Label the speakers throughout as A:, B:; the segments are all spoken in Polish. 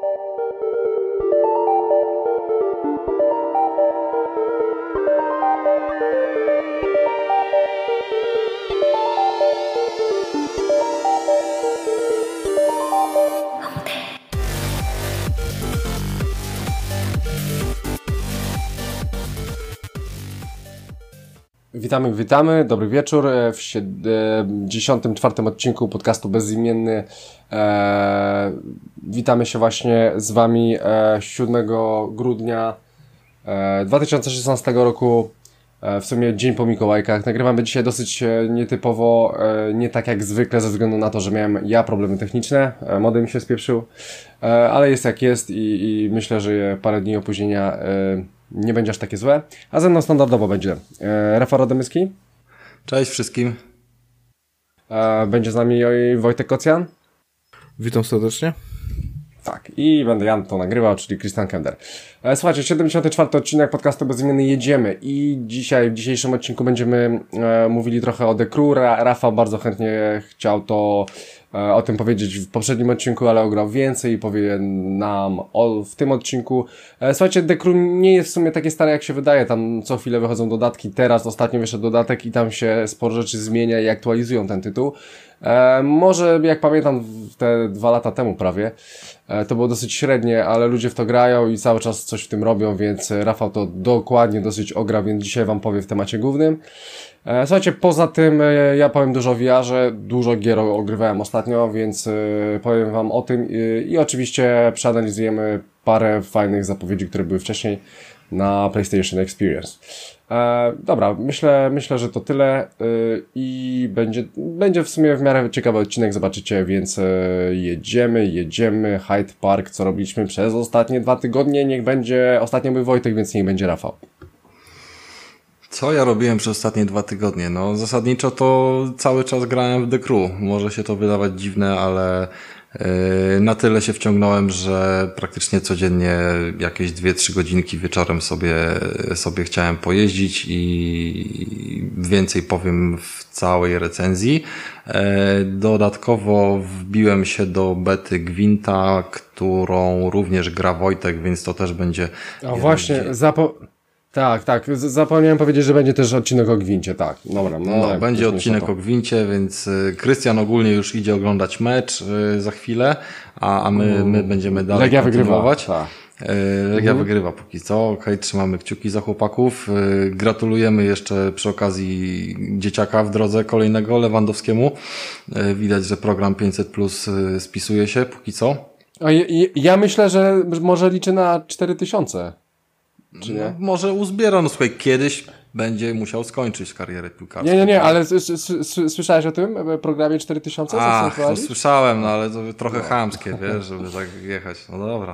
A: Witamy, dobry wieczór w 74. odcinku podcastu Bezimienny. Witamy się właśnie z Wami 7 grudnia 2016 roku, w sumie dzień po Mikołajkach. Nagrywamy dzisiaj dosyć nietypowo, nie tak jak zwykle, ze względu na to, że miałem ja problemy techniczne, modem się spieprzył, ale jest jak jest i myślę, że parę dni opóźnienia nie będzie aż takie złe. A ze mną standardowo będzie Rafał Radomyski.
B: Cześć wszystkim.
A: Będzie z nami Wojtek Kocjan.
C: Witam serdecznie.
A: Tak, i będę ja to nagrywał, czyli Christian Kender. Słuchajcie, 74. odcinek podcastu Bezimienny, jedziemy i w dzisiejszym odcinku będziemy mówili trochę o The Crew. Rafał bardzo chętnie chciał o tym powiedzieć w poprzednim odcinku, ale ograł więcej i powie nam w tym odcinku. Słuchajcie, The Crew nie jest w sumie takie stare, jak się wydaje. Tam co chwilę wychodzą dodatki. Teraz ostatnio wyszedł dodatek i tam się sporo rzeczy zmienia i aktualizują ten tytuł. Może, jak pamiętam, te 2 lata temu prawie, to było dosyć średnie, ale ludzie w to grają i cały czas coś w tym robią, więc Rafał to dokładnie dosyć ogra, więc dzisiaj Wam powie w temacie głównym. Słuchajcie, poza tym ja powiem dużo o VR-ze, dużo gier ogrywałem ostatnio, więc powiem Wam o tym i oczywiście przeanalizujemy parę fajnych zapowiedzi, które były wcześniej na PlayStation Experience. Dobra, myślę, że to tyle i będzie w sumie w miarę ciekawy odcinek, zobaczycie, więc jedziemy. Hyde Park, co robiliśmy przez ostatnie 2 tygodnie, niech będzie, ostatnio był Wojtek, więc niech będzie Rafał.
B: Co ja robiłem przez ostatnie 2 tygodnie? No zasadniczo to cały czas grałem w The Crew. Może się to wydawać dziwne, ale na tyle się wciągnąłem, że praktycznie codziennie jakieś 2-3 godzinki wieczorem sobie chciałem pojeździć i więcej powiem w całej recenzji. Dodatkowo wbiłem się do bety Gwinta, którą również gra Wojtek, więc to też będzie...
A: A właśnie, Tak, zapomniałem powiedzieć, że będzie też odcinek o Gwincie, tak. Dobra,
B: będzie odcinek o Gwincie, więc Krystian ogólnie już idzie oglądać mecz za chwilę, a my będziemy dalej
A: Legia
B: kontynuować.
A: Wygrywa, tak.
B: Legia wygrywa póki co, okej, trzymamy kciuki za chłopaków. Gratulujemy jeszcze przy okazji dzieciaka w drodze kolejnego, Lewandowskiemu. Widać, że program 500+ spisuje się póki co.
A: Ja myślę, że może liczy na 4000. Czy nie?
B: No, może uzbiera, słuchaj, kiedyś będzie musiał skończyć karierę piłkarską.
A: Nie, ale słyszałeś o tym programie 4000?
B: No słyszałem, ale to trochę chamskie, wiesz, żeby tak jechać. No dobra.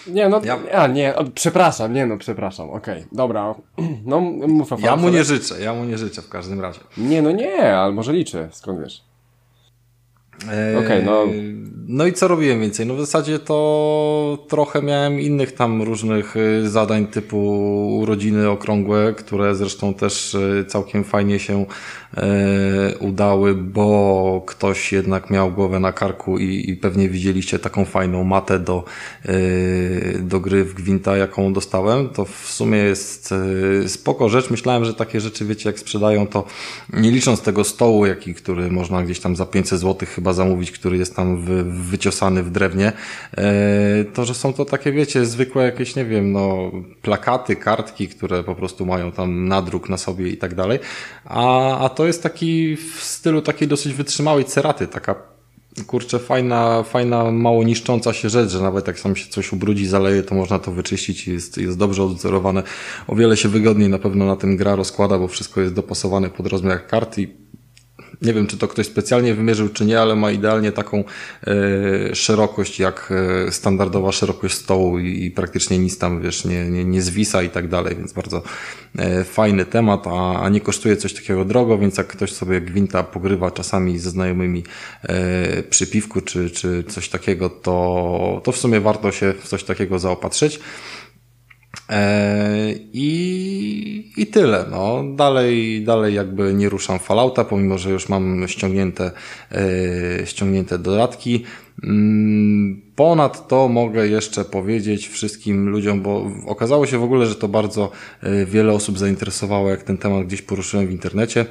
A: Przepraszam, okej, dobra. No, mów Rafał.
B: Ja mu nie życzę w każdym razie.
A: Nie, ale może liczę, skąd wiesz?
B: No i co robiłem więcej? No w zasadzie to trochę miałem innych tam różnych zadań typu urodziny okrągłe, które zresztą też całkiem fajnie się udały, bo ktoś jednak miał głowę na karku i pewnie widzieliście taką fajną matę do gry w Gwinta, jaką dostałem. To w sumie jest spoko rzecz. Myślałem, że takie rzeczy, wiecie, jak sprzedają, to nie licząc tego stołu, który można gdzieś tam za 500 zł chyba zamówić, który jest tam wyciosany w drewnie, to, że są to takie, wiecie, zwykłe jakieś, nie wiem, plakaty, kartki, które po prostu mają tam nadruk na sobie i tak dalej, a to jest taki w stylu takiej dosyć wytrzymałej ceraty, taka kurczę, fajna, mało niszcząca się rzecz, że nawet jak sam się coś ubrudzi, zaleje, to można to wyczyścić i jest dobrze odzorowane. O wiele się wygodniej na pewno na tym gra rozkłada, bo wszystko jest dopasowane pod rozmiar kart i nie wiem, czy to ktoś specjalnie wymierzył, czy nie, ale ma idealnie taką szerokość, jak standardowa szerokość stołu i praktycznie nic tam, wiesz, nie zwisa i tak dalej, więc bardzo fajny temat, a nie kosztuje coś takiego drogo, więc jak ktoś sobie Gwinta pogrywa czasami ze znajomymi przy piwku, czy coś takiego, to w sumie warto się w coś takiego zaopatrzyć. I tyle, no. Dalej jakby nie ruszam Fallouta, pomimo że już mam ściągnięte dodatki. Ponadto mogę jeszcze powiedzieć wszystkim ludziom, bo okazało się w ogóle, że to bardzo wiele osób zainteresowało, jak ten temat gdzieś poruszyłem w internecie,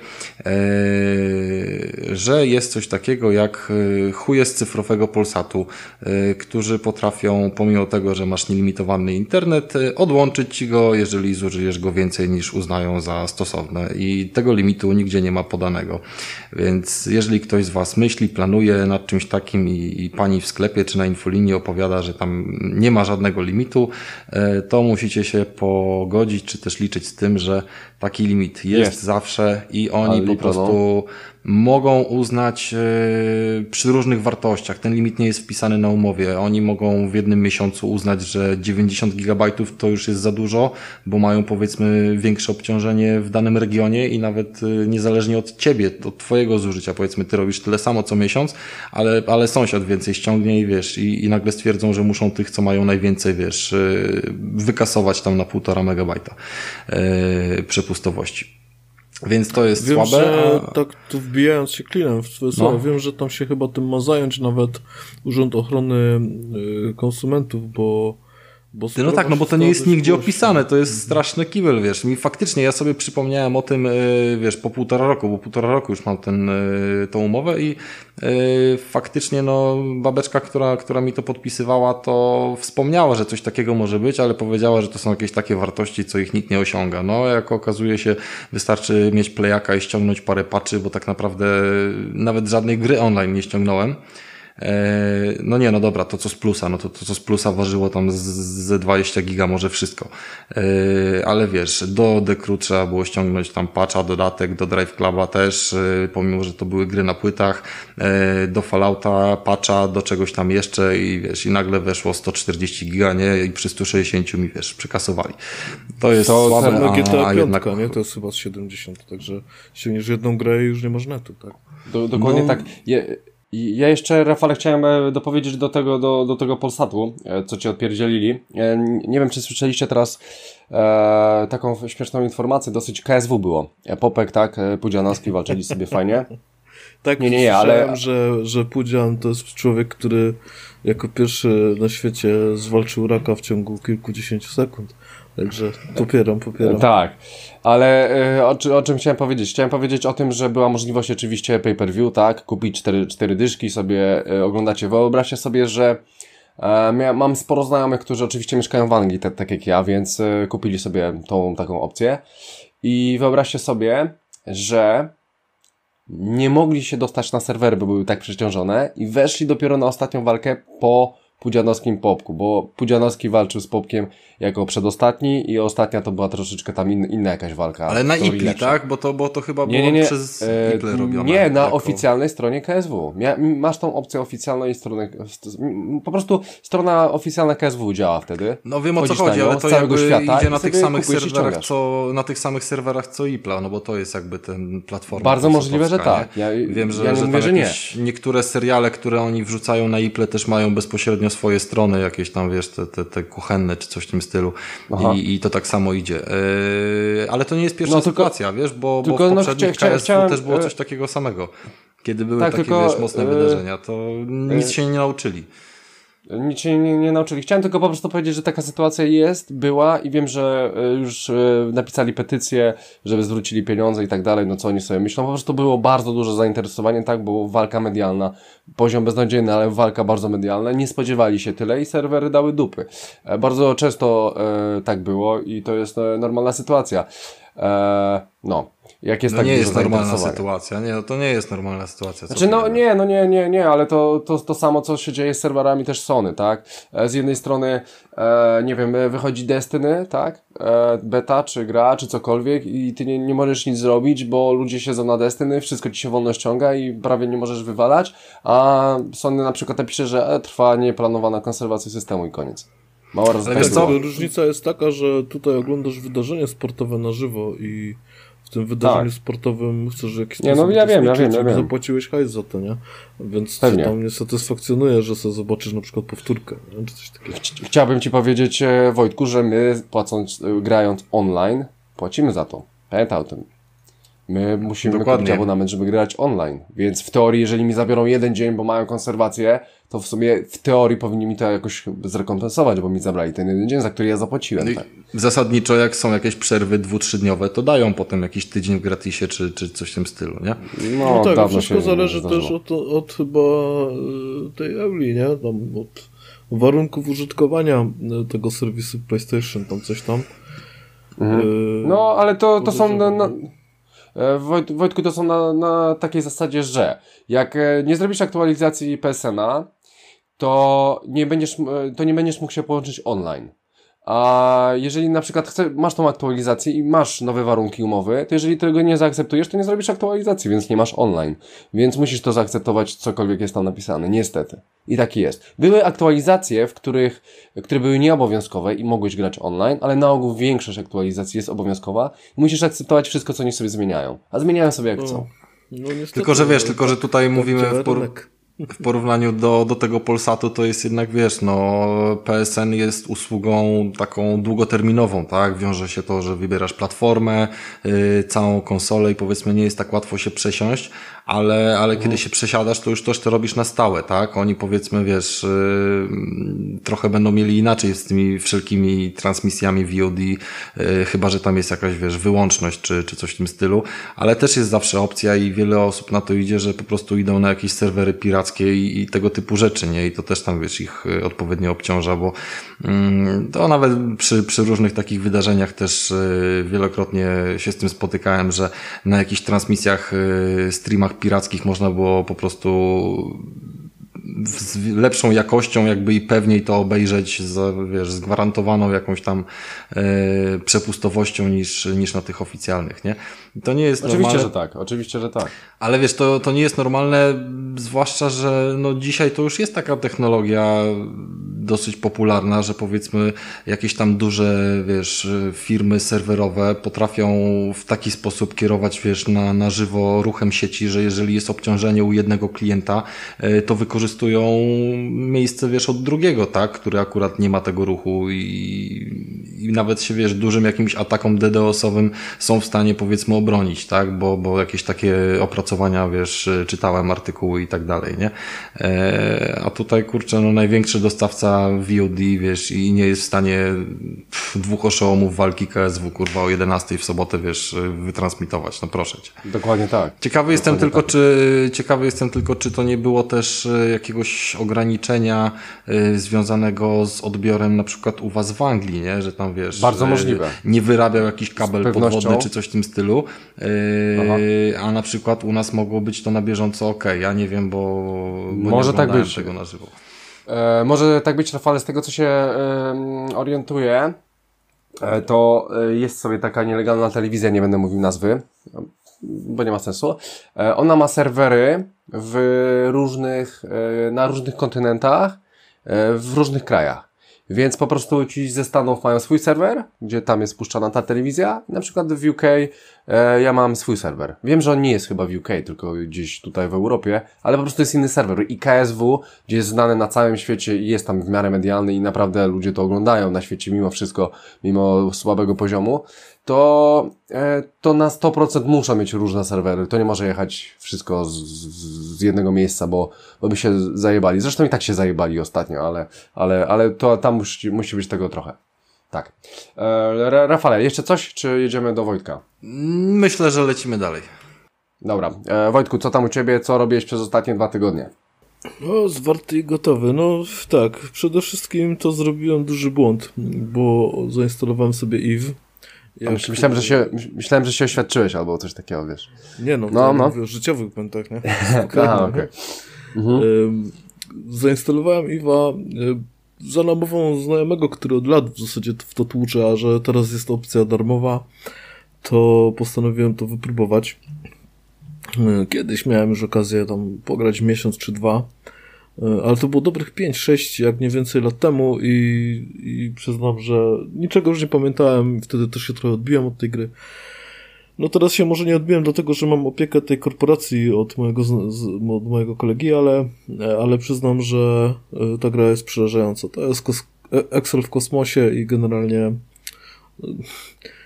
B: że jest coś takiego jak chuje z cyfrowego Polsatu, którzy potrafią, pomimo tego, że masz nielimitowany internet, odłączyć ci go, jeżeli zużyjesz go więcej niż uznają za stosowne i tego limitu nigdzie nie ma podanego. Więc jeżeli ktoś z Was myśli, planuje nad czymś takim i pani w sklepie czy na infolinii opowiada, że tam nie ma żadnego limitu, to musicie się pogodzić, czy też liczyć z tym, że taki limit jest zawsze i oni po prostu mogą uznać przy różnych wartościach. Ten limit nie jest wpisany na umowie. Oni mogą w jednym miesiącu uznać, że 90 gigabajtów to już jest za dużo, bo mają powiedzmy większe obciążenie w danym regionie i nawet niezależnie od ciebie, od twojego zużycia, powiedzmy ty robisz tyle samo co miesiąc, ale sąsiad więcej ściągnie i wiesz, i nagle stwierdzą, że muszą tych, co mają najwięcej, wiesz, wykasować tam na 1,5 megabajta przepustowości. Więc to jest
C: wiem,
B: słabe.
C: Że tak tu wbijając się klinem w twoje słowa, wiem, że tam się chyba tym ma zająć nawet Urząd Ochrony Konsumentów, bo
B: no tak, no bo to nie jest nigdzie opisane, to jest straszny kibel, wiesz. Mi faktycznie, ja sobie przypomniałem o tym, wiesz, po 1,5 roku, bo 1,5 roku już mam tą umowę i faktycznie, no, babeczka, która mi to podpisywała, to wspomniała, że coś takiego może być, ale powiedziała, że to są jakieś takie wartości, co ich nikt nie osiąga. No, jak okazuje się, wystarczy mieć playaka i ściągnąć parę patchy, bo tak naprawdę nawet żadnej gry online nie ściągnąłem. No nie, no dobra, to co z plusa, no to co z plusa ważyło tam ze 20 giga może wszystko. Ale wiesz, do Dekru trzeba było ściągnąć tam patcha, dodatek, do Drive Cluba też, pomimo, że to były gry na płytach, do Fallouta patcha, do czegoś tam jeszcze i wiesz, i nagle weszło 140 giga, nie? I przy 160 mi, wiesz, przekasowali. To jest słabe,
C: GTA 5,
B: jednak...
C: nie? To jest chyba z 70, także ściągniesz jedną grę i już nie masz netu, tak?
A: Dokładnie tak. Ja jeszcze, Rafale, chciałem dopowiedzieć do tego Polsatu, co ci odpierdzielili. Nie wiem, czy słyszeliście teraz taką śmieszną informację, dosyć KSW było. Popek, tak, Pudzianowski walczyli sobie fajnie.
C: Tak,
A: nie, ale
C: że Pudzian to jest człowiek, który jako pierwszy na świecie zwalczył raka w ciągu kilkudziesięciu sekund. Także popieram.
A: Tak, ale o czym chciałem powiedzieć? Chciałem powiedzieć o tym, że była możliwość oczywiście pay-per-view, tak? Kupić 4 dyszki, sobie oglądacie. Wyobraźcie sobie, że mam sporo znajomych, którzy oczywiście mieszkają w Anglii, tak jak ja, więc kupili sobie tą taką opcję. I wyobraźcie sobie, że nie mogli się dostać na serwery, bo były tak przeciążone i weszli dopiero na ostatnią walkę po Pudzianowskim Popku, bo Pudzianowski walczył z Popkiem jako przedostatni i ostatnia to była troszeczkę tam inna jakaś walka.
B: Ale na Ipli, tak? Bo to chyba było przez Iple robione.
A: Nie, na oficjalnej stronie KSW. Masz tą opcję oficjalnej strony, po prostu strona oficjalna KSW działa wtedy.
B: No wiem o co chodzi, ale to jakby idzie na tych samych serwerach co Ipla, no bo to jest jakby ten platforma.
A: Bardzo możliwe, że tak.
B: Wiem, że jakieś niektóre seriale, które oni wrzucają na Iple też mają bezpośrednio swoje strony, jakieś tam, wiesz, te kuchenne czy coś w tym stylu. I to tak samo idzie. Ale to nie jest pierwsza sytuacja, wiesz, bo w poprzednich KSW też było coś takiego samego. Kiedy były takie, wiesz, mocne wydarzenia, to nic się nie nauczyli.
A: Nic się nie nauczyli. Chciałem tylko po prostu powiedzieć, że taka sytuacja była i wiem, że już napisali petycję, żeby zwrócili pieniądze i tak dalej, no co oni sobie myślą. Po prostu było bardzo duże zainteresowanie, tak, bo walka medialna, poziom beznadziejny, ale walka bardzo medialna. Nie spodziewali się tyle i serwery dały dupy. Bardzo często tak było i to jest normalna sytuacja. Jak jest tak
B: nie jest normalna sytuacja. Nie, no to nie jest normalna sytuacja.
A: Znaczy, nie, ale to samo, co się dzieje z serwerami też Sony, tak? Z jednej strony, nie wiem, wychodzi Destiny, tak? Beta, czy gra, czy cokolwiek i ty nie możesz nic zrobić, bo ludzie siedzą na Destiny, wszystko ci się wolno ściąga i prawie nie możesz wywalać, a Sony na przykład napisze, że trwa nieplanowana konserwacja systemu i koniec. Mała
C: różnica jest taka, że tutaj oglądasz wydarzenie sportowe na żywo i w tym wydarzeniu sportowym chcesz jakiś sposób
A: ja wiem.
C: Zapłaciłeś hajs za to, nie? Więc
A: pewnie.
C: To mnie satysfakcjonuje, że sobie zobaczysz na przykład powtórkę, nie? Czy coś takiego.
A: Chciałbym ci powiedzieć, Wojtku, że my grając online, płacimy za to. Pamiętaj o tym. My musimy kupić abonament, żeby grać online. Więc w teorii, jeżeli mi zabiorą jeden dzień, bo mają konserwację, to w sumie w teorii powinni mi to jakoś zrekompensować, bo mi zabrali ten jeden dzień, za który ja zapłaciłem. Tak.
B: Zasadniczo jak są jakieś przerwy 2-3-dniowe, to dają potem jakiś tydzień w gratisie, czy coś w tym stylu, nie?
C: No tak,
A: dawno
C: wszystko
A: się
C: zależy
A: zdarzyło.
C: też od chyba tej Euli, nie? Tam od warunków użytkowania tego serwisu PlayStation, tam coś tam.
A: No, ale to są Wojtku, to są na takiej zasadzie, że jak nie zrobisz aktualizacji PSN-a, to nie będziesz mógł się połączyć online. A jeżeli na przykład masz tą aktualizację i masz nowe warunki umowy, to jeżeli tego nie zaakceptujesz, to nie zrobisz aktualizacji, więc nie masz online. Więc musisz to zaakceptować, cokolwiek jest tam napisane. Niestety. I taki jest. Były aktualizacje, które były nieobowiązkowe i mogłeś grać online, ale na ogół większość aktualizacji jest obowiązkowa i musisz akceptować wszystko, co oni sobie zmieniają. A zmieniają sobie jak chcą.
C: No, niestety,
B: Tylko że tutaj mówimy w porównaniu do tego Polsatu, to jest jednak, PSN jest usługą taką długoterminową, tak? Wiąże się to, że wybierasz platformę, całą konsolę i powiedzmy nie jest tak łatwo się przesiąść, ale kiedy się przesiadasz, to już też to robisz na stałe, tak? Oni powiedzmy, trochę będą mieli inaczej z tymi wszelkimi transmisjami VOD, chyba że tam jest jakaś, wyłączność czy coś w tym stylu, ale też jest zawsze opcja i wiele osób na to idzie, że po prostu idą na jakieś serwery pirackie i tego typu rzeczy, nie? I to też tam, ich odpowiednio obciąża, bo to nawet przy różnych takich wydarzeniach też wielokrotnie się z tym spotykałem, że na jakichś transmisjach, streamach pirackich można było po prostu z lepszą jakością i pewniej to obejrzeć z gwarantowaną jakąś tam przepustowością niż na tych oficjalnych, nie? To nie jest normalne.
A: Oczywiście, że tak.
B: Ale to nie jest normalne, zwłaszcza, że dzisiaj to już jest taka technologia dosyć popularna, że powiedzmy jakieś tam duże, firmy serwerowe potrafią w taki sposób kierować, na żywo ruchem sieci, że jeżeli jest obciążenie u jednego klienta, to wykorzystują miejsce, od drugiego, tak, który akurat nie ma tego ruchu i nawet się, dużym jakimś atakom DDoS-owym są w stanie, powiedzmy, obronić, tak, bo jakieś takie opracowania, czytałem artykuły i tak dalej, nie? A tutaj, kurczę, największy dostawca VOD, i nie jest w stanie 2 oszołomów walki KSW, o 11 w sobotę, wytransmitować, proszę cię.
A: Dokładnie tak.
B: Ciekawy jestem tylko, czy to nie było też jakiegoś ograniczenia związanego z odbiorem na przykład u was w Anglii, nie? Że tam,
A: bardzo możliwe.
B: Nie wyrabiał jakiś kabel podwodny czy coś w tym stylu, a na przykład u nas mogło być to na bieżąco ja nie wiem, bo
A: może
B: nie
A: tak być
B: tego na żywo.
A: Może tak być, Rafale, z tego co się orientuję, to jest sobie taka nielegalna telewizja, nie będę mówił nazwy, bo nie ma sensu. Ona ma serwery na różnych kontynentach, w różnych krajach. Więc po prostu ci ze Stanów mają swój serwer, gdzie tam jest puszczana ta telewizja. Na przykład w UK ja mam swój serwer. Wiem, że on nie jest chyba w UK, tylko gdzieś tutaj w Europie, ale po prostu jest inny serwer. I KSW, gdzie jest znany na całym świecie i jest tam w miarę medialny i naprawdę ludzie to oglądają na świecie mimo wszystko, mimo słabego poziomu, to na 100% muszą mieć różne serwery. To nie może jechać wszystko z jednego miejsca, bo by się zajebali. Zresztą i tak się zajebali ostatnio, ale to tam musi być tego trochę. Tak. Rafale, jeszcze coś, czy jedziemy do Wojtka?
B: Myślę, że lecimy dalej.
A: Dobra. Wojtku, co tam u ciebie? Co robiłeś przez ostatnie 2 tygodnie?
C: Zwarty i gotowy. Tak. Przede wszystkim to zrobiłem duży błąd, bo zainstalowałem sobie EVE.
A: Myślałem, że się oświadczyłeś albo coś takiego, wiesz.
C: Nie mówię o życiowych błędach, nie?
A: Okay.
C: Zainstalowałem EVE'a za namową znajomego, który od lat w zasadzie w to tłucze, a że teraz jest opcja darmowa, to postanowiłem to wypróbować. Kiedyś miałem już okazję tam pograć miesiąc czy 2, ale to było dobrych 5-6, jak nie więcej lat temu i przyznam, że niczego już nie pamiętałem, wtedy też się trochę odbiłem od tej gry. Teraz się może nie odbiłem dlatego, że mam opiekę tej korporacji od mojego kolegi, ale przyznam, że ta gra jest przerażająca. To jest Excel w kosmosie i generalnie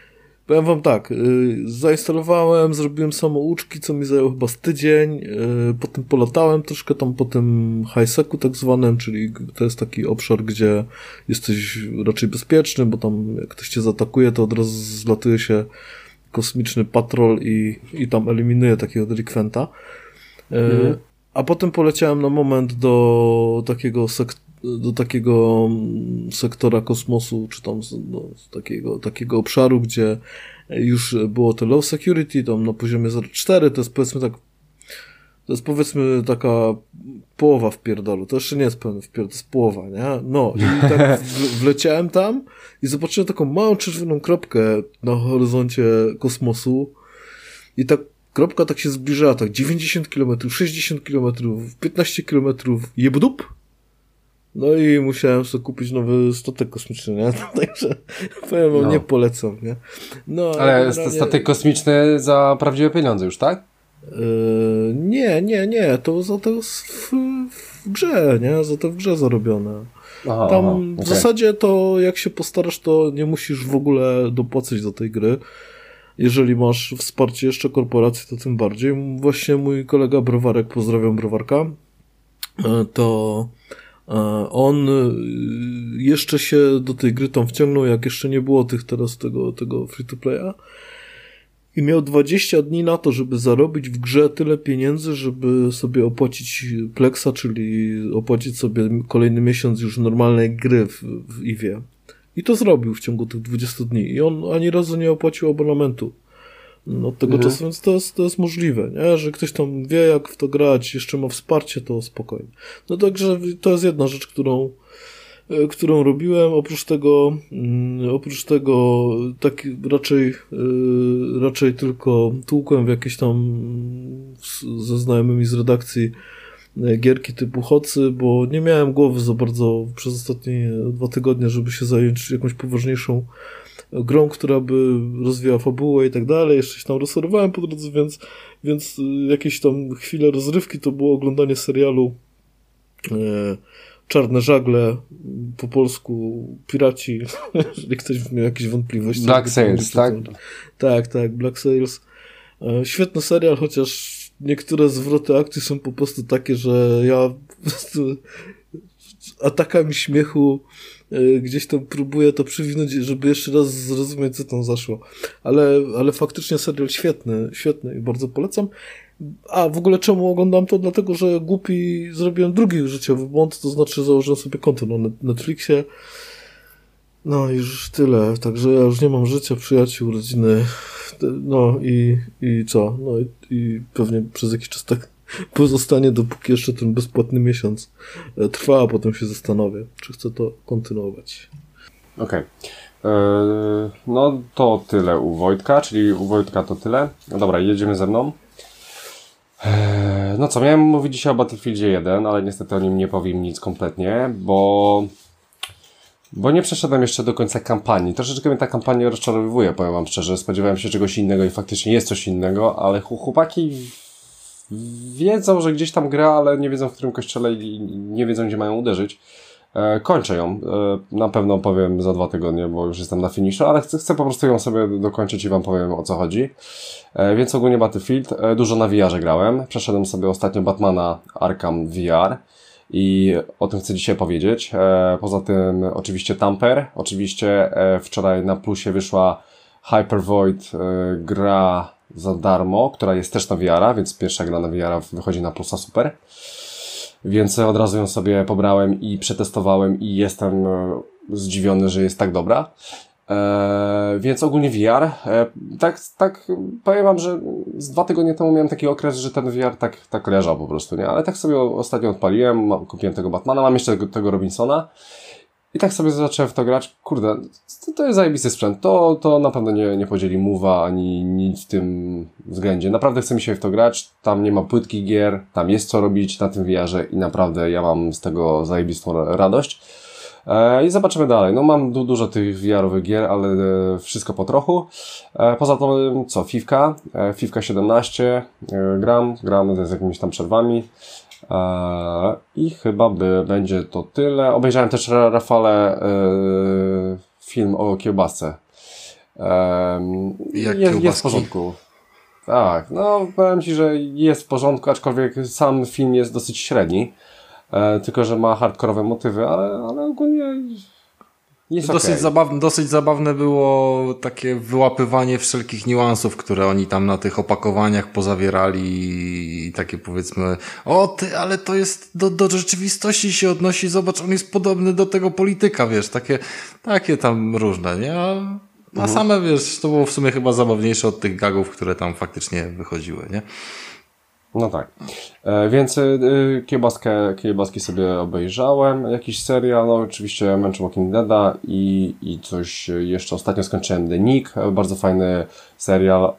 C: Powiem wam tak, zainstalowałem, zrobiłem samouczki, co mi zajęło chyba z tydzień, potem polatałem troszkę tam po tym high-secu tak zwanym, czyli to jest taki obszar, gdzie jesteś raczej bezpieczny, bo tam jak ktoś cię zaatakuje, to od razu zlatuje się kosmiczny patrol i tam eliminuje takiego delikwenta. A potem poleciałem na moment do takiego sektora kosmosu, czy tam do takiego obszaru, gdzie już było to low security, tam na poziomie 0,4, to jest powiedzmy taka połowa wpierdolu. To jeszcze nie jest pełny wpierdol, to jest połowa, nie? No i tak wleciałem tam i zobaczyłem taką małą czerwoną kropkę na horyzoncie kosmosu i ta kropka tak się zbliżała, tak 90 km, 60 km, 15 km, jebdup. No i musiałem sobie kupić nowy statek kosmiczny, nie? Także powiem wam, nie polecam, nie? No,
A: ale statek kosmiczny za prawdziwe pieniądze już, tak?
C: Nie, to za to w grze, nie? Za to w grze zarobione. Tam w zasadzie to jak się postarasz, to nie musisz w ogóle dopłacać do tej gry. Jeżeli masz wsparcie jeszcze korporacji, to tym bardziej. Właśnie mój kolega Browarek, pozdrawiam Browarka, to on jeszcze się do tej gry tam wciągnął, jak jeszcze nie było tego free-to-playa i miał 20 dni na to, żeby zarobić w grze tyle pieniędzy, żeby sobie opłacić Plexa, czyli opłacić sobie kolejny miesiąc już normalnej gry w Iwie. I to zrobił w ciągu tych 20 dni. I on ani razu nie opłacił abonamentu od tego czasu, więc to jest możliwe, nie? Że ktoś tam wie, jak w to grać, jeszcze ma wsparcie, to spokojnie. No także to jest jedna rzecz, którą robiłem. Oprócz tego tak raczej tylko tłukłem w jakieś tam ze znajomymi z redakcji gierki typu Hocy, bo nie miałem głowy za bardzo przez ostatnie 2 tygodnie, żeby się zająć jakąś poważniejszą grą, która by rozwijała fabułę i tak dalej. Jeszcze się tam rozsorowałem po drodze, więc jakieś tam chwile rozrywki to było oglądanie serialu Czarne Żagle, po polsku Piraci, jeżeli ktoś miał jakieś wątpliwości.
A: Black Sails, tak?
C: Tak, Black Sails. Świetny serial, chociaż niektóre zwroty akcji są po prostu takie, że ja po prostu atakami śmiechu gdzieś tam próbuję to przywinąć, żeby jeszcze raz zrozumieć, co tam zaszło. Ale faktycznie serial świetny i bardzo polecam. A w ogóle czemu oglądam to? Dlatego, że głupi zrobiłem drugi życiowy błąd, to znaczy założyłem sobie konto na Netflixie. No i już tyle, także ja już nie mam życia, przyjaciół, rodziny, no i co? No i pewnie przez jakiś czas tak pozostanie, dopóki jeszcze ten bezpłatny miesiąc trwa, a potem się zastanowię, czy chcę to kontynuować.
A: Okej. No to tyle u Wojtka, czyli u Wojtka to tyle. No dobra, jedziemy ze mną. No co, miałem mówić dzisiaj o Battlefieldzie 1, ale niestety o nim nie powiem nic kompletnie, bo nie przeszedłem jeszcze do końca kampanii. Troszeczkę mnie ta kampania rozczarowywuje, powiem wam szczerze. Spodziewałem się czegoś innego i faktycznie jest coś innego, ale chłopaki wiedzą, że gdzieś tam gra, ale nie wiedzą w którym kościele i nie wiedzą, gdzie mają uderzyć. Kończę ją. Na pewno powiem za 2 tygodnie, bo już jestem na finiszu, ale chcę po prostu ją sobie dokończyć i wam powiem, o co chodzi. Więc ogólnie Battlefield. Dużo na VR-ze grałem. Przeszedłem sobie ostatnio Batmana Arkham VR i o tym chcę dzisiaj powiedzieć. Poza tym oczywiście Tamper. Oczywiście wczoraj na Plusie wyszła Hyper Void, gra za darmo, która jest też na VR-a, więc pierwsza gra na VR-a wychodzi na Plusa super. Więc od razu ją sobie pobrałem i przetestowałem i jestem zdziwiony, że jest tak dobra. Więc ogólnie VR. Tak powiem wam, że z 2 tygodnie temu miałem taki okres, że ten VR tak leżał po prostu, nie? Ale tak sobie ostatnio odpaliłem, kupiłem tego Batmana, mam jeszcze tego Robinsona. I tak sobie zacząłem w to grać. Kurde, to jest zajebisty sprzęt. To na pewno nie podzieli move'a ani nic w tym względzie. Naprawdę chce mi się w to grać. Tam nie ma płytkich gier, tam jest co robić na tym VR-ze i naprawdę ja mam z tego zajebistą radość. I zobaczymy dalej. No mam dużo tych VR-owych gier, ale wszystko po trochu. Poza tym co? FIFA 17 gram z jakimiś tam przerwami. I chyba będzie to tyle. Obejrzałem też, Rafale, film o kiełbasce.
B: Jak
A: jest w porządku. Tak, no powiem Ci, że jest w porządku, aczkolwiek sam film jest dosyć średni, tylko że ma hardkorowe motywy, ale ogólnie jest
B: dosyć zabawne było takie wyłapywanie wszelkich niuansów, które oni tam na tych opakowaniach pozawierali i takie powiedzmy, ale to jest do rzeczywistości się odnosi, zobacz, on jest podobny do tego polityka, wiesz, takie tam różne, nie? A same, wiesz, to było w sumie chyba zabawniejsze od tych gagów, które tam faktycznie wychodziły, nie?
A: No tak. Więc kiełbaski sobie obejrzałem. Jakiś serial, no oczywiście męczę Walking Deada i coś jeszcze ostatnio skończyłem The Nick. Bardzo fajny serial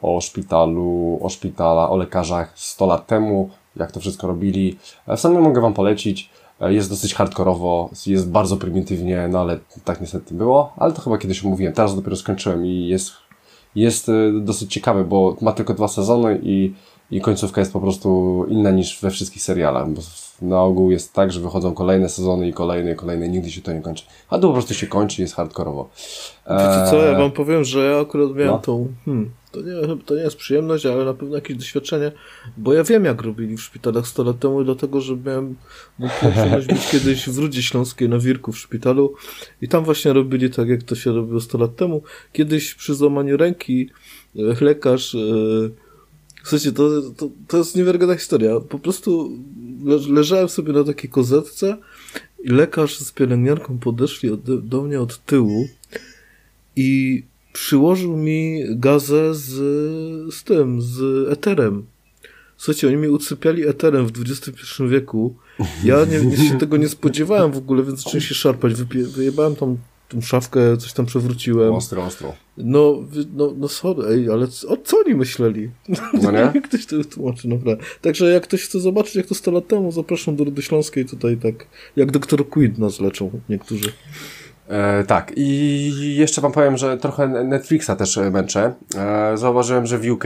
A: o lekarzach 100 lat temu, jak to wszystko robili. W sumie mogę Wam polecić. Jest dosyć hardkorowo, jest bardzo prymitywnie, no ale tak niestety było. Ale to chyba kiedyś omówiłem. Teraz dopiero skończyłem i jest dosyć ciekawy, bo ma tylko 2 sezony i końcówka jest po prostu inna niż we wszystkich serialach, bo na ogół jest tak, że wychodzą kolejne sezony i kolejne, nigdy się to nie kończy. A tu po prostu się kończy i jest hardkorowo.
C: Wiecie co, ja Wam powiem, że ja akurat miałem to nie jest przyjemność, ale na pewno jakieś doświadczenie, bo ja wiem, jak robili w szpitalach 100 lat temu, dlatego, że miałem przyjemność być kiedyś w Rudzie Śląskiej na Wirku w szpitalu i tam właśnie robili tak, jak to się robiło 100 lat temu. Kiedyś przy złamaniu ręki lekarz... Słuchajcie, to jest niewiarygodna historia. Po prostu leżałem sobie na takiej kozetce i lekarz z pielęgniarką podeszli do mnie od tyłu i przyłożył mi gazę z eterem. Słuchajcie, oni mi usypiali eterem w XXI wieku. Ja się tego nie spodziewałem w ogóle, więc zacząłem się szarpać. Wyjebałem tam tą szafkę, coś tam przewróciłem.
A: Ostro.
C: No sorry, ale co oni myśleli?
A: No nie?
C: Ktoś to tłumaczy, naprawdę. Także jak ktoś chce zobaczyć, jak to 100 lat temu, zapraszam do Rudy Śląskiej, tutaj tak, jak doktor Quid nas leczą niektórzy.
A: Tak, i jeszcze Wam powiem, że trochę Netflixa też męczę. Zauważyłem, że w UK,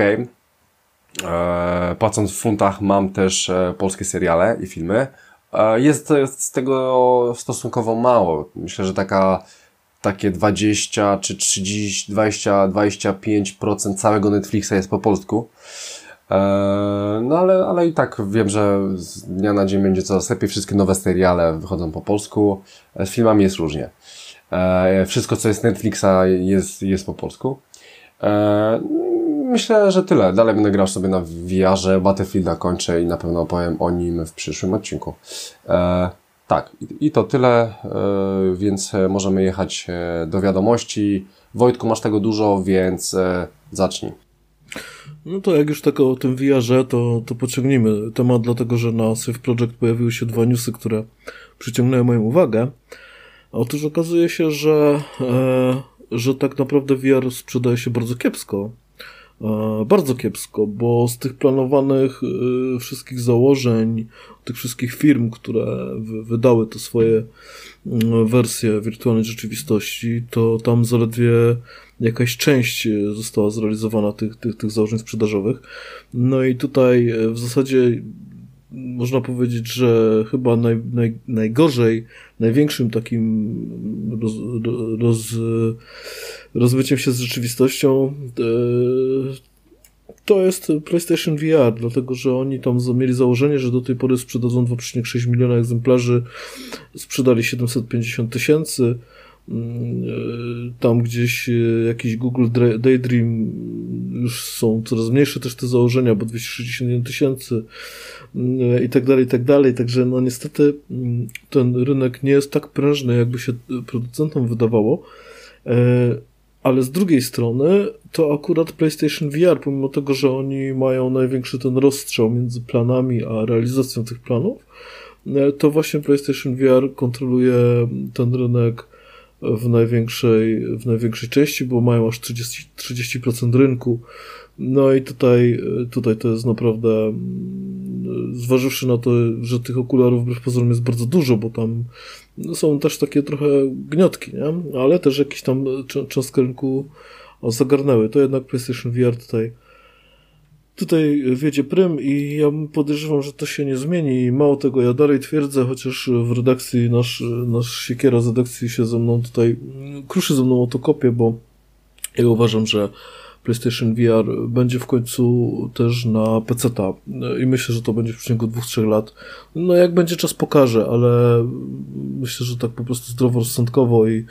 A: płacąc w funtach, mam też polskie seriale i filmy. Jest z tego stosunkowo mało. Myślę, że takie 20 czy 30, 25% całego Netflixa jest po polsku. No ale i tak wiem, że z dnia na dzień będzie coraz lepiej. Wszystkie nowe seriale wychodzą po polsku. Z filmami jest różnie. Wszystko, co jest Netflixa, jest po polsku. Myślę, że tyle. Dalej będę grał sobie na VR-ze, Battlefielda kończę i na pewno opowiem o nim w przyszłym odcinku. Tak, i to tyle, więc możemy jechać do wiadomości. Wojtku, masz tego dużo, więc zacznij.
C: No to jak już tak o tym VR-ze, to pociągnijmy temat, dlatego że na Safe Project pojawiły się 2 newsy, które przyciągnęły moją uwagę. Otóż okazuje się, że tak naprawdę VR sprzedaje się bardzo kiepsko. Bardzo kiepsko, bo z tych planowanych wszystkich założeń, tych wszystkich firm, które wydały te swoje wersje wirtualnej rzeczywistości, to tam zaledwie jakaś część została zrealizowana tych założeń sprzedażowych. No i tutaj w zasadzie można powiedzieć, że chyba najgorzej, największym takim rozmyciem się z rzeczywistością to jest PlayStation VR, dlatego że oni tam mieli założenie, że do tej pory sprzedadzą 2,6 miliona egzemplarzy, sprzedali 750 000. Tam gdzieś jakiś Google Daydream, już są coraz mniejsze też te założenia, bo 261 000 i tak dalej, także no niestety ten rynek nie jest tak prężny, jakby się producentom wydawało, ale z drugiej strony to akurat PlayStation VR, pomimo tego, że oni mają największy ten rozstrzał między planami a realizacją tych planów, to właśnie PlayStation VR kontroluje ten rynek w największej części, bo mają aż 30% rynku. No i tutaj to jest naprawdę, zważywszy na to, że tych okularów wbrew pozorom jest bardzo dużo, bo tam są też takie trochę gniotki, nie? Ale też jakieś tam cząstkę rynku zagarnęły. To jednak PlayStation VR tutaj wiedzie prym i ja podejrzewam, że to się nie zmieni i mało tego, ja dalej twierdzę, chociaż w redakcji nasz siekiera z redakcji się ze mną tutaj kruszy ze mną o to kopie, bo Ja uważam, że PlayStation VR będzie w końcu też na PC-ta i myślę, że to będzie w przeciągu 2-3 lat. No jak będzie czas pokaże, ale myślę, że tak po prostu zdroworozsądkowo i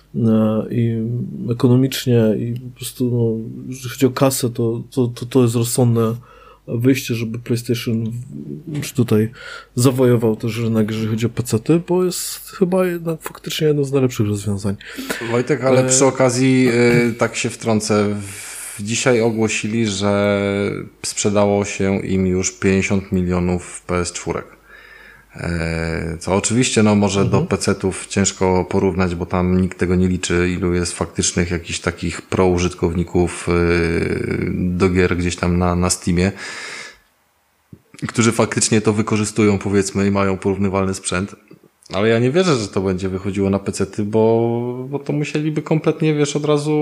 C: ekonomicznie i po prostu, no, jeżeli chodzi o kasę, to jest rozsądne wyjście, żeby PlayStation już tutaj zawojował też rynek, jeżeli chodzi o PC-ty, bo jest chyba jednak faktycznie jedno z najlepszych rozwiązań.
B: Wojtek, ale przy okazji tak się wtrącę. Dzisiaj ogłosili, że sprzedało się im już 50 milionów PS4. Co oczywiście, no może do PC-ów ciężko porównać, bo tam nikt tego nie liczy, ilu jest faktycznych jakichś takich pro-użytkowników do gier gdzieś tam na Steamie, którzy faktycznie to wykorzystują, powiedzmy, i mają porównywalny sprzęt. Ale ja nie wierzę, że to będzie wychodziło na PC-ty, bo to musieliby kompletnie, wiesz, od razu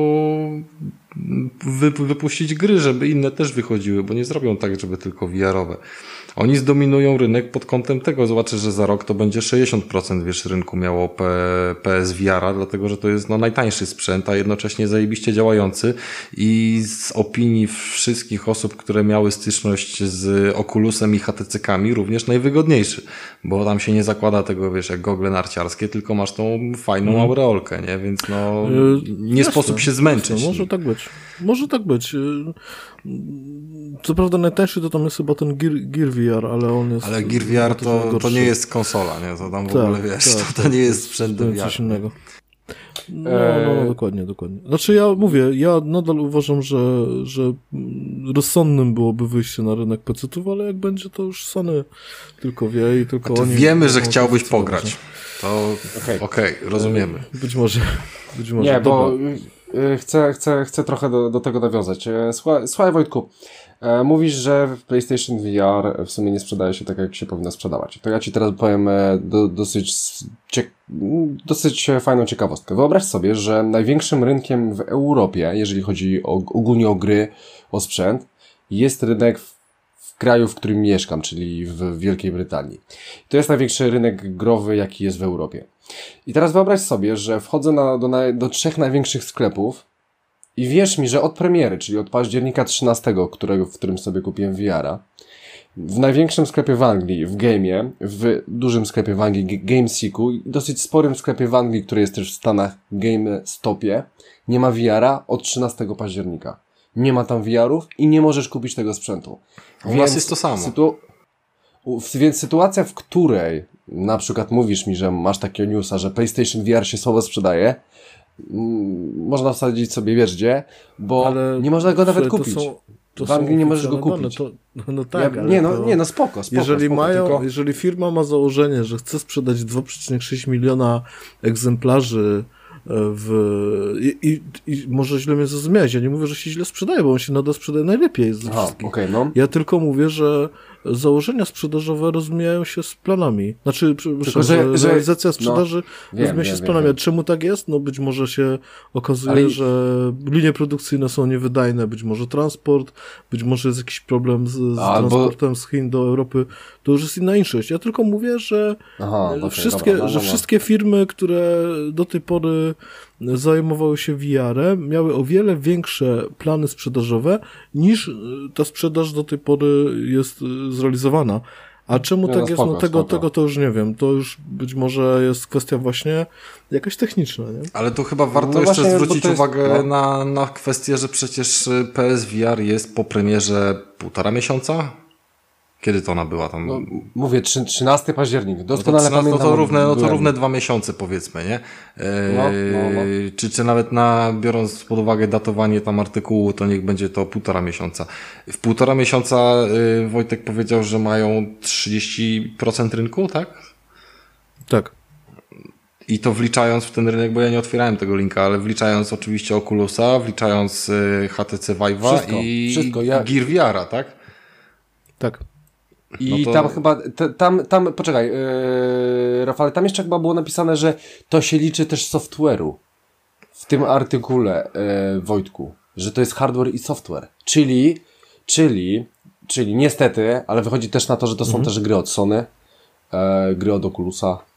B: wypuścić gry, żeby inne też wychodziły, bo nie zrobią tak, żeby tylko VR-owe. Oni zdominują rynek pod kątem tego. Zobaczę, że za rok to będzie 60%, wiesz, rynku miało PSVR-a, dlatego, że to jest no najtańszy sprzęt, a jednocześnie zajebiście działający i z opinii wszystkich osób, które miały styczność z Oculusem i HTC-kami również najwygodniejszy, bo tam się nie zakłada tego, wiesz, jak gogle narciarskie, tylko masz tą fajną aureolkę, nie? Więc no nie sposób się zmęczyć.
C: Jasne, może tak być. Może tak być. Co prawda najtańszy to tam jest chyba ten Gear VR, ale on jest...
B: Ale Gear VR to nie jest konsola, nie? To tam w ogóle, wiesz, to nie jest sprzęt do VR.
C: Coś innego. No, dokładnie. Znaczy ja nadal uważam, że rozsądnym byłoby wyjście na rynek PC-ów, ale jak będzie, to już Sony tylko wie i tylko oni...
B: Wiemy, że chciałbyś pograć. To okej, rozumiemy.
C: Być może.
A: Nie, bo chcę trochę do tego nawiązać. Słuchaj Wojtku, mówisz, że PlayStation VR w sumie nie sprzedaje się tak, jak się powinno sprzedawać. To ja ci teraz powiem dosyć fajną ciekawostkę. Wyobraź sobie, że największym rynkiem w Europie, jeżeli chodzi ogólnie o gry, o sprzęt, jest rynek w kraju, w którym mieszkam, czyli w Wielkiej Brytanii. To jest największy rynek growy, jaki jest w Europie. I teraz wyobraź sobie, że wchodzę do 3 największych sklepów i wierz mi, że od premiery, czyli od października 13, w którym sobie kupiłem VR-a, w największym sklepie w Anglii, w Game'ie, w dużym sklepie w Anglii, GameSeeku i dosyć sporym sklepie w Anglii, który jest też w Stanach, GameStopie, nie ma VR-a od 13 października. Nie ma tam VR-ów i nie możesz kupić tego sprzętu.
B: U nas jest to samo.
A: Więc sytuacja, w której na przykład mówisz mi, że masz takiego newsa, że PlayStation VR się słabo sprzedaje, można wsadzić sobie wiesz gdzie, bo ale nie można go nawet kupić. W Anglii nie możesz go kupić.
C: No tak,
A: spoko.
C: Jeżeli firma ma założenie, że chce sprzedać 2,6 miliona egzemplarzy i może źle mnie zrozumiałeś, ja nie mówię, że się źle sprzedaje, bo on się nadal sprzedaje najlepiej ze wszystkich. Ja tylko mówię, że założenia sprzedażowe rozmijają się z planami. Znaczy, realizacja sprzedaży rozmija się z planami. A czemu tak jest? No być może się okazuje, że linie produkcyjne są niewydajne, być może transport, być może jest jakiś problem z transportem z Chin do Europy. To już jest inna inszość. Ja tylko mówię, że wszystkie firmy, które do tej pory zajmowały się VR-em, miały o wiele większe plany sprzedażowe niż ta sprzedaż do tej pory jest zrealizowana. A czemu tak jest? Tego to już nie wiem. To już być może jest kwestia właśnie jakaś techniczna, nie?
B: Ale tu chyba warto jeszcze zwrócić uwagę na kwestię, że przecież PSVR jest po premierze 1,5 miesiąca? Kiedy to ona była tam?
A: No, mówię, 13 październik. Doskonale pamiętam.
B: To równe 2 miesiące, powiedzmy, nie? Czy nawet biorąc pod uwagę datowanie tam artykułu, to niech będzie to 1,5 miesiąca. W 1,5 miesiąca Wojtek powiedział, że mają 30% rynku, tak?
C: Tak.
B: I to wliczając w ten rynek, bo ja nie otwierałem tego linka, ale wliczając oczywiście Oculusa, wliczając HTC Vive'a i Gear VR-a, tak?
C: Tak.
A: I tam chyba, poczekaj, Rafale, tam jeszcze chyba było napisane, że to się liczy też software'u w tym artykule, Wojtku, że to jest hardware i software, czyli niestety, ale wychodzi też na to, że to są też gry od Sony, gry od Oculusa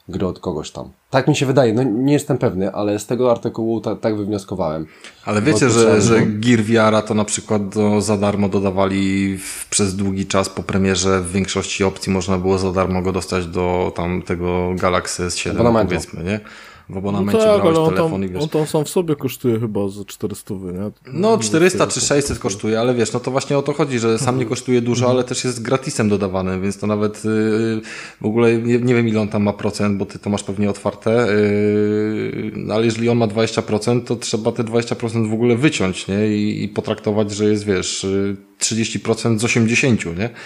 A: gry od kogoś tam. Tak mi się wydaje, no nie jestem pewny, ale z tego artykułu tak wywnioskowałem.
B: Ale wiecie, że Gear VR to na przykład za darmo dodawali przez długi czas po premierze, w większości opcji można było za darmo go dostać do tam tego Galaxy S7, powiedzmy, nie? W abonamencie brałeś telefon i wiesz.
C: On tam sam w sobie kosztuje chyba za 400, nie?
B: No 400 czy 600 kosztuje, ale wiesz, no to właśnie o to chodzi, że sam nie kosztuje dużo, ale też jest gratisem dodawany, więc to nawet w ogóle nie wiem ile on tam ma procent, bo ty to masz pewnie otwarte, ale jeżeli on ma 20%, to trzeba te 20% w ogóle wyciąć, nie? I potraktować, że jest, wiesz, 30% z 80, nie?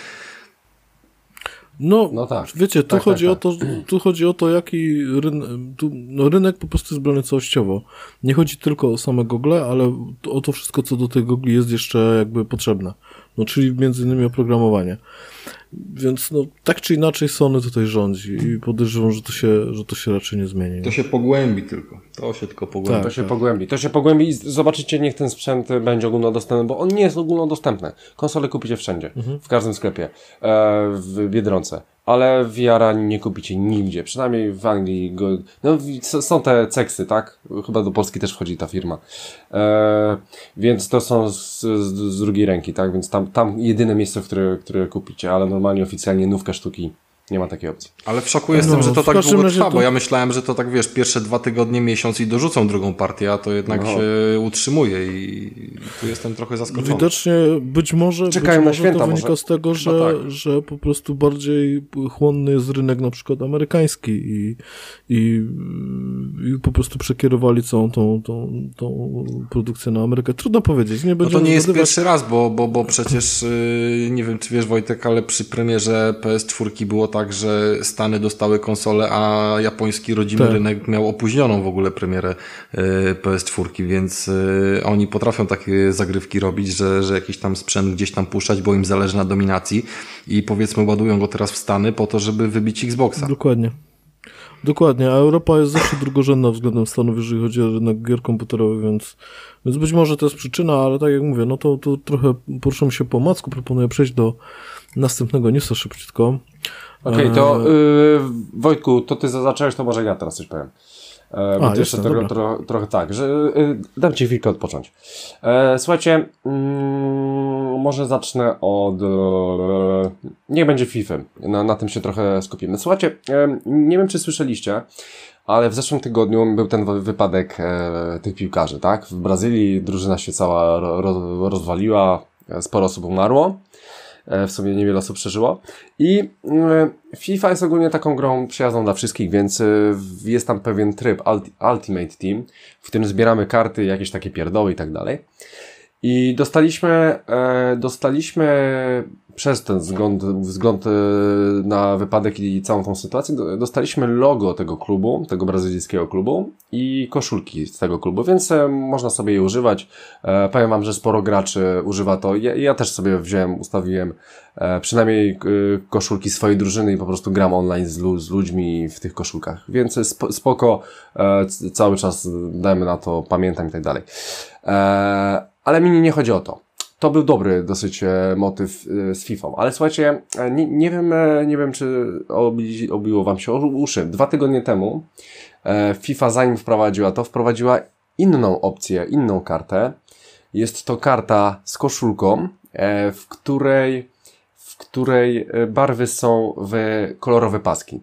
C: No tak. Wiecie, tu chodzi o to, jaki rynek po prostu jest brany całościowo. Nie chodzi tylko o same gogle, ale o to wszystko, co do tych gogli jest jeszcze jakby potrzebne. No, czyli między innymi oprogramowanie. Więc no, tak czy inaczej Sony tutaj rządzi i podejrzewam, że to się raczej nie zmieni.
B: To się pogłębi tylko. To się tylko pogłębi.
A: Tak, to się pogłębi i zobaczycie, niech ten sprzęt będzie ogólnodostępny, bo on nie jest ogólnodostępny. Konsole kupicie wszędzie, w każdym sklepie, w Biedronce. Ale VR-a nie kupicie nigdzie, przynajmniej w Anglii. Są te ceksy, tak? Chyba do Polski też wchodzi ta firma. Więc to są z drugiej ręki, tak? Więc tam jedyne miejsce, które kupicie, ale normalnie oficjalnie nówka sztuki nie ma takiej opcji.
B: Ale w szoku jestem, że to tak długo trwa, bo ja myślałem, że to tak, wiesz, pierwsze 2 tygodnie, miesiąc i dorzucą drugą partię, a to jednak się utrzymuje i tu jestem trochę zaskoczony.
C: Widocznie być może
A: na święta,
C: to wynika z tego, że po prostu bardziej chłonny jest rynek na przykład amerykański i po prostu przekierowali całą tą produkcję na Amerykę. Trudno powiedzieć.
B: No to nie jest pierwszy raz, bo przecież nie wiem, czy wiesz, Wojtek, ale przy premierze PS4 było tak, że Stany dostały konsolę, a japoński rodzimy rynek miał opóźnioną w ogóle premierę PS4, więc oni potrafią takie zagrywki robić, że jakiś tam sprzęt gdzieś tam puszczać, bo im zależy na dominacji i powiedzmy ładują go teraz w Stany po to, żeby wybić Xboxa.
C: Dokładnie, a Europa jest zawsze drugorzędna względem Stanów, jeżeli chodzi o rynek gier komputerowych, więc być może to jest przyczyna, ale tak jak mówię, no to trochę poruszamy się po omacku, proponuję przejść do następnego newsa szybciutko.
A: Okej, to Wojtku, to ty zacząłeś, to może ja teraz coś powiem. Bo ty jeszcze trochę tak, że dam ci chwilkę odpocząć. Słuchajcie, może zacznę od... niech będzie FIFA. Na tym się trochę skupimy. Słuchajcie, nie wiem, czy słyszeliście, ale w zeszłym tygodniu był ten wypadek tych piłkarzy, tak? W Brazylii drużyna się cała rozwaliła, sporo osób umarło. W sumie niewiele osób przeżyło. I FIFA jest ogólnie taką grą przyjazną dla wszystkich, więc jest tam pewien tryb Ultimate Team, w którym zbieramy karty, jakieś takie pierdoły i tak dalej. I dostaliśmy przez ten wzgląd na wypadek i całą tą sytuację, dostaliśmy logo tego klubu, tego brazylijskiego klubu i koszulki z tego klubu, więc można sobie je używać. Powiem wam, że sporo graczy używa to. Ja też sobie ustawiłem przynajmniej koszulki swojej drużyny i po prostu gram online z ludźmi w tych koszulkach. Więc spoko, cały czas dajmy na to, pamiętam i tak dalej. Ale mi nie chodzi o to. To był dobry dosyć motyw z FIFA, ale słuchajcie, nie wiem czy obiło wam się o uszy. 2 tygodnie temu FIFA, zanim wprowadziła inną opcję, inną kartę. Jest to karta z koszulką, w której barwy są w kolorowe paski.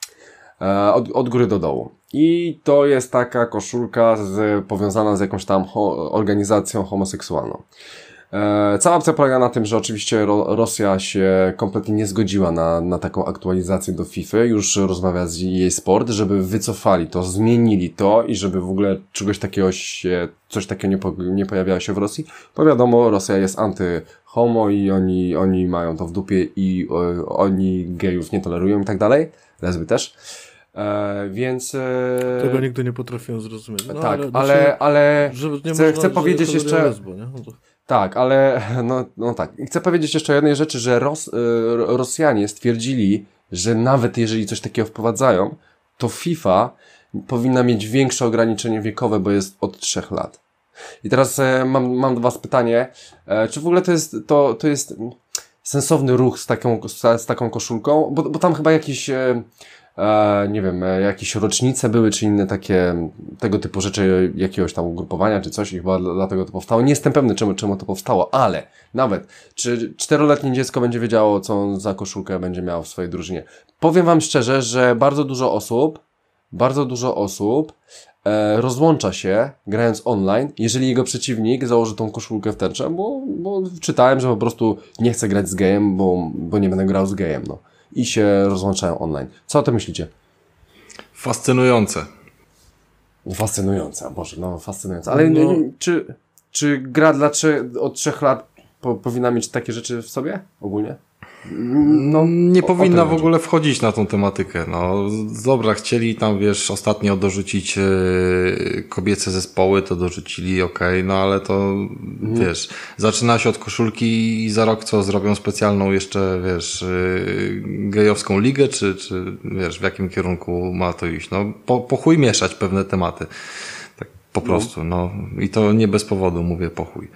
A: Od góry do dołu. I to jest taka koszulka powiązana z jakąś tam organizacją homoseksualną. Cała opcja polega na tym, że oczywiście Rosja się kompletnie nie zgodziła na taką aktualizację do FIFA. Już rozmawia z EA Sport, żeby wycofali to, zmienili to i żeby w ogóle coś takiego nie pojawiało się w Rosji. Bo wiadomo, Rosja jest anty-homo i oni mają to w dupie i oni gejów nie tolerują i tak dalej. Lesby też. Więc...
C: Tego nigdy nie potrafiłem zrozumieć. No,
A: tak, ale chcę powiedzieć jeszcze...
C: Lesbo, nie? No to...
A: Tak, ale no tak. I chcę powiedzieć jeszcze o jednej rzeczy, że Rosjanie stwierdzili, że nawet jeżeli coś takiego wprowadzają, to FIFA powinna mieć większe ograniczenie wiekowe, bo jest od 3 lat. I teraz mam do was pytanie, czy w ogóle to jest sensowny ruch z taką koszulką? Bo tam chyba jakiś nie wiem, jakieś rocznice były, czy inne takie, tego typu rzeczy, jakiegoś tam ugrupowania, czy coś i chyba dlatego to powstało. Nie jestem pewny, czemu to powstało, ale nawet, czy 4-letnie dziecko będzie wiedziało, co on za koszulkę będzie miało w swojej drużynie. Powiem wam szczerze, że bardzo dużo osób rozłącza się, grając online, jeżeli jego przeciwnik założy tą koszulkę w tęczę, bo czytałem, że po prostu nie chce grać z gejem, bo nie będę grał z gejem, no. I się rozłączają online. Co o tym myślicie?
B: Fascynujące.
A: Fascynujące, Boże, no fascynujące. Ale no. Czy gra od 3 lat powinna mieć takie rzeczy w sobie ogólnie?
B: No, nie powinna w ogóle wchodzić na tą tematykę. No, dobra, chcieli tam, wiesz, ostatnio dorzucić kobiece zespoły, to dorzucili, okej, no ale to, wiesz, zaczyna się od koszulki i za rok co, zrobią specjalną jeszcze, wiesz, gejowską ligę, czy wiesz, w jakim kierunku ma to iść? No, po chuj mieszać pewne tematy. Tak po prostu, no. I to nie bez powodu mówię po chuj.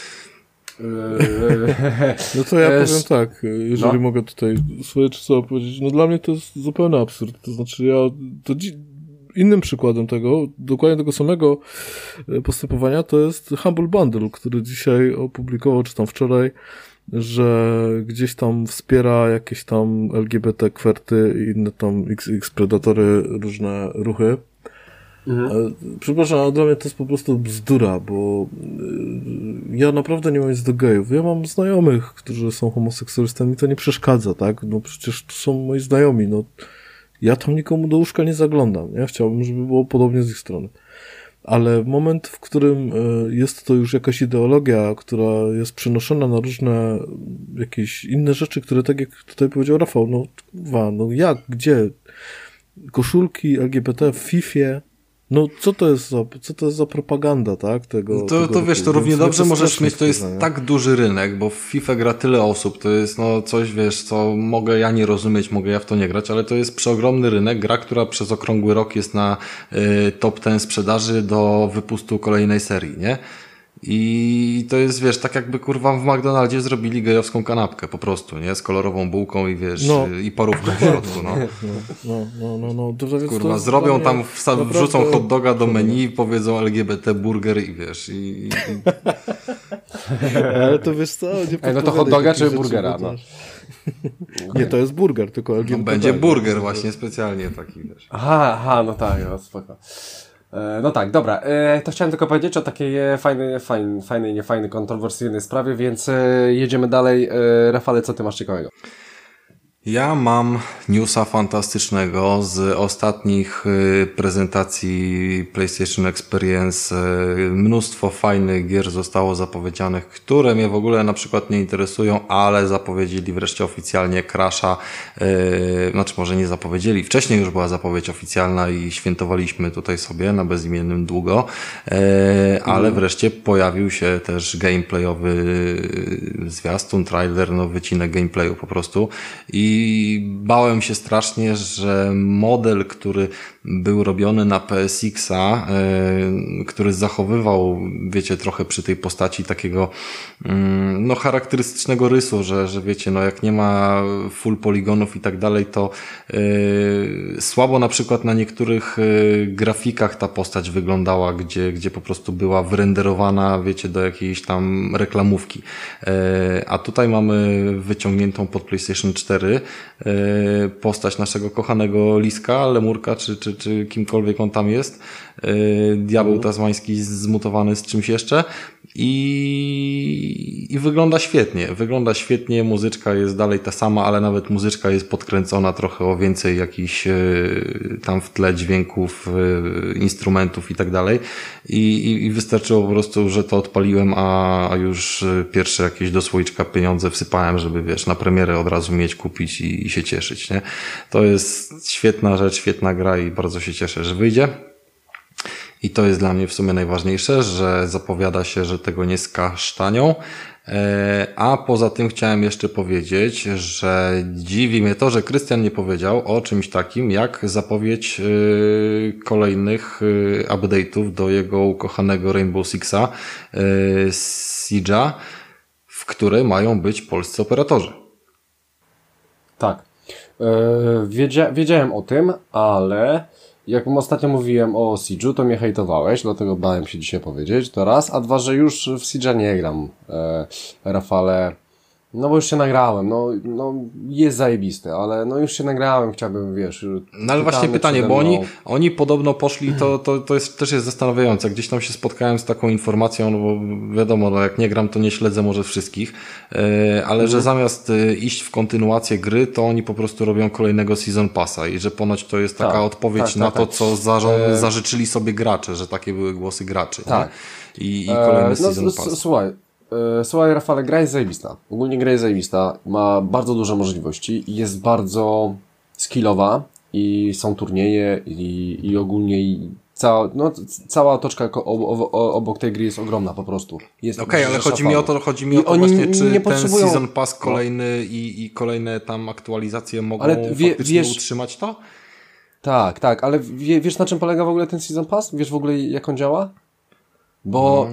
C: No to ja powiem tak, jeżeli mogę tutaj swoje słowa powiedzieć, no dla mnie to jest zupełny absurd, to znaczy innym przykładem tego, dokładnie tego samego postępowania to jest Humble Bundle, który dzisiaj opublikował, czy tam wczoraj, że gdzieś tam wspiera jakieś tam LGBT kwerty i inne tam XX predatory, różne ruchy. Przepraszam, ale dla mnie to jest po prostu bzdura, bo ja naprawdę nie mam nic do gejów. Ja mam znajomych, którzy są homoseksualistami, to nie przeszkadza, tak? No przecież to są moi znajomi, no. Ja tam nikomu do łóżka nie zaglądam. Ja chciałbym, żeby było podobnie z ich strony. Ale moment, w którym jest to już jakaś ideologia, która jest przenoszona na różne jakieś inne rzeczy, które tak jak tutaj powiedział Rafał, no jak, gdzie? Koszulki LGBT w FIFA. No, co to jest za propaganda, tak?
B: To wiesz, to równie dobrze możesz mieć, to jest tak duży rynek, bo w FIFA gra tyle osób, to jest coś, wiesz, co mogę ja nie rozumieć, mogę ja w to nie grać, ale to jest przeogromny rynek, gra, która przez okrągły rok jest na top 10 sprzedaży do wypustu kolejnej serii, nie? I to jest, wiesz, tak jakby kurwa w McDonaldzie zrobili gejowską kanapkę po prostu, nie? Z kolorową bułką i wiesz, i parówką w środku, no. Kurwa, zrobią tam, wrzucą hot doga do menu i powiedzą LGBT burger i wiesz,
C: Ale to wiesz co?
A: No to hot doga czy burgera, no.
C: Nie, to jest burger, tylko LGBT.
B: No, będzie burger właśnie specjalnie taki, wiesz.
A: Aha, no tak, no spoko. No tak, dobra. To chciałem tylko powiedzieć o takiej fajnej, niefajnej, kontrowersyjnej sprawie, więc jedziemy dalej. Rafale, co ty masz ciekawego?
B: Ja mam newsa fantastycznego z ostatnich prezentacji PlayStation Experience. Mnóstwo fajnych gier zostało zapowiedzianych, które mnie w ogóle na przykład nie interesują, ale zapowiedzieli wreszcie oficjalnie Crasha. Znaczy może nie zapowiedzieli, wcześniej już była zapowiedź oficjalna i świętowaliśmy tutaj sobie na bezimiennym długo, ale wreszcie pojawił się też gameplayowy zwiastun, trailer, wycinek gameplayu po prostu i bałem się strasznie, że model, który był robiony na PSX-a, który zachowywał, wiecie, trochę przy tej postaci takiego charakterystycznego rysu, że wiecie, jak nie ma full poligonów i tak dalej, to słabo na przykład na niektórych grafikach ta postać wyglądała, gdzie po prostu była wyrenderowana, wiecie, do jakiejś tam reklamówki. A tutaj mamy wyciągniętą pod PlayStation 4 postać naszego kochanego Liska, Lemurka, czy kimkolwiek on tam jest. Diabeł tasmański zmutowany z czymś jeszcze. I wygląda świetnie, muzyczka jest dalej ta sama, ale nawet muzyczka jest podkręcona trochę o więcej jakichś tam w tle dźwięków, instrumentów i tak dalej. I wystarczyło po prostu, że to odpaliłem, a już pierwsze jakieś do słoiczka pieniądze wsypałem, żeby wiesz, na premierę od razu mieć, kupić i się cieszyć, nie? To jest świetna rzecz, świetna gra i bardzo się cieszę, że wyjdzie. I to jest dla mnie w sumie najważniejsze, że zapowiada się, że tego nie skasztanią. A poza tym chciałem jeszcze powiedzieć, że dziwi mnie to, że Krystian nie powiedział o czymś takim jak zapowiedź kolejnych update'ów do jego ukochanego Rainbow Sixa, Siege'a, w której mają być polscy operatorzy.
A: Tak. Wiedziałem o tym, ale jak ostatnio mówiłem o Siege'u, to mnie hejtowałeś, dlatego bałem się dzisiaj powiedzieć, to raz, a dwa, że już w Siege'a nie gram, Rafale, no bo już się nagrałem, no jest zajebisty, ale no już się nagrałem, chciałbym, wiesz...
B: No ale właśnie pytanie, bo oni podobno poszli, to jest, też jest zastanawiające, gdzieś tam się spotkałem z taką informacją, no bo wiadomo, no jak nie gram, to nie śledzę może wszystkich, ale że zamiast iść w kontynuację gry, to oni po prostu robią kolejnego Season Passa i że ponoć to jest taka odpowiedź na to, co zażyczyli sobie gracze, że takie były głosy graczy.
A: Tak.
B: I kolejny Season Pass.
A: Słuchaj, Rafale, gra jest zajebista. Ogólnie gra jest zajebista, ma bardzo duże możliwości i jest bardzo skillowa i są turnieje i ogólnie cała otoczka obok tej gry jest ogromna po prostu.
B: Okej, ale chodzi mi o to właśnie, czy ten Season Pass kolejny i kolejne tam aktualizacje mogą faktycznie utrzymać to?
A: Tak, ale wiesz na czym polega w ogóle ten Season Pass? Wiesz w ogóle jak on działa? Bo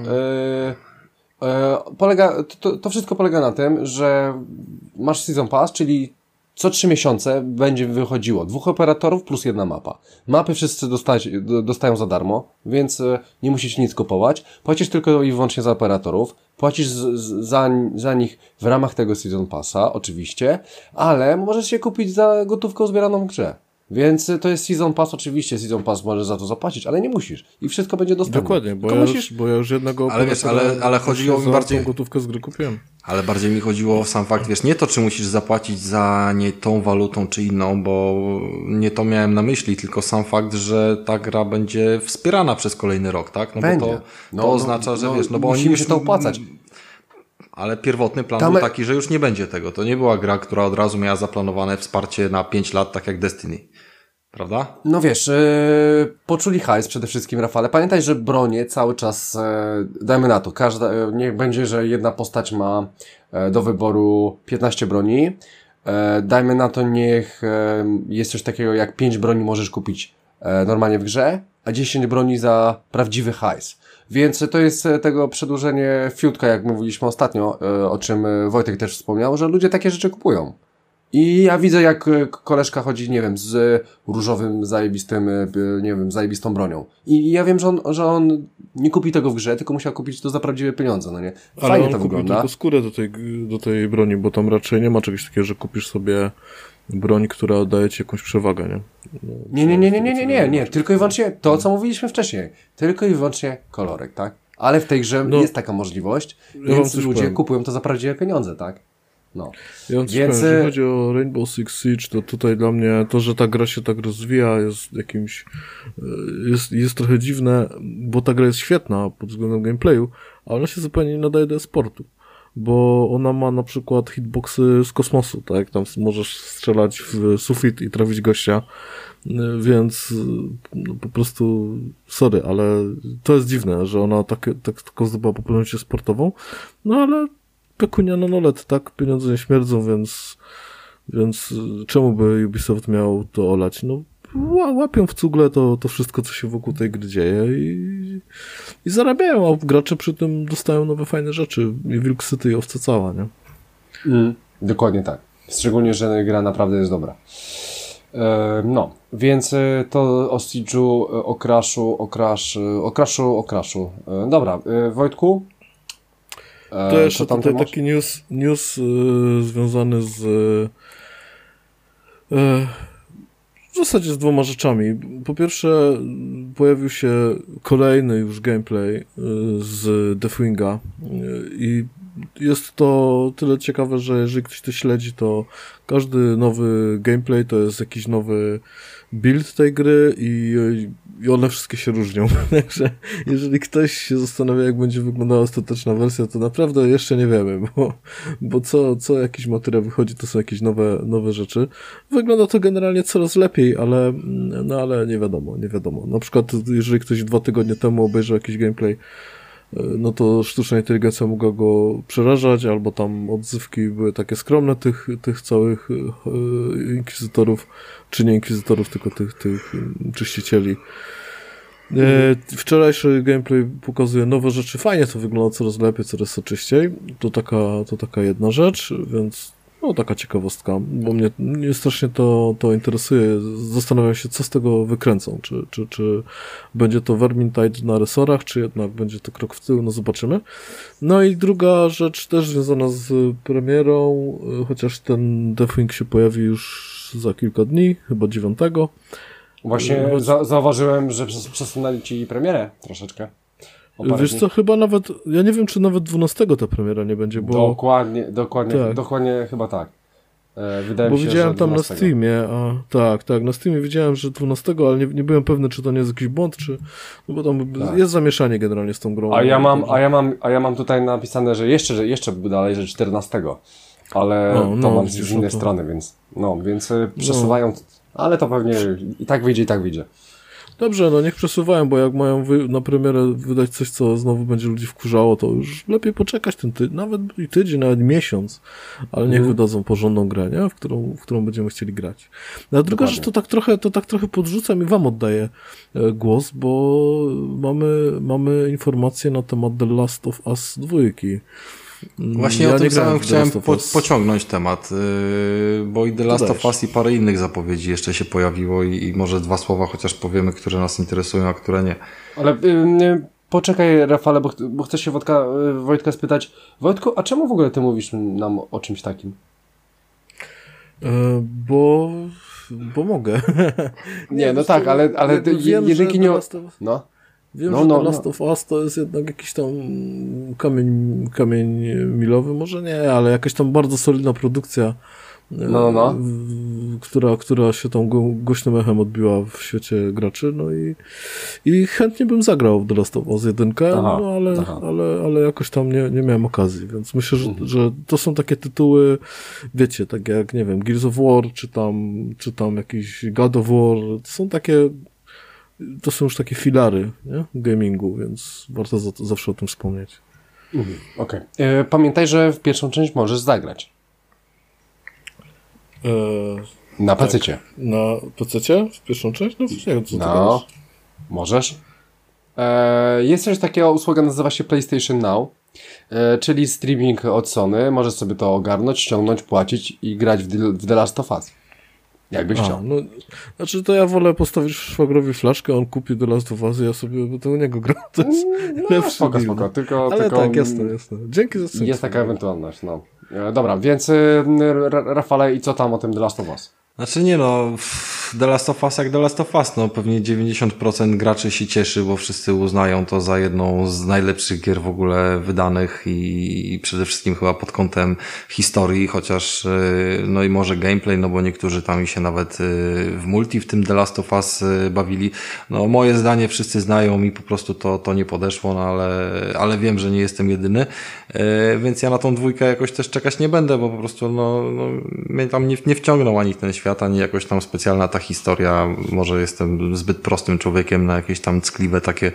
A: to wszystko polega na tym, że masz Season Pass, czyli co 3 miesiące będzie wychodziło 2 operatorów plus 1 mapa. Mapy wszyscy dostają za darmo, więc nie musisz nic kupować. Płacisz tylko i wyłącznie za operatorów. Płacisz za nich w ramach tego Season Passa, oczywiście, ale możesz się kupić za gotówkę zbieraną w grze. Więc to jest Season Pass, oczywiście Season Pass możesz za to zapłacić, ale nie musisz. I wszystko będzie dostępne.
C: Dokładnie, bo ja już jednego...
B: Ale wiesz, ale chodziło mi bardziej...
C: gotówkę z gry kupiłem.
B: Ale bardziej mi chodziło o sam fakt, wiesz, nie to, czy musisz zapłacić za nie tą walutą, czy inną, bo nie to miałem na myśli, tylko sam fakt, że ta gra będzie wspierana przez kolejny rok, tak? No
A: będzie.
B: Bo to oznacza, że wiesz, no bo oni
A: się to opłacać.
B: Ale pierwotny plan był taki, że już nie będzie tego. To nie była gra, która od razu miała zaplanowane wsparcie na 5 lat, tak jak Destiny. Prawda?
A: No wiesz, poczuli hajs przede wszystkim, Rafale. Pamiętaj, że bronie cały czas, dajmy na to, niech będzie, że jedna postać ma do wyboru 15 broni. Dajmy na to, niech jest coś takiego jak 5 broni możesz kupić normalnie w grze, a 10 broni za prawdziwy hajs. Więc to jest tego przedłużenie fiutka, jak mówiliśmy ostatnio, o czym Wojtek też wspomniał, że ludzie takie rzeczy kupują. I ja widzę, jak koleżka chodzi, nie wiem, z różowym, zajebistą bronią. I ja wiem, że on nie kupi tego w grze, tylko musiał kupić to za prawdziwe pieniądze, no nie? Fajnie
C: ale on
A: to wygląda.
C: tylko skórę do tej broni, bo tam raczej nie ma czegoś takiego, że kupisz sobie broń, która daje ci jakąś przewagę, nie?
A: Nie. Tylko i wyłącznie to, co mówiliśmy wcześniej. Tylko i wyłącznie kolorek, tak? Ale w tej grze jest taka możliwość, więc ludzie kupują to za prawdziwe pieniądze, tak? No.
C: Więc jeśli chodzi o Rainbow Six Siege, to tutaj dla mnie to, że ta gra się tak rozwija, jest jakimś jest trochę dziwne, bo ta gra jest świetna pod względem gameplayu, ale ona się zupełnie nie nadaje do e-sportu, bo ona ma na przykład hitboxy z kosmosu, tak? Tam możesz strzelać w sufit i trafić gościa, więc po prostu sorry, ale to jest dziwne, że ona taką zdobyła popularność sportową, no ale pekunia na nolet, tak? Pieniądze nie śmierdzą, więc czemu by Ubisoft miał to olać? No łapią w cugle to wszystko, co się wokół tej gry dzieje i zarabiają, a gracze przy tym dostają nowe fajne rzeczy i wilk syty i owca cała, nie?
A: Dokładnie tak. Szczególnie, że gra naprawdę jest dobra. No, więc to o Siege'u, o Crashu. Dobra, Wojtku?
C: To jeszcze tutaj taki news związany z w zasadzie z 2 rzeczami. Po pierwsze, pojawił się kolejny już gameplay z Deathwinga i jest to tyle ciekawe, że jeżeli ktoś to śledzi, to każdy nowy gameplay to jest jakiś nowy build tej gry i one wszystkie się różnią. Także jeżeli ktoś się zastanawia, jak będzie wyglądała ostateczna wersja, to naprawdę jeszcze nie wiemy, bo co jakiś materiał wychodzi, to są jakieś nowe rzeczy. Wygląda to generalnie coraz lepiej, ale nie wiadomo. Na przykład, jeżeli ktoś 2 tygodnie temu obejrzał jakiś gameplay, no to sztuczna inteligencja mogła go przerażać, albo tam odzywki były takie skromne tych całych inkwizytorów, czy nie inkwizytorów, tylko tych czyścicieli. Wczorajszy gameplay pokazuje nowe rzeczy, fajnie to wygląda coraz lepiej, coraz soczyściej. To taka jedna rzecz, więc No, taka ciekawostka, bo mnie strasznie to interesuje. Zastanawiam się, co z tego wykręcą. Czy będzie to Vermintide na resorach, czy jednak będzie to krok w tył, no zobaczymy. No i druga rzecz też związana z premierą, chociaż ten Deathwing się pojawi już za kilka dni, chyba 9.
A: Właśnie zauważyłem, że przesunęli ci premierę troszeczkę.
C: Wiesz co, chyba nawet, ja nie wiem, czy nawet 12 ta premiera nie będzie, bo...
A: Dokładnie chyba tak. Wydaje mi się,
C: widziałem
A: że
C: tam
A: 12.
C: na Steamie, tak, na Steamie widziałem, że 12, ale nie byłem pewny, czy to nie jest jakiś błąd, czy... No bo tam jest zamieszanie generalnie z tą grą.
A: A ja mam tutaj napisane, że jeszcze dalej, że 14. Ale to mam z innej strony, więc przesuwają, ale to pewnie i tak wyjdzie.
C: Dobrze, no niech przesuwają, bo jak mają na premierę wydać coś, co znowu będzie ludzi wkurzało, to już lepiej poczekać nawet i tydzień, nawet miesiąc, ale niech wydadzą porządną grę, nie? W którą będziemy chcieli grać. No, a druga rzecz, to tak trochę podrzucam i wam oddaję głos, bo mamy informacje na temat The Last of Us 2.
B: Właśnie o tym samym chciałem pociągnąć temat, bo i The Last of Us i parę innych zapowiedzi jeszcze się pojawiło i może 2 słowa chociaż powiemy, które nas interesują, a które nie.
A: Ale poczekaj, Rafale, bo chcę się Wojtka spytać. Wojtku, a czemu w ogóle ty mówisz nam o czymś takim?
C: Bo mogę.
A: Nie, no tak, ale jedynki nie... No.
C: Wiem, że The Last of Us to jest jednak jakiś tam kamień milowy, może nie, ale jakaś tam bardzo solidna produkcja, która się tam głośnym echem odbiła w świecie graczy, no i chętnie bym zagrał w The Last of Us 1, ale jakoś tam nie miałem okazji, więc myślę, że to są takie tytuły, wiecie, tak jak, nie wiem, Gears of War, czy tam jakiś God of War, to są już takie filary, nie? Gamingu, więc warto zawsze o tym wspomnieć.
A: Okej. Pamiętaj, że w pierwszą część możesz zagrać. Na PC-cie.
C: Na PC-cie? W pierwszą część? No nie wiem, co ty gadasz.
A: Możesz. Jest coś takiego, usługa nazywa się PlayStation Now, czyli streaming od Sony. Możesz sobie to ogarnąć, ściągnąć, płacić i grać w The Last of Us. Jakbyś chciał.
C: No, znaczy to ja wolę postawić szwagrowi flaszkę, on kupi The Last of Us i ja sobie będę u niego grał. To jest lepszy
A: spoko.
C: Ale tak, jasne. Dzięki za
A: jest taka ewentualność, no. Dobra, więc Rafale, i co tam o tym The Last of Us?
B: Znaczy nie no, The Last of Us jak The Last of Us, no pewnie 90% graczy się cieszy, bo wszyscy uznają to za jedną z najlepszych gier w ogóle wydanych i przede wszystkim chyba pod kątem historii, chociaż no i może gameplay, no bo niektórzy tam się nawet w multi w tym The Last of Us bawili. No moje zdanie wszyscy znają, mi po prostu to nie podeszło, no ale wiem, że nie jestem jedyny, więc ja na tą 2 jakoś też czekać nie będę, bo po prostu no mnie tam nie wciągnął ani ten świat, ani jakoś tam specjalna ta historia. Może jestem zbyt prostym człowiekiem na jakieś tam ckliwe takie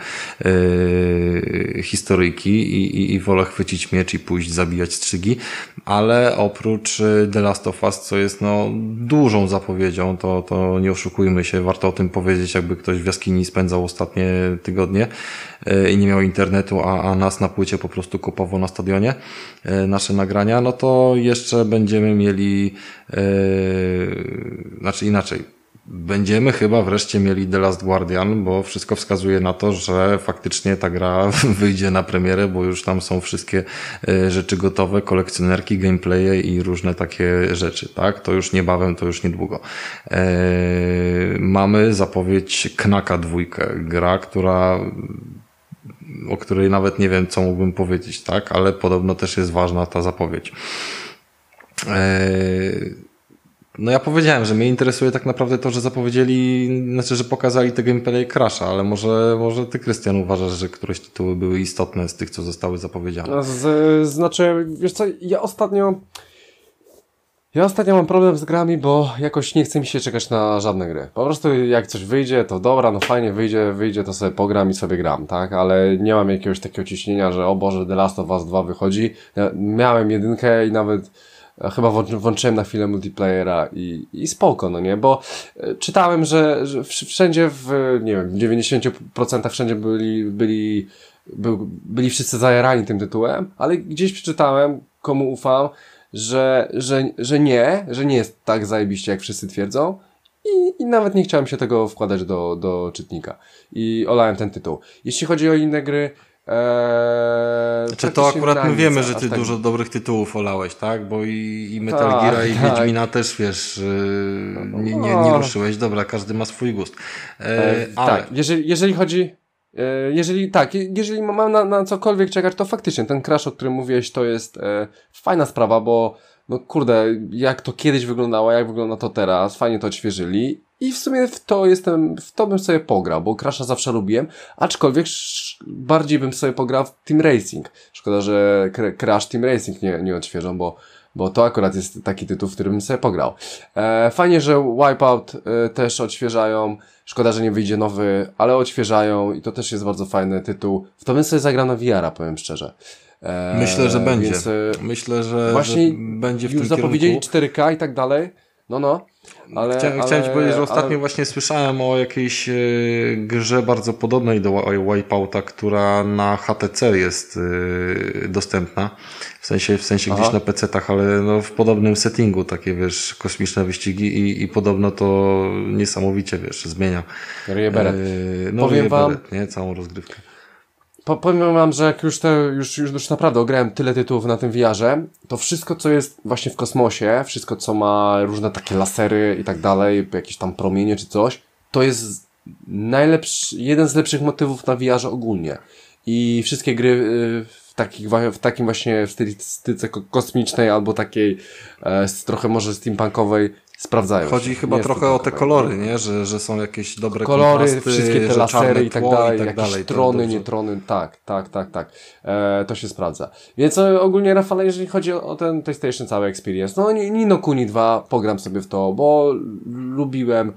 B: historyjki i wolę chwycić miecz i pójść zabijać strzygi, ale oprócz The Last of Us, co jest no dużą zapowiedzią, to nie oszukujmy się, warto o tym powiedzieć, jakby ktoś w jaskini spędzał ostatnie tygodnie i nie miał internetu, a nas na płycie po prostu kupował na stadionie nasze nagrania, no to jeszcze będziemy mieli znaczy inaczej. Będziemy chyba wreszcie mieli The Last Guardian, bo wszystko wskazuje na to, że faktycznie ta gra wyjdzie na premierę, bo już tam są wszystkie rzeczy gotowe, kolekcjonerki, gameplaye i różne takie rzeczy, tak? To już niebawem, to już niedługo. Mamy zapowiedź Knaka 2, gra, o której nawet nie wiem, co mógłbym powiedzieć, tak? Ale podobno też jest ważna ta zapowiedź. No ja powiedziałem, że mnie interesuje tak naprawdę to, że zapowiedzieli, znaczy, że pokazali te gameplay Crasha, ale może ty, Krystian, uważasz, że któreś tytuły były istotne z tych, co zostały zapowiedziane?
A: Znaczy, wiesz co, ja ostatnio mam problem z grami, bo jakoś nie chce mi się czekać na żadne gry. Po prostu jak coś wyjdzie, to dobra, no fajnie, wyjdzie, to sobie pogram i sobie gram, tak? Ale nie mam jakiegoś takiego ciśnienia, że o Boże, The Last of Us 2 wychodzi. Ja miałem 1 i nawet chyba włączyłem na chwilę multiplayera i spoko, no nie? Bo czytałem, że wszędzie nie wiem, w 90% wszędzie byli wszyscy zajarani tym tytułem, ale gdzieś przeczytałem, komu ufam, że nie jest tak zajebiście, jak wszyscy twierdzą. I nawet nie chciałem się tego wkładać do czytnika. I olałem ten tytuł. Jeśli chodzi o inne gry,
B: to akurat my wiemy, że ty
A: tak...
B: dużo dobrych tytułów olałeś, tak? Bo i Metal Gear i Wiedźmina też, wiesz, nie ruszyłeś. Dobra, każdy ma swój gust. Ale...
A: Tak, jeżeli chodzi... Jeżeli mam na cokolwiek czekać, to faktycznie ten Crash, o którym mówiłeś, to jest fajna sprawa, bo no kurde, jak to kiedyś wyglądało, jak wygląda to teraz, fajnie to odświeżyli i w sumie w to bym sobie pograł, bo Crasha zawsze lubiłem, aczkolwiek bardziej bym sobie pograł w Team Racing. Szkoda, że Crash Team Racing nie odświeżą, bo to akurat jest taki tytuł, w którym bym sobie pograł. Fajnie, że Wipeout też odświeżają. Szkoda, że nie wyjdzie nowy, ale odświeżają i to też jest bardzo fajny tytuł. W to bym sobie zagrał na VR-a, powiem szczerze.
B: Myślę, że będzie.
A: Więc,
B: myślę, że
A: właśnie
B: będzie w
A: już
B: tym
A: zapowiedzieli
B: kierunku.
A: 4K i tak dalej. Ale
B: Chciałem ci powiedzieć, że ostatnio właśnie słyszałem o jakiejś grze bardzo podobnej do Wipeouta, która na HTC jest dostępna. W sensie gdzieś na PC-tach, ale no w podobnym settingu, takie wiesz, kosmiczne wyścigi i podobno to niesamowicie, wiesz, zmienia.
A: Powiem wam,
B: nie? Całą rozgrywkę.
A: Powiem wam, że jak już naprawdę ograłem tyle tytułów na tym VR-ze, to wszystko, co jest właśnie w kosmosie, wszystko, co ma różne takie lasery i tak dalej, jakieś tam promienie czy coś, to jest jeden z lepszych motywów na VR-ze ogólnie. I wszystkie gry w takim właśnie w stylistyce kosmicznej albo takiej trochę może steampunkowej sprawdzają.
B: Chodzi chyba trochę o te kolory, nie? Że są jakieś dobre
A: kolory,
B: kontrasty,
A: wszystkie te lasery i tak dalej, jakieś
B: dalej.
A: trony, nie trony, tak. To się sprawdza. Więc ogólnie, Rafale, jeżeli chodzi o ten PlayStation cały experience, no Ni no Kuni 2 pogram sobie w to, bo lubiłem.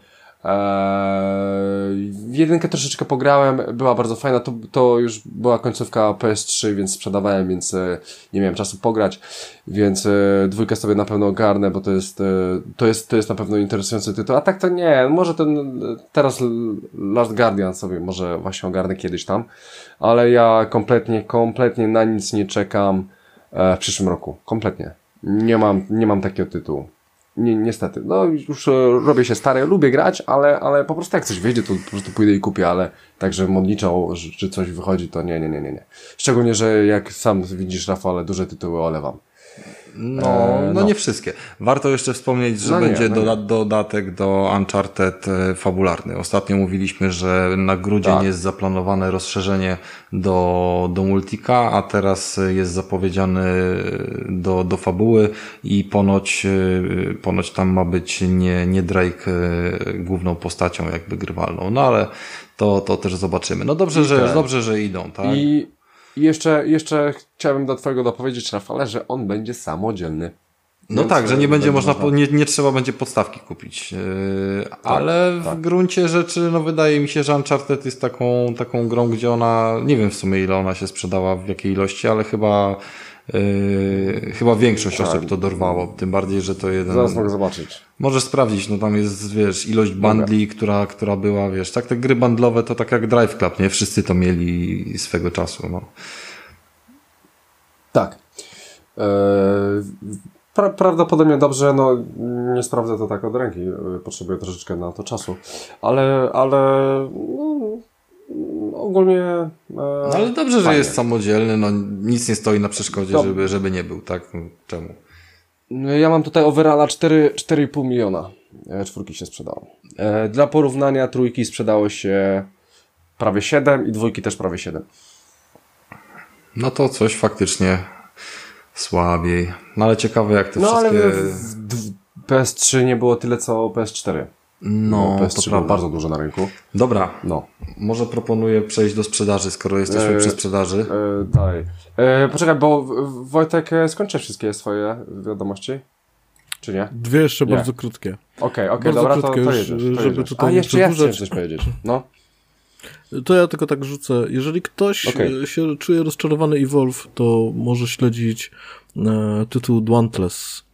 A: W jedynkę troszeczkę pograłem, była bardzo fajna, to już była końcówka PS3, więc sprzedawałem, więc nie miałem czasu pograć, więc dwójkę sobie na pewno ogarnę, bo to jest na pewno interesujący tytuł, a tak to nie, może teraz Last Guardian sobie może właśnie ogarnę kiedyś tam, ale ja kompletnie na nic nie czekam w przyszłym roku, kompletnie. Nie mam takiego tytułu. Niestety, no już robię się stary, lubię grać, ale po prostu jak coś wyjdzie, to po prostu pójdę i kupię, ale także modliczą, czy coś wychodzi, to nie. Szczególnie, że jak sam widzisz, Rafale, duże tytuły olewam.
B: No nie wszystkie. Warto jeszcze wspomnieć, że będzie dodatek do Uncharted fabularny. Ostatnio mówiliśmy, że na grudzień jest zaplanowane rozszerzenie do Multika, a teraz jest zapowiedziany do fabuły i ponoć tam ma być nie Drake główną postacią jakby grywalną. No ale to też zobaczymy. No dobrze, że idą, tak?
A: I jeszcze chciałbym do twojego dopowiedzieć, Rafale, że on będzie samodzielny.
B: No tak, że nie będzie nie trzeba będzie podstawki kupić. Ale w gruncie rzeczy, no wydaje mi się, że Uncharted jest taką grą, gdzie ona, nie wiem w sumie ile ona się sprzedała, w jakiej ilości, ale chyba większość osób to dorwało. Tym bardziej, że to jeden...
A: Zaraz mogę zobaczyć.
B: Możesz sprawdzić, no tam jest, wiesz, ilość bundli, która była, wiesz, tak, te gry bundlowe to tak jak Drive Club, nie? Wszyscy to mieli swego czasu, no.
A: Tak. Prawdopodobnie dobrze, no nie sprawdzę to tak od ręki, potrzebuję troszeczkę na to czasu, ale no, ogólnie
B: ale dobrze, że jest samodzielny, no nic nie stoi na przeszkodzie, żeby nie był, tak? Czemu?
A: Ja mam tutaj overalla 4,5 miliona. 4 się sprzedało. Dla porównania 3 sprzedało się prawie 7 i 2 też prawie 7.
B: No to coś faktycznie słabiej. No ale ciekawe jak te wszystkie...
A: ale PS3 nie było tyle co PS4.
B: No,
A: PS3 było bardzo dużo na rynku.
B: Dobra,
A: no.
B: Może proponuję przejść do sprzedaży, skoro jesteśmy przy sprzedaży.
A: Dalej. Poczekaj, bo Wojtek skończy wszystkie swoje wiadomości? Czy nie?
C: 2 jeszcze bardzo krótkie.
A: Okej, dobra, krótkie, to jedziesz.
C: Żeby tutaj
A: jeszcze ja chciałem coś powiedzieć. No.
C: To ja tylko tak rzucę. Jeżeli ktoś się czuje rozczarowany Evolve, to może śledzić tytuł Dauntless.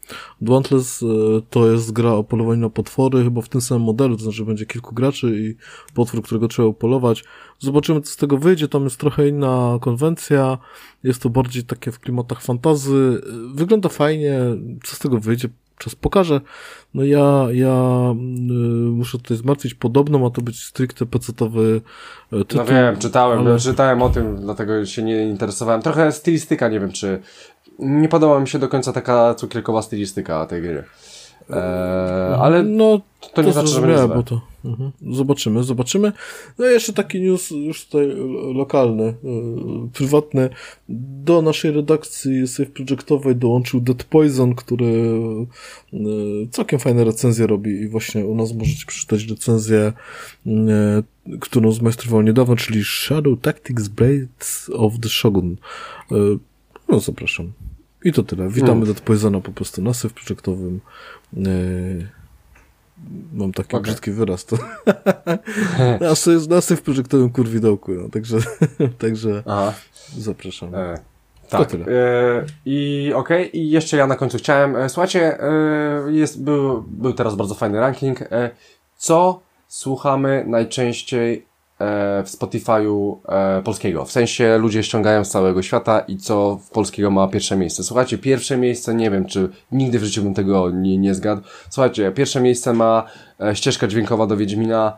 C: Dauntless to jest gra o polowaniu na potwory, chyba w tym samym modelu, to znaczy będzie kilku graczy i potwór, którego trzeba upolować. Zobaczymy, co z tego wyjdzie, tam jest trochę inna konwencja, jest to bardziej takie w klimatach fantasy, wygląda fajnie, co z tego wyjdzie, czas pokaże. No ja muszę tutaj zmartwić, podobno ma to być stricte pecetowy tytuł.
A: No wiem, czytałem o tym, dlatego się nie interesowałem. Trochę stylistyka, nie wiem czy... Nie podoba mi się do końca taka cukierkowa stylistyka tej gry. Ale
C: no,
A: to nie znaczy, że będzie złe.
C: bo to Zobaczymy. No i jeszcze taki news już tutaj lokalny, prywatny. Do naszej redakcji Safe Projectowej dołączył Dead Poison, który całkiem fajne recenzje robi i właśnie u nas możecie przeczytać recenzję, którą zmajstrował niedawno, czyli Shadow Tactics Blades of the Shogun. No zapraszam. I to tyle. Witamy Dead Poisona po prostu na Safe Projectowym. Mam taki brzydki wyraz. To na Safe Projectowym kurwidołku. No, także zapraszam.
A: Tak. To tyle. I jeszcze ja na końcu chciałem. Słuchajcie, był teraz bardzo fajny ranking. Co słuchamy najczęściej w Spotify'u polskiego? W sensie ludzie ściągają z całego świata i co w polskiego ma pierwsze miejsce. Słuchajcie, pierwsze miejsce, nie wiem, czy nigdy w życiu bym tego nie zgadł. Słuchajcie, pierwsze miejsce ma ścieżka dźwiękowa do Wiedźmina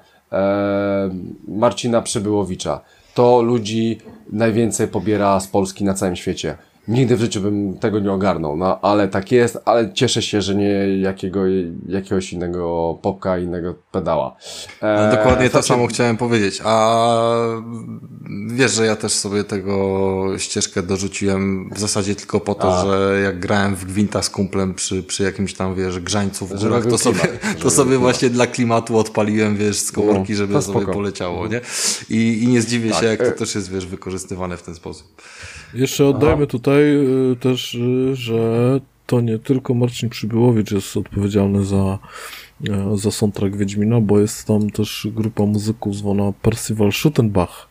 A: Marcina Przybyłowicza. To ludzi najwięcej pobiera z Polski na całym świecie. Nigdy w życiu bym tego nie ogarnął, no ale tak jest, ale cieszę się, że nie jakiegoś innego popka, innego pedała.
B: Dokładnie to samo chciałem powiedzieć, a wiesz, że ja też sobie tego ścieżkę dorzuciłem w zasadzie tylko po to, że jak grałem w Gwinta z kumplem przy jakimś tam, wiesz, grzańcu w górach, to sobie właśnie dla klimatu odpaliłem, wiesz, z komórki, żeby sobie poleciało, nie? I nie zdziwię się, jak to też jest, wiesz, wykorzystywane w ten sposób.
C: Jeszcze oddajmy tutaj też, że to nie tylko Marcin Przybyłowicz jest odpowiedzialny za soundtrack Wiedźmina, bo jest tam też grupa muzyków zwana Percival Schuttenbach.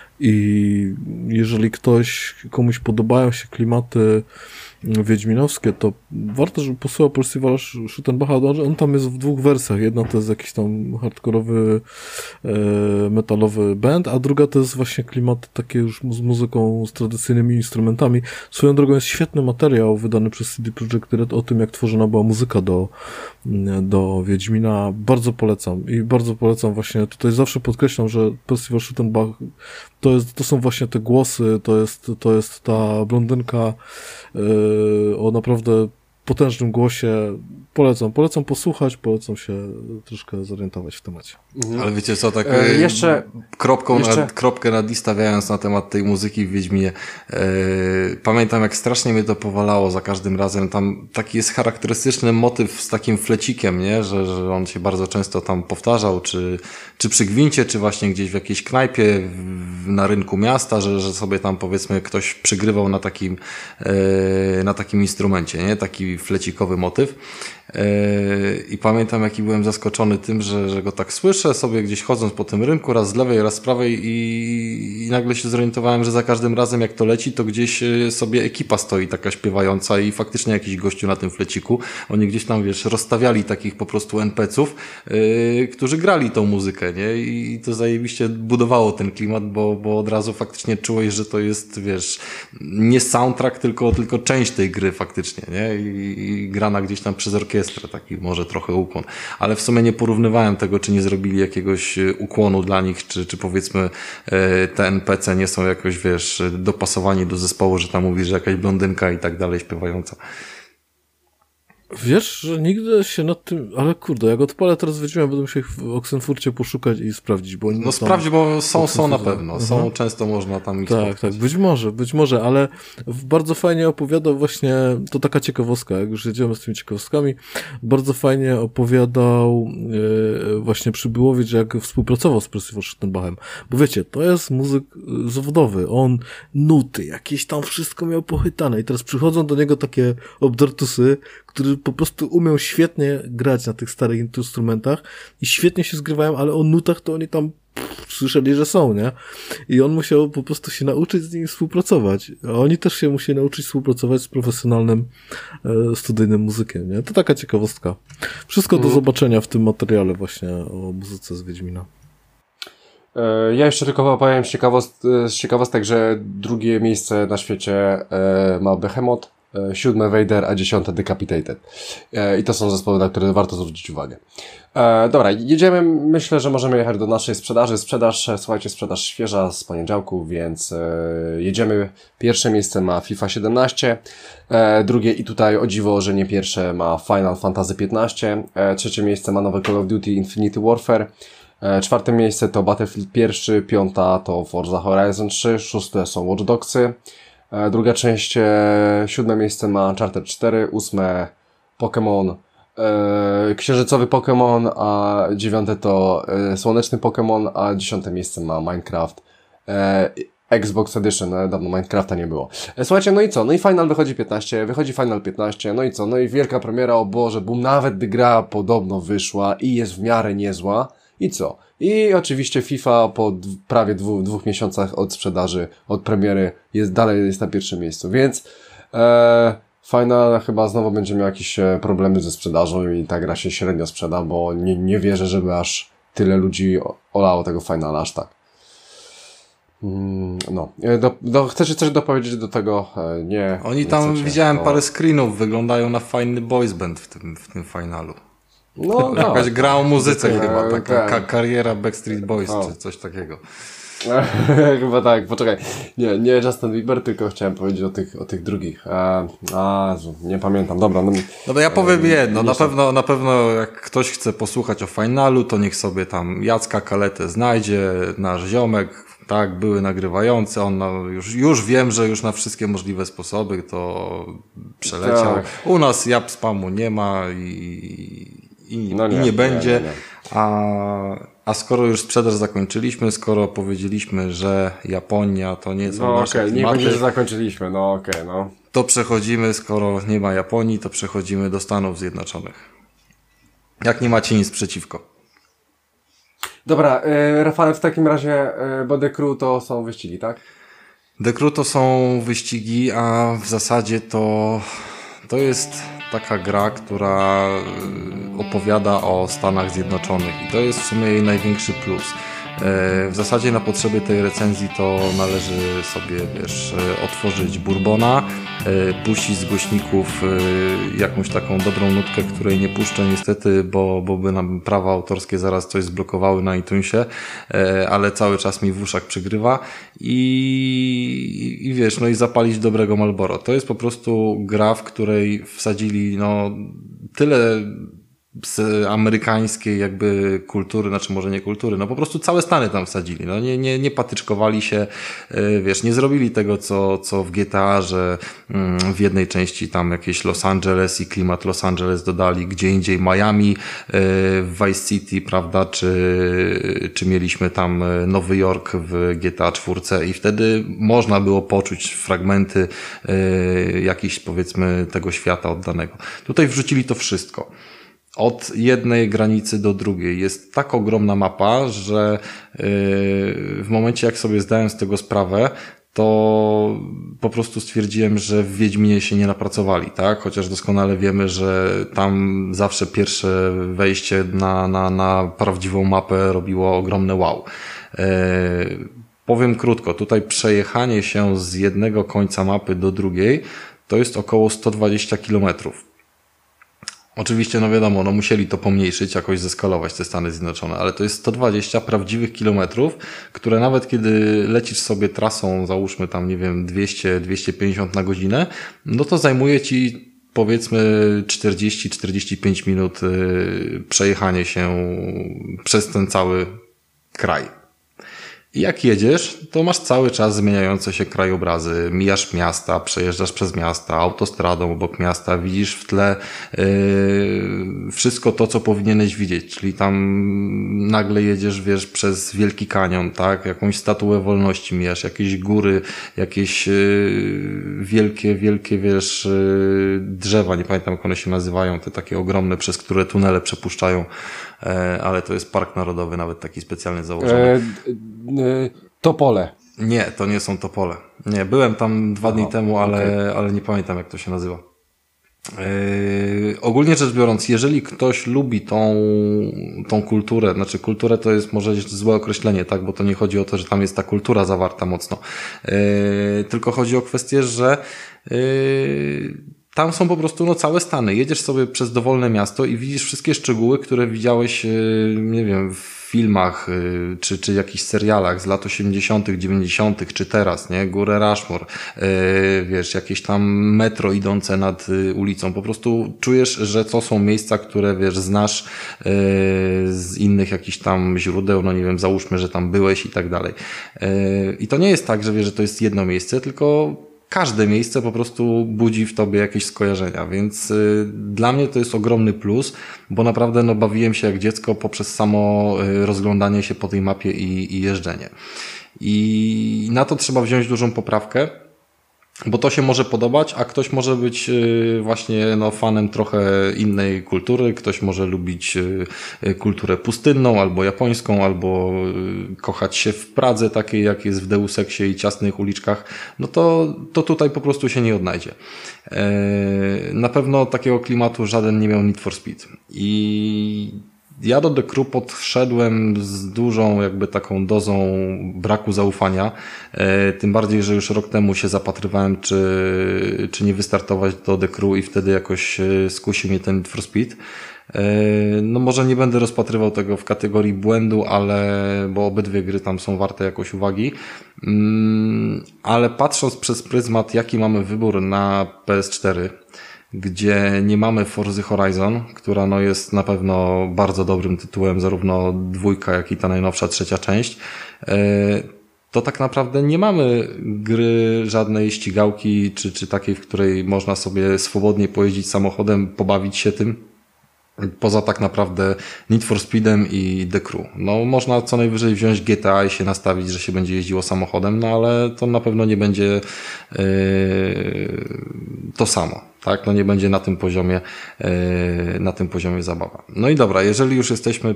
C: I jeżeli komuś podobają się klimaty wiedźminowskie, to warto, żeby posłuchał Percivala Schuttenbacha. On tam jest w dwóch wersjach. Jedna to jest jakiś tam hardkorowy, metalowy band, a druga to jest właśnie klimat takie już z muzyką, z tradycyjnymi instrumentami. Swoją drogą jest świetny materiał wydany przez CD Projekt Red o tym, jak tworzona była muzyka do Wiedźmina. Bardzo polecam i bardzo polecam właśnie, tutaj zawsze podkreślam, że Percival Schuttenbach to są właśnie te głosy, to jest ta blondynka o naprawdę potężnym głosie. Polecam posłuchać, polecam się troszkę zorientować w temacie.
B: Ale wiecie co, tak kropkę nad i stawiając na temat tej muzyki w Wiedźminie, pamiętam jak strasznie mnie to powalało za każdym razem. Tam taki jest charakterystyczny motyw z takim flecikiem, nie? Że on się bardzo często tam powtarzał, czy przy gwincie, czy właśnie gdzieś w jakiejś knajpie na rynku miasta, że sobie tam powiedzmy ktoś przygrywał na takim instrumencie, nie? Taki flecikowy motyw. I pamiętam, jaki byłem zaskoczony tym, że go tak słyszę sobie gdzieś chodząc po tym rynku, raz z lewej, raz z prawej i nagle się zorientowałem, że za każdym razem jak to leci, to gdzieś sobie ekipa stoi taka śpiewająca i faktycznie jakiś gościu na tym fleciku. Oni gdzieś tam, wiesz, rozstawiali takich po prostu NPC-ów, którzy grali tą muzykę, nie? I to zajebiście budowało ten klimat, bo od razu faktycznie czułeś, że to jest, wiesz, nie soundtrack, tylko część tej gry faktycznie, nie? I grana gdzieś tam przez orkiestrę, taki może trochę ukłon. Ale w sumie nie porównywałem tego, czy nie zrobili jakiegoś ukłonu dla nich, czy powiedzmy te NPC nie są jakoś, wiesz, dopasowani do zespołu, że tam mówi, że jakaś blondynka i tak dalej śpiewająca.
C: Wiesz, że nigdy się nad tym... Ale kurde, jak odpalę teraz Wiedźmina, będę musiał w Oxenfurcie poszukać i sprawdzić, bo...
B: No sprawdź, bo są na pewno. Są, często można tam ich spotkać.
C: Tak, być może, ale bardzo fajnie opowiadał właśnie... To taka ciekawostka, jak już jedziemy z tymi ciekawostkami, bardzo fajnie opowiadał właśnie Przybyłowicz, jak współpracował z Percival Schuttenbachem. Bo wiecie, to jest muzyk zawodowy. On nuty, jakieś tam wszystko miał pochytane i teraz przychodzą do niego takie obdartusy, który po prostu umiał świetnie grać na tych starych instrumentach i świetnie się zgrywają, ale o nutach to oni tam słyszeli, że są, nie? I on musiał po prostu się nauczyć z nimi współpracować. A oni też się musieli nauczyć współpracować z profesjonalnym studyjnym muzykiem, nie? To taka ciekawostka. Wszystko do zobaczenia w tym materiale właśnie o muzyce z Wiedźmina.
A: Ja jeszcze tylko opowiem z ciekawostek, że drugie miejsce na świecie ma Behemoth, 7 Vader, a 10 Decapitated. I to są zespoły, na które warto zwrócić uwagę. Dobra, jedziemy. Myślę, że możemy jechać do naszej sprzedaży. Słuchajcie, sprzedaż świeża z poniedziałku, więc jedziemy. Pierwsze miejsce ma FIFA 17, drugie i tutaj o dziwo, że nie pierwsze ma Final Fantasy 15, trzecie miejsce ma nowe Call of Duty Infinity Warfare, czwarte miejsce to Battlefield 1, piąta to Forza Horizon 3, szóste są Watch Dogsy, druga część, siódme miejsce ma Uncharted 4, ósme Pokémon, księżycowy Pokémon, a dziewiąte to słoneczny Pokémon, a dziesiąte miejsce ma Minecraft Xbox Edition, dawno Minecrafta nie było. Słuchajcie, no i co? No i Final wychodzi Final 15, no i co? No i wielka premiera, o Boże, bo nawet gdy gra podobno wyszła i jest w miarę niezła, i co? I oczywiście FIFA po prawie dwóch miesiącach od sprzedaży, od premiery dalej jest na pierwszym miejscu, więc Final chyba znowu będzie miał jakieś problemy ze sprzedażą i ta gra się średnio sprzeda, bo nie wierzę, żeby aż tyle ludzi olało tego Finala aż tak. No. Chcecie coś dopowiedzieć do tego? Nie.
B: Oni
A: nie
B: tam,
A: chcecie,
B: widziałem parę screenów, wyglądają na fajny boys band w tym finalu.
A: No,
B: jakaś gra o muzyce chyba, taka
A: tak.
B: Kariera Backstreet Boys czy coś takiego.
A: Chyba tak, poczekaj. Nie Justin Bieber, tylko chciałem powiedzieć o tych drugich. Nie pamiętam. Dobra.
B: No ja powiem jedno, na pewno jak ktoś chce posłuchać o finalu, to niech sobie tam Jacka Kaletę znajdzie, nasz ziomek, tak, były nagrywający, on już wiem, że już na wszystkie możliwe sposoby to przeleciał.
A: Tak.
B: U nas jab spamu nie ma i nie będzie. Nie. A skoro już sprzedaż zakończyliśmy, skoro powiedzieliśmy, że Japonia to nie są nasze klimaty,
A: nie będzie, że zakończyliśmy, no.
B: To przechodzimy, skoro nie ma Japonii, to przechodzimy do Stanów Zjednoczonych. Jak nie macie nic przeciwko.
A: Dobra, Rafale, w takim razie, bo The Crew to są wyścigi, tak?
B: The Crew to są wyścigi, a w zasadzie to jest taka gra, która opowiada o Stanach Zjednoczonych i to jest w sumie jej największy plus. W zasadzie na potrzeby tej recenzji to należy sobie, otworzyć bourbona, puścić z głośników jakąś taką dobrą nutkę, której nie puszczę niestety, bo by nam prawa autorskie zaraz coś zblokowały na iTunesie, ale cały czas mi w uszach przygrywa i i zapalić dobrego Marlboro. To jest po prostu gra, w której wsadzili tyle z amerykańskiej jakby kultury, znaczy może nie kultury, po prostu całe Stany tam wsadzili, nie patyczkowali się, nie zrobili tego, co w GTA, że w jednej części tam jakieś Los Angeles i klimat Los Angeles dodali, gdzie indziej Miami, w Vice City, prawda, czy mieliśmy tam Nowy Jork w GTA 4 i wtedy można było poczuć fragmenty jakichś, powiedzmy, tego świata oddanego. Tutaj wrzucili to wszystko. Od jednej granicy do drugiej. Jest tak ogromna mapa, że w momencie jak sobie zdałem z tego sprawę, to po prostu stwierdziłem, że w Wiedźminie się nie napracowali, tak? Chociaż doskonale wiemy, że tam zawsze pierwsze wejście na prawdziwą mapę robiło ogromne wow. Powiem krótko, tutaj przejechanie się z jednego końca mapy do drugiej to jest około 120 kilometrów. Oczywiście, wiadomo, musieli to pomniejszyć, jakoś zeskalować te Stany Zjednoczone, ale to jest 120 prawdziwych kilometrów, które nawet kiedy lecisz sobie trasą, załóżmy tam, 200-250 na godzinę, to zajmuje ci, powiedzmy, 40-45 minut przejechanie się przez ten cały kraj. I jak jedziesz, to masz cały czas zmieniające się krajobrazy, mijasz miasta, przejeżdżasz przez miasta, autostradą obok miasta, widzisz w tle wszystko to, co powinieneś widzieć, czyli tam nagle jedziesz, przez Wielki Kanion, tak, jakąś statuę wolności mijasz, jakieś góry, jakieś wielkie, drzewa, nie pamiętam jak one się nazywają, te takie ogromne, przez które tunele przepuszczają ale to jest park narodowy, nawet taki specjalny założony.
A: Topole.
B: Nie, to nie są Topole. Nie, byłem tam 2 dni temu, ale nie pamiętam, jak to się nazywa. Ogólnie rzecz biorąc, jeżeli ktoś lubi tą kulturę, znaczy kulturę to jest może złe określenie, tak, bo to nie chodzi o to, że tam jest ta kultura zawarta mocno, tylko chodzi o kwestię, że tam są po prostu całe stany. Jedziesz sobie przez dowolne miasto i widzisz wszystkie szczegóły, które widziałeś, nie wiem, w filmach, czy jakichś serialach z lat 80., 90., czy teraz, nie? Górę Rushmore, wiesz, jakieś tam metro idące nad ulicą. Po prostu czujesz, że to są miejsca, które, wiesz, znasz z innych jakichś tam źródeł, no nie wiem, załóżmy, że tam byłeś i tak dalej. I to nie jest tak, że wiesz, że to jest jedno miejsce, tylko każde miejsce po prostu budzi w tobie jakieś skojarzenia, więc dla mnie to jest ogromny plus, bo naprawdę bawiłem się jak dziecko poprzez samo rozglądanie się po tej mapie i jeżdżenie. I na to trzeba wziąć dużą poprawkę, bo to się może podobać, a ktoś może być właśnie fanem trochę innej kultury, ktoś może lubić kulturę pustynną albo japońską, albo kochać się w Pradze takiej jak jest w Deus Exie i ciasnych uliczkach, no to tutaj po prostu się nie odnajdzie. Na pewno takiego klimatu żaden nie miał Need for Speed i ja do The Crew podszedłem z dużą jakby taką dozą braku zaufania, tym bardziej, że już rok temu się zapatrywałem, czy nie wystartować do The Crew i wtedy jakoś skusił mnie ten Need for Speed. No może nie będę rozpatrywał tego w kategorii błędu, bo obydwie gry tam są warte jakoś uwagi, ale patrząc przez pryzmat, jaki mamy wybór na PS4, gdzie nie mamy Forzy Horizon, która jest na pewno bardzo dobrym tytułem, zarówno 2, jak i ta najnowsza 3 część, to tak naprawdę nie mamy gry żadnej ścigałki, czy takiej, w której można sobie swobodnie pojeździć samochodem, pobawić się tym. Poza tak naprawdę Need for Speedem i The Crew. Można co najwyżej wziąć GTA i się nastawić, że się będzie jeździło samochodem, ale to na pewno nie będzie to samo, tak? Nie będzie na tym poziomie zabawa. No i dobra, jeżeli już jesteśmy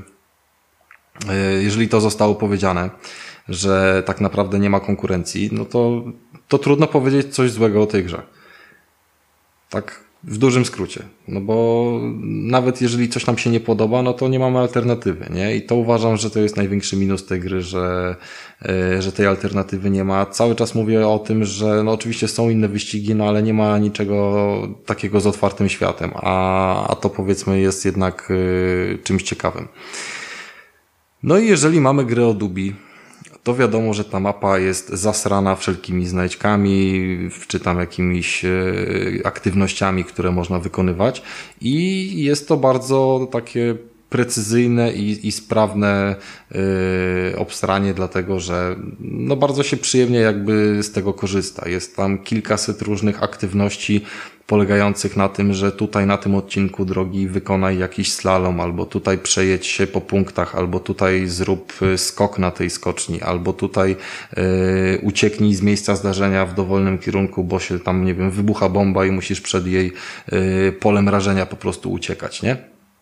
B: jeżeli to zostało powiedziane, że tak naprawdę nie ma konkurencji, no to trudno powiedzieć coś złego o tej grze. Tak? W dużym skrócie, bo nawet jeżeli coś nam się nie podoba, no to nie mamy alternatywy, nie? I to uważam, że to jest największy minus tej gry, że tej alternatywy nie ma. Cały czas mówię o tym, że oczywiście są inne wyścigi, ale nie ma niczego takiego z otwartym światem, a to powiedzmy jest jednak czymś ciekawym. No i jeżeli mamy grę od Ubi, to wiadomo, że ta mapa jest zasrana wszelkimi znajdźkami, czy tam jakimiś aktywnościami, które można wykonywać i jest to bardzo takie precyzyjne i sprawne obstranie, dlatego że bardzo się przyjemnie jakby z tego korzysta. Jest tam kilkaset różnych aktywności polegających na tym, że tutaj na tym odcinku drogi wykonaj jakiś slalom, albo tutaj przejedź się po punktach, albo tutaj zrób skok na tej skoczni, albo tutaj ucieknij z miejsca zdarzenia w dowolnym kierunku, bo się tam, nie wiem, wybucha bomba i musisz przed jej polem rażenia po prostu uciekać, nie?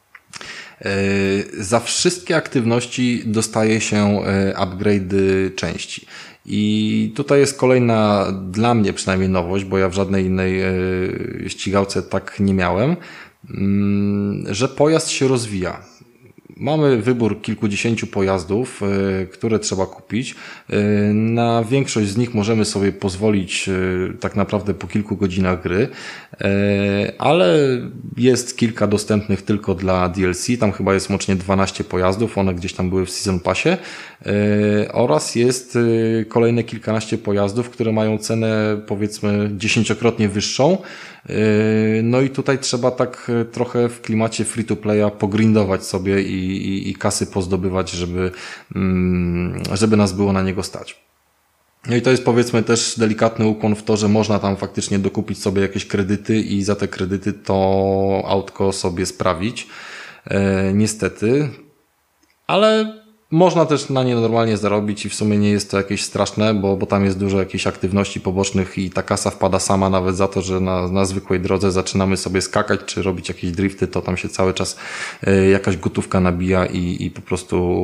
B: Za wszystkie aktywności dostaje się upgrade'y części. I tutaj jest kolejna, dla mnie przynajmniej nowość, bo ja w żadnej innej ścigałce tak nie miałem, że pojazd się rozwija. Mamy wybór kilkudziesięciu pojazdów, które trzeba kupić. Na większość z nich możemy sobie pozwolić tak naprawdę po kilku godzinach gry, ale jest kilka dostępnych tylko dla DLC. Tam chyba jest łącznie 12 pojazdów, one gdzieś tam były w Season Passie, oraz jest kolejne kilkanaście pojazdów, które mają cenę powiedzmy 10-krotnie wyższą. No i tutaj trzeba tak trochę w klimacie free to playa pogrindować sobie i kasy pozdobywać, żeby nas było na niego stać. No i to jest powiedzmy też delikatny ukłon w to, że można tam faktycznie dokupić sobie jakieś kredyty i za te kredyty to autko sobie sprawić. Niestety. Ale można też na nie normalnie zarobić i w sumie nie jest to jakieś straszne, bo tam jest dużo jakichś aktywności pobocznych i ta kasa wpada sama nawet za to, że na zwykłej drodze zaczynamy sobie skakać czy robić jakieś drifty, to tam się cały czas jakaś gotówka nabija i po prostu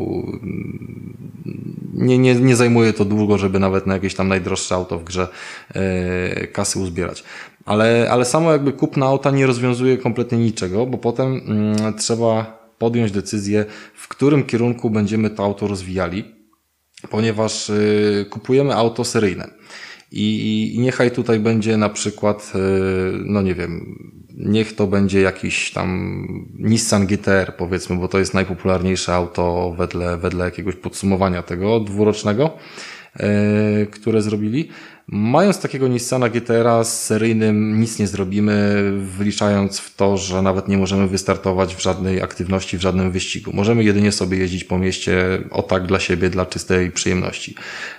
B: nie zajmuje to długo, żeby nawet na jakieś tam najdroższe auto w grze kasy uzbierać. Ale samo jakby kupno auta nie rozwiązuje kompletnie niczego, bo potem trzeba podjąć decyzję, w którym kierunku będziemy to auto rozwijali, ponieważ kupujemy auto seryjne. I niechaj tutaj będzie na przykład, no nie wiem, niech to będzie jakiś tam Nissan GT-R powiedzmy, bo to jest najpopularniejsze auto wedle jakiegoś podsumowania tego dwurocznego, które zrobili. Mając takiego Nissana GT-R-a z seryjnym nic nie zrobimy, wliczając w to, że nawet nie możemy wystartować w żadnej aktywności, w żadnym wyścigu. Możemy jedynie sobie jeździć po mieście o tak dla siebie, dla czystej przyjemności.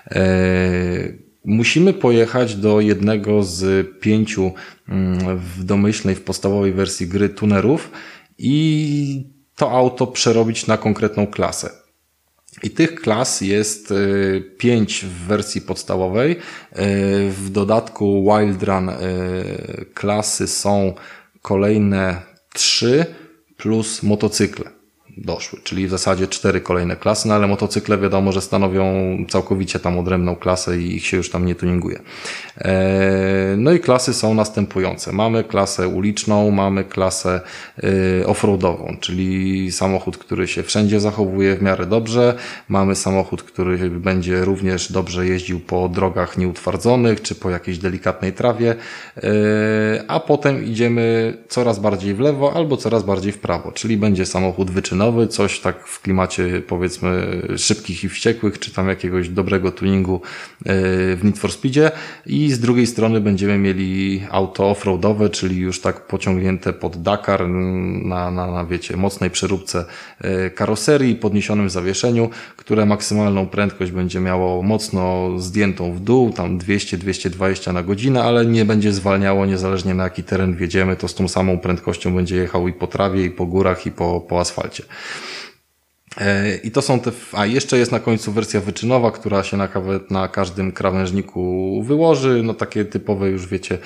B: Musimy pojechać do jednego z 5 w domyślnej, w podstawowej wersji gry tunerów i to auto przerobić na konkretną klasę. I tych klas jest 5 w wersji podstawowej. W dodatku Wild Run klasy są kolejne 3 plus motocykle doszły, czyli w zasadzie 4 kolejne klasy, no ale motocykle wiadomo, że stanowią całkowicie tam odrębną klasę i ich się już tam nie tuninguje. No i klasy są następujące. Mamy klasę uliczną, mamy klasę offroadową, czyli samochód, który się wszędzie zachowuje w miarę dobrze. Mamy samochód, który będzie również dobrze jeździł po drogach nieutwardzonych, czy po jakiejś delikatnej trawie, a potem idziemy coraz bardziej w lewo albo coraz bardziej w prawo, czyli będzie samochód wyczynowy, coś tak w klimacie powiedzmy szybkich i wściekłych, czy tam jakiegoś dobrego tuningu w Need for Speedzie i z drugiej strony będziemy mieli auto offroadowe, czyli już tak pociągnięte pod Dakar na wiecie, mocnej przeróbce karoserii, podniesionym zawieszeniu, które maksymalną prędkość będzie miało mocno zdjętą w dół, tam 200-220 na godzinę, ale nie będzie zwalniało niezależnie na jaki teren wjedziemy, to z tą samą prędkością będzie jechał i po trawie, i po górach, i po asfalcie. I to są te, a jeszcze jest na końcu wersja wyczynowa, która się na każdym krawężniku wyłoży, no takie typowe już wiecie,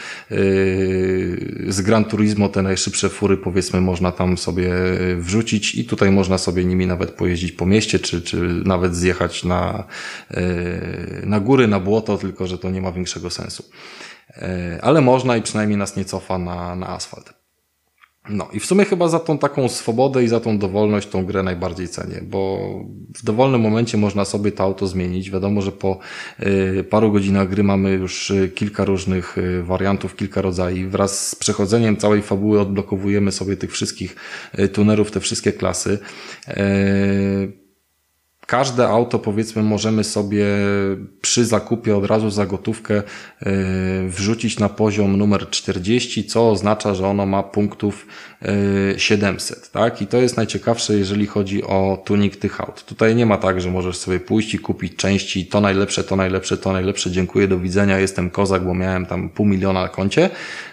B: z Gran Turismo te najszybsze fury powiedzmy można tam sobie wrzucić i tutaj można sobie nimi nawet pojeździć po mieście, czy nawet zjechać na góry, na błoto, tylko że to nie ma większego sensu. Ale można i przynajmniej nas nie cofa na asfalt. No i w sumie chyba za tą taką swobodę i za tą dowolność tą grę najbardziej cenię, bo w dowolnym momencie można sobie to auto zmienić. Wiadomo, że po paru godzinach gry mamy już kilka różnych wariantów, kilka rodzajów. Wraz z przechodzeniem całej fabuły odblokowujemy sobie tych wszystkich tunerów, te wszystkie klasy. Każde auto powiedzmy możemy sobie przy zakupie od razu za gotówkę wrzucić na poziom numer 40, co oznacza, że ono ma punktów 700, tak? I to jest najciekawsze, jeżeli chodzi o tuning tych aut. Tutaj nie ma tak, że możesz sobie pójść i kupić części to najlepsze, to najlepsze, to najlepsze, dziękuję, do widzenia, jestem kozak, bo miałem tam 500 000 na koncie.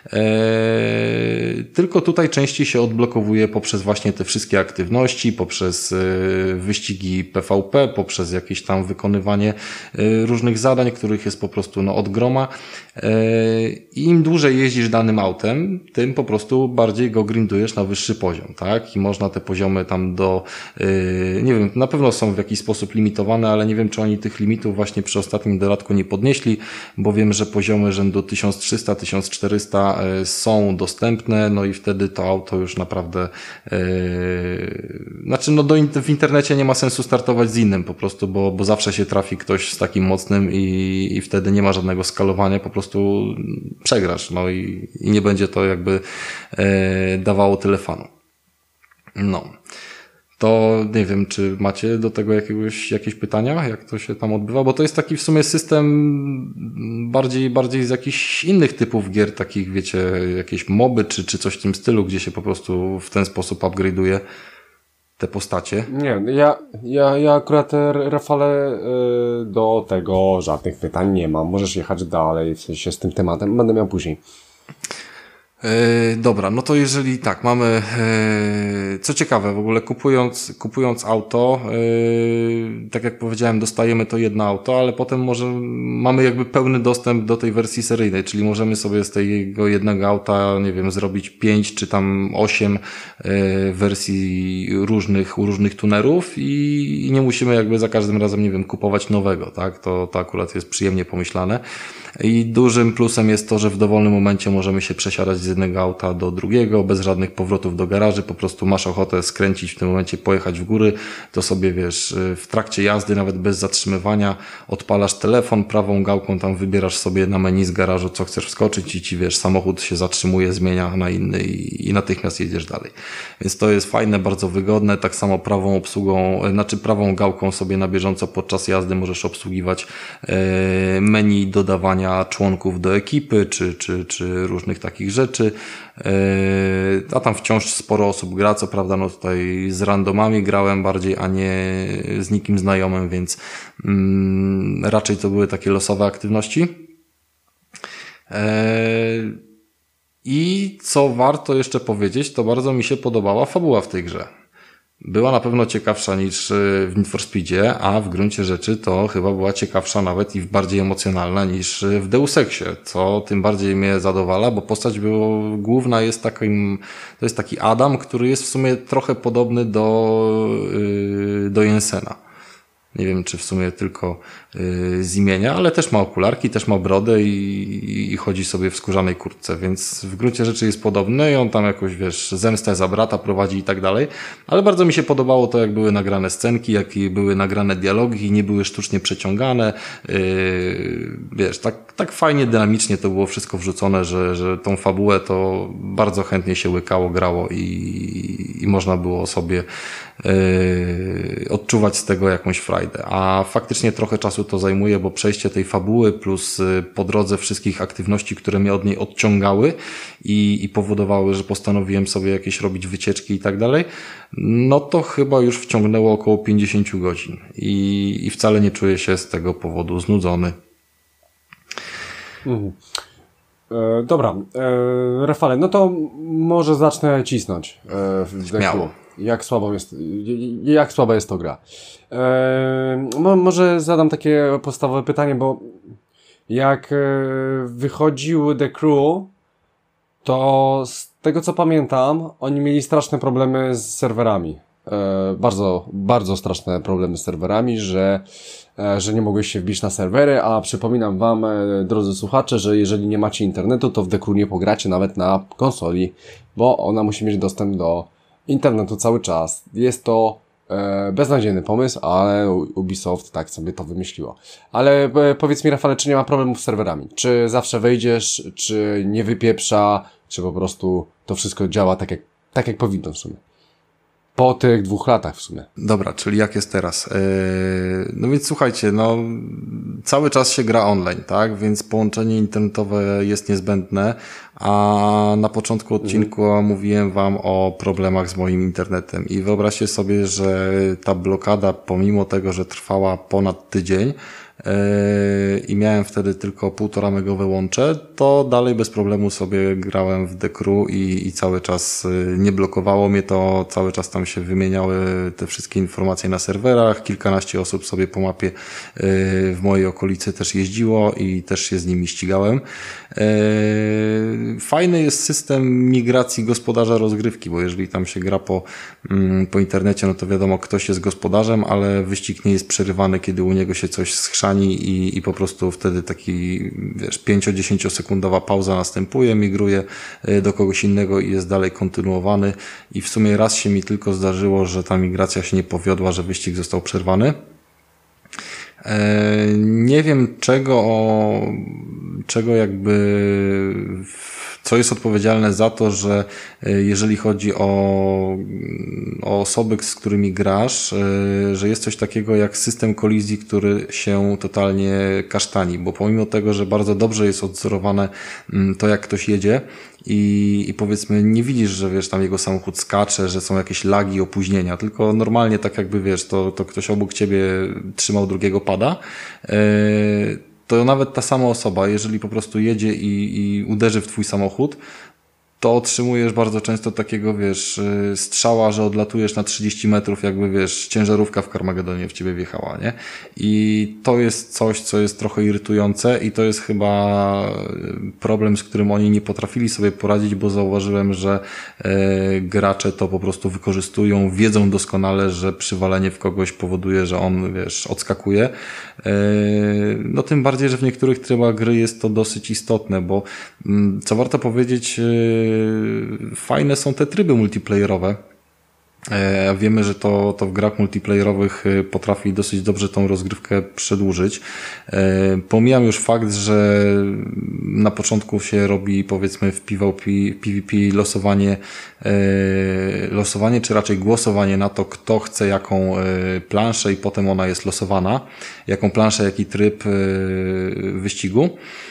B: Tylko tutaj części się odblokowuje poprzez właśnie te wszystkie aktywności, poprzez wyścigi PvP, poprzez jakieś tam wykonywanie różnych zadań, których jest po prostu od groma. I im dłużej jeździsz danym autem, tym po prostu bardziej go grindujesz na wyższy poziom, tak? I można te poziomy tam nie wiem, na pewno są w jakiś sposób limitowane, ale nie wiem, czy oni tych limitów właśnie przy ostatnim dodatku nie podnieśli, bo wiem, że poziomy rzędu 1300-1400 są dostępne, no i wtedy to auto już naprawdę w internecie nie ma sensu startować z innym po prostu, bo zawsze się trafi ktoś z takim mocnym i wtedy nie ma żadnego skalowania, po prostu przegrasz, no i nie będzie to jakby dawało tyle fanu. No. To nie wiem, czy macie do tego jakieś pytania, jak to się tam odbywa, bo to jest taki w sumie system bardziej z jakichś innych typów gier, takich wiecie, jakieś moby czy coś w tym stylu, gdzie się po prostu w ten sposób upgrade'uje te postacie.
A: Nie, ja akurat, Rafale, do tego żadnych pytań nie mam. Możesz jechać dalej, w sensie z tym tematem, będę miał później.
B: Dobra, no to jeżeli tak, mamy, co ciekawe, w ogóle kupując auto, tak jak powiedziałem, dostajemy to jedno auto, ale potem mamy jakby pełny dostęp do tej wersji seryjnej, czyli możemy sobie z tego jednego auta, nie wiem, zrobić 5 czy tam 8 wersji różnych tunerów i nie musimy jakby za każdym razem, nie wiem, kupować nowego, tak? To akurat jest przyjemnie pomyślane. I dużym plusem jest to, że w dowolnym momencie możemy się przesiadać z jednego auta do drugiego, bez żadnych powrotów do garaży, po prostu masz ochotę skręcić w tym momencie, pojechać w góry, to sobie wiesz, w trakcie jazdy, nawet bez zatrzymywania, odpalasz telefon, prawą gałką tam wybierasz sobie na menu z garażu, co chcesz wskoczyć i ci wiesz, samochód się zatrzymuje, zmienia na inny i natychmiast jedziesz dalej. Więc to jest fajne, bardzo wygodne, tak samo prawą gałką sobie na bieżąco podczas jazdy możesz obsługiwać menu dodawania członków do ekipy, czy różnych takich rzeczy. A tam wciąż sporo osób gra, co prawda no tutaj z randomami grałem bardziej, a nie z nikim znajomym, więc raczej to były takie losowe aktywności. I co warto jeszcze powiedzieć, to bardzo mi się podobała fabuła w tej grze. Była na pewno ciekawsza niż w Need for Speedzie, a w gruncie rzeczy to chyba była ciekawsza nawet i bardziej emocjonalna niż w Deus Exie, co tym bardziej mnie zadowala, bo postać główna jest to jest taki Adam, który jest w sumie trochę podobny do Jensena. Nie wiem, czy w sumie tylko z imienia, ale też ma okularki, też ma brodę i chodzi sobie w skórzanej kurtce, więc w gruncie rzeczy jest podobny i on tam jakoś, wiesz, zemstę za brata prowadzi i tak dalej, ale bardzo mi się podobało to, jak były nagrane scenki, jak były nagrane dialogi i nie były sztucznie przeciągane, wiesz, tak fajnie, dynamicznie to było wszystko wrzucone, że tą fabułę to bardzo chętnie się łykało, grało i można było sobie odczuwać z tego jakąś frajdę. A faktycznie trochę czasu to zajmuje, bo przejście tej fabuły plus po drodze wszystkich aktywności, które mnie od niej odciągały i powodowały, że postanowiłem sobie jakieś robić wycieczki i tak dalej, no to chyba już wciągnęło około 50 godzin i wcale nie czuję się z tego powodu znudzony.
A: Dobra, Rafale, no to może zacznę cisnąć.
B: Śmiało.
A: Jak słaba jest to gra. Może zadam takie podstawowe pytanie, bo jak wychodził The Crew, to z tego co pamiętam, oni mieli straszne problemy z serwerami. Bardzo, bardzo straszne problemy z serwerami, że nie mogłeś się wbić na serwery, a przypominam wam, drodzy słuchacze, że jeżeli nie macie internetu, to w The Crew nie pogracie nawet na konsoli, bo ona musi mieć dostęp do internetu cały czas. Jest to beznadziejny pomysł, ale Ubisoft tak sobie to wymyśliło. Ale powiedz mi, Rafale, czy nie ma problemów z serwerami? Czy zawsze wejdziesz, czy nie wypieprza, czy po prostu to wszystko działa tak jak powinno w sumie? Po tych 2 latach w sumie.
B: Dobra, czyli jak jest teraz? No więc słuchajcie, no cały czas się gra online, tak? Więc połączenie internetowe jest niezbędne, a na początku odcinku mówiłem wam o problemach z moim internetem i wyobraźcie sobie, że ta blokada, pomimo tego, że trwała ponad tydzień, i miałem wtedy tylko 1,5 megowe łącze, to dalej bez problemu sobie grałem w The Crew i cały czas nie blokowało mnie to, cały czas tam się wymieniały te wszystkie informacje na serwerach, kilkanaście osób sobie po mapie w mojej okolicy też jeździło i też się z nimi ścigałem. Fajny jest system migracji gospodarza rozgrywki, bo jeżeli tam się gra po internecie, no to wiadomo, ktoś jest gospodarzem, ale wyścig nie jest przerywany, kiedy u niego się coś schrzani i po prostu wtedy taki, wiesz, 5-10 sekundowa pauza następuje, migruje do kogoś innego i jest dalej kontynuowany i w sumie raz się mi tylko zdarzyło, że ta migracja się nie powiodła, że wyścig został przerwany. Nie wiem co jest odpowiedzialne za to, że jeżeli chodzi o osoby, z którymi grasz, że jest coś takiego jak system kolizji, który się totalnie kasztani, bo pomimo tego, że bardzo dobrze jest odzorowane to, jak ktoś jedzie i powiedzmy nie widzisz, że wiesz, tam jego samochód skacze, że są jakieś lagi, opóźnienia, tylko normalnie tak jakby wiesz, to ktoś obok ciebie trzymał drugiego pada, to nawet ta sama osoba, jeżeli po prostu jedzie i uderzy w twój samochód, to otrzymujesz bardzo często takiego, wiesz, strzała, że odlatujesz na 30 metrów, jakby, wiesz, ciężarówka w Carmagedonie w ciebie wjechała, nie? I to jest coś, co jest trochę irytujące i to jest chyba problem, z którym oni nie potrafili sobie poradzić, bo zauważyłem, że gracze to po prostu wykorzystują, wiedzą doskonale, że przywalenie w kogoś powoduje, że on, wiesz, odskakuje. No tym bardziej, że w niektórych trybach gry jest to dosyć istotne, bo co warto powiedzieć, fajne są te tryby multiplayerowe. Wiemy, że to w grach multiplayerowych potrafi dosyć dobrze tą rozgrywkę przedłużyć. Pomijam już fakt, że na początku się robi, powiedzmy, w PvP losowanie, czy raczej głosowanie na to, kto chce jaką planszę i potem ona jest losowana. Jaką planszę, jaki tryb wyścigu.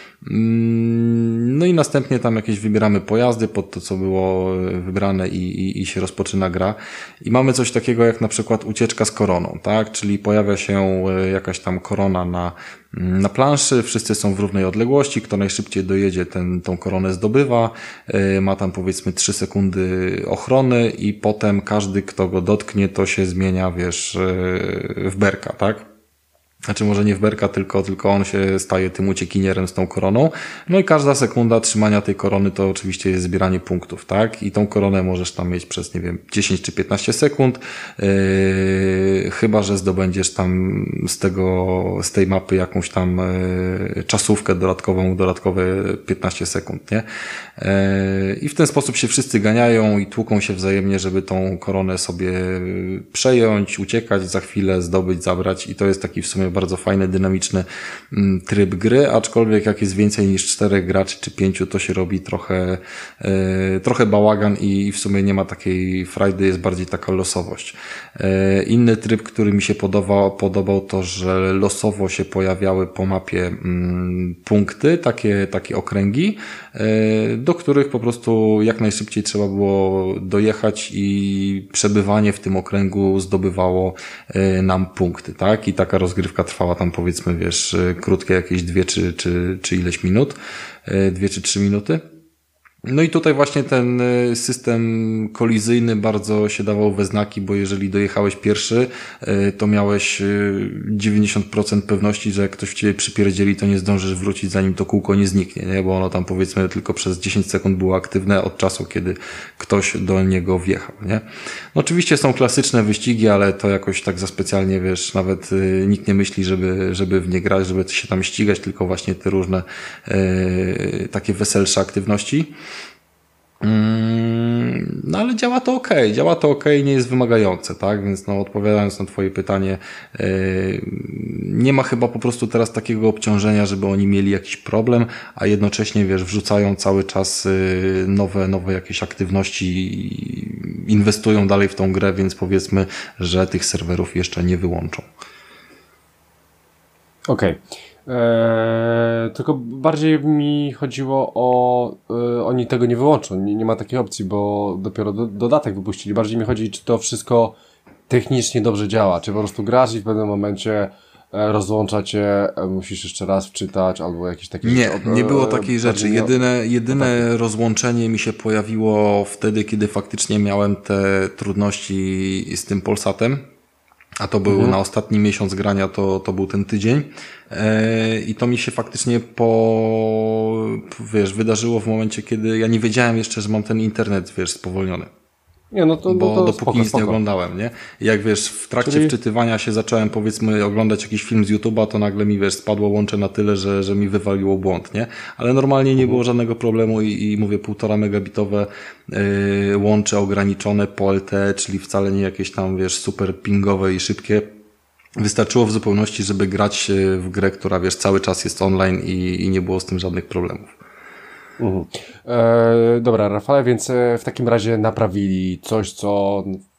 B: No i następnie tam jakieś wybieramy pojazdy pod to, co było wybrane i się rozpoczyna gra. I mamy coś takiego jak na przykład ucieczka z koroną, tak? Czyli pojawia się jakaś tam korona na planszy, wszyscy są w równej odległości, kto najszybciej dojedzie, tą koronę zdobywa, ma tam powiedzmy 3 sekundy ochrony i potem każdy, kto go dotknie, to się zmienia, wiesz, w berka, tak? Znaczy może nie w berka, tylko on się staje tym uciekinierem z tą koroną. No i każda sekunda trzymania tej korony to oczywiście jest zbieranie punktów, tak? I tą koronę możesz tam mieć przez, nie wiem, 10 czy 15 sekund, chyba że zdobędziesz tam z tej mapy jakąś tam czasówkę dodatkowe 15 sekund, nie? I w ten sposób się wszyscy ganiają i tłuką się wzajemnie, żeby tą koronę sobie przejąć, uciekać, za chwilę zdobyć, zabrać i to jest taki w sumie bardzo fajny, dynamiczny tryb gry, aczkolwiek jak jest więcej niż 4 graczy czy 5, to się robi trochę bałagan i w sumie nie ma takiej frajdy, jest bardziej taka losowość. Inny tryb, który mi się podobał to, że losowo się pojawiały po mapie punkty, takie okręgi, do których po prostu jak najszybciej trzeba było dojechać i przebywanie w tym okręgu zdobywało nam punkty, tak? I taka rozgrywka trwała tam powiedzmy, wiesz, krótkie jakieś 2 czy ileś minut, 2 czy 3 minuty. No i tutaj właśnie ten system kolizyjny bardzo się dawał we znaki, bo jeżeli dojechałeś pierwszy, to miałeś 90% pewności, że jak ktoś w ciebie przypierdzieli, to nie zdążysz wrócić, zanim to kółko nie zniknie, nie? Bo ono tam powiedzmy tylko przez 10 sekund było aktywne od czasu, kiedy ktoś do niego wjechał, nie? No oczywiście są klasyczne wyścigi, ale to jakoś tak za specjalnie, wiesz, nawet nikt nie myśli, żeby w nie grać, żeby się tam ścigać, tylko właśnie te różne takie weselsze aktywności. No ale działa to okej, nie jest wymagające, tak? Więc no odpowiadając na twoje pytanie, nie ma chyba po prostu teraz takiego obciążenia, żeby oni mieli jakiś problem, a jednocześnie, wiesz, wrzucają cały czas nowe jakieś aktywności, inwestują dalej w tą grę, więc powiedzmy, że tych serwerów jeszcze nie wyłączą.
A: Okej. Tylko bardziej mi chodziło oni tego nie wyłączą, nie ma takiej opcji, bo dopiero dodatek wypuścili. Bardziej mi chodzi, czy to wszystko technicznie dobrze działa, czy po prostu grasz i w pewnym momencie rozłącza cię, musisz jeszcze raz wczytać, albo jakieś takie rzeczy.
B: Nie było takiej rzeczy. Jedyne rozłączenie mi się pojawiło wtedy, kiedy faktycznie miałem te trudności z tym Polsatem. A to był na ostatni miesiąc grania, to był ten tydzień. I to mi się faktycznie wydarzyło w momencie, kiedy ja nie wiedziałem jeszcze, że mam ten internet, spowolniony.
A: Nie,
B: bo dopóki nic nie oglądałem, nie? I jak wiesz, w trakcie wczytywania się zacząłem powiedzmy oglądać jakiś film z YouTube'a, to nagle mi spadło łącze na tyle, że mi wywaliło błąd, nie? Ale normalnie nie było żadnego problemu i mówię 1,5 megabitowe łącze ograniczone po LTE, czyli wcale nie jakieś tam super pingowe i szybkie. Wystarczyło w zupełności, żeby grać w grę, która cały czas jest online i nie było z tym żadnych problemów.
A: Dobra, Rafale, więc w takim razie naprawili coś, co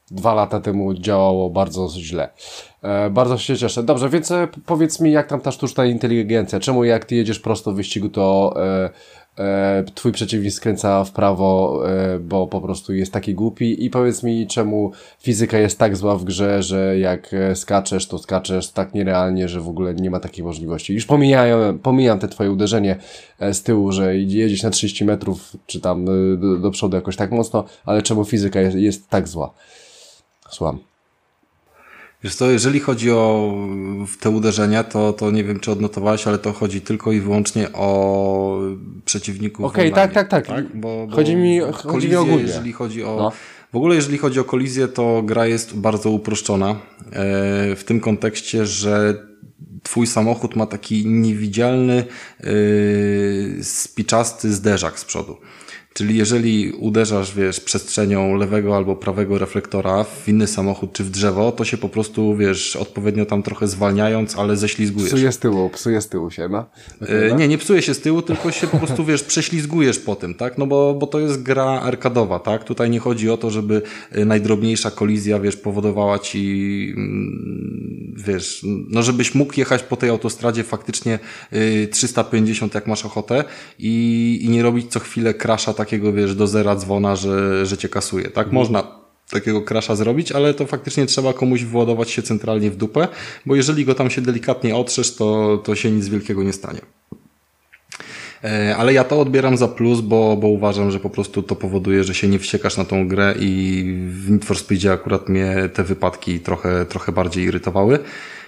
A: 2 lata temu działało bardzo źle. Bardzo się cieszę. Dobrze, więc powiedz mi, jak tam ta sztuczna inteligencja? Czemu jak ty jedziesz prosto w wyścigu, to twój przeciwnik skręca w prawo, bo po prostu jest taki głupi? I powiedz mi, czemu fizyka jest tak zła w grze, że jak skaczesz, to skaczesz tak nierealnie, że w ogóle nie ma takiej możliwości. Już pomijam te twoje uderzenie z tyłu, że jedziesz na 30 metrów, czy tam do przodu jakoś tak mocno, ale czemu fizyka jest tak zła? Słucham.
B: Wiesz co, jeżeli chodzi o te uderzenia, to nie wiem, czy odnotowałeś, ale to chodzi tylko i wyłącznie o przeciwników.
A: Okej, tak.
B: Bo
A: chodzi mi ogólnie.
B: Jeżeli chodzi o... W ogóle jeżeli chodzi o kolizję, to gra jest bardzo uproszczona. W tym kontekście, że twój samochód ma taki niewidzialny, spiczasty zderzak z przodu. Czyli jeżeli uderzasz, wiesz, przestrzenią lewego albo prawego reflektora w inny samochód czy w drzewo, to się po prostu, wiesz, odpowiednio tam trochę zwalniając, ale ześlizgujesz.
A: Psuje z tyłu się, no.
B: Nie psuje się z tyłu, tylko się po prostu, wiesz, prześlizgujesz po tym, tak? No bo to jest gra arkadowa, tak? Tutaj nie chodzi o to, żeby najdrobniejsza kolizja, wiesz, powodowała ci, wiesz, no żebyś mógł jechać po tej autostradzie faktycznie 350 jak masz ochotę i nie robić co chwilę crasha takiego, wiesz, do zera dzwona, że cię kasuje, tak? Można takiego crasha zrobić, ale to faktycznie trzeba komuś władować się centralnie w dupę, bo jeżeli go tam się delikatnie otrzesz, to się nic wielkiego nie stanie. Ale ja to odbieram za plus, bo uważam, że po prostu to powoduje, że się nie wściekasz na tą grę i w Need for Speedzie akurat mnie te wypadki trochę bardziej irytowały.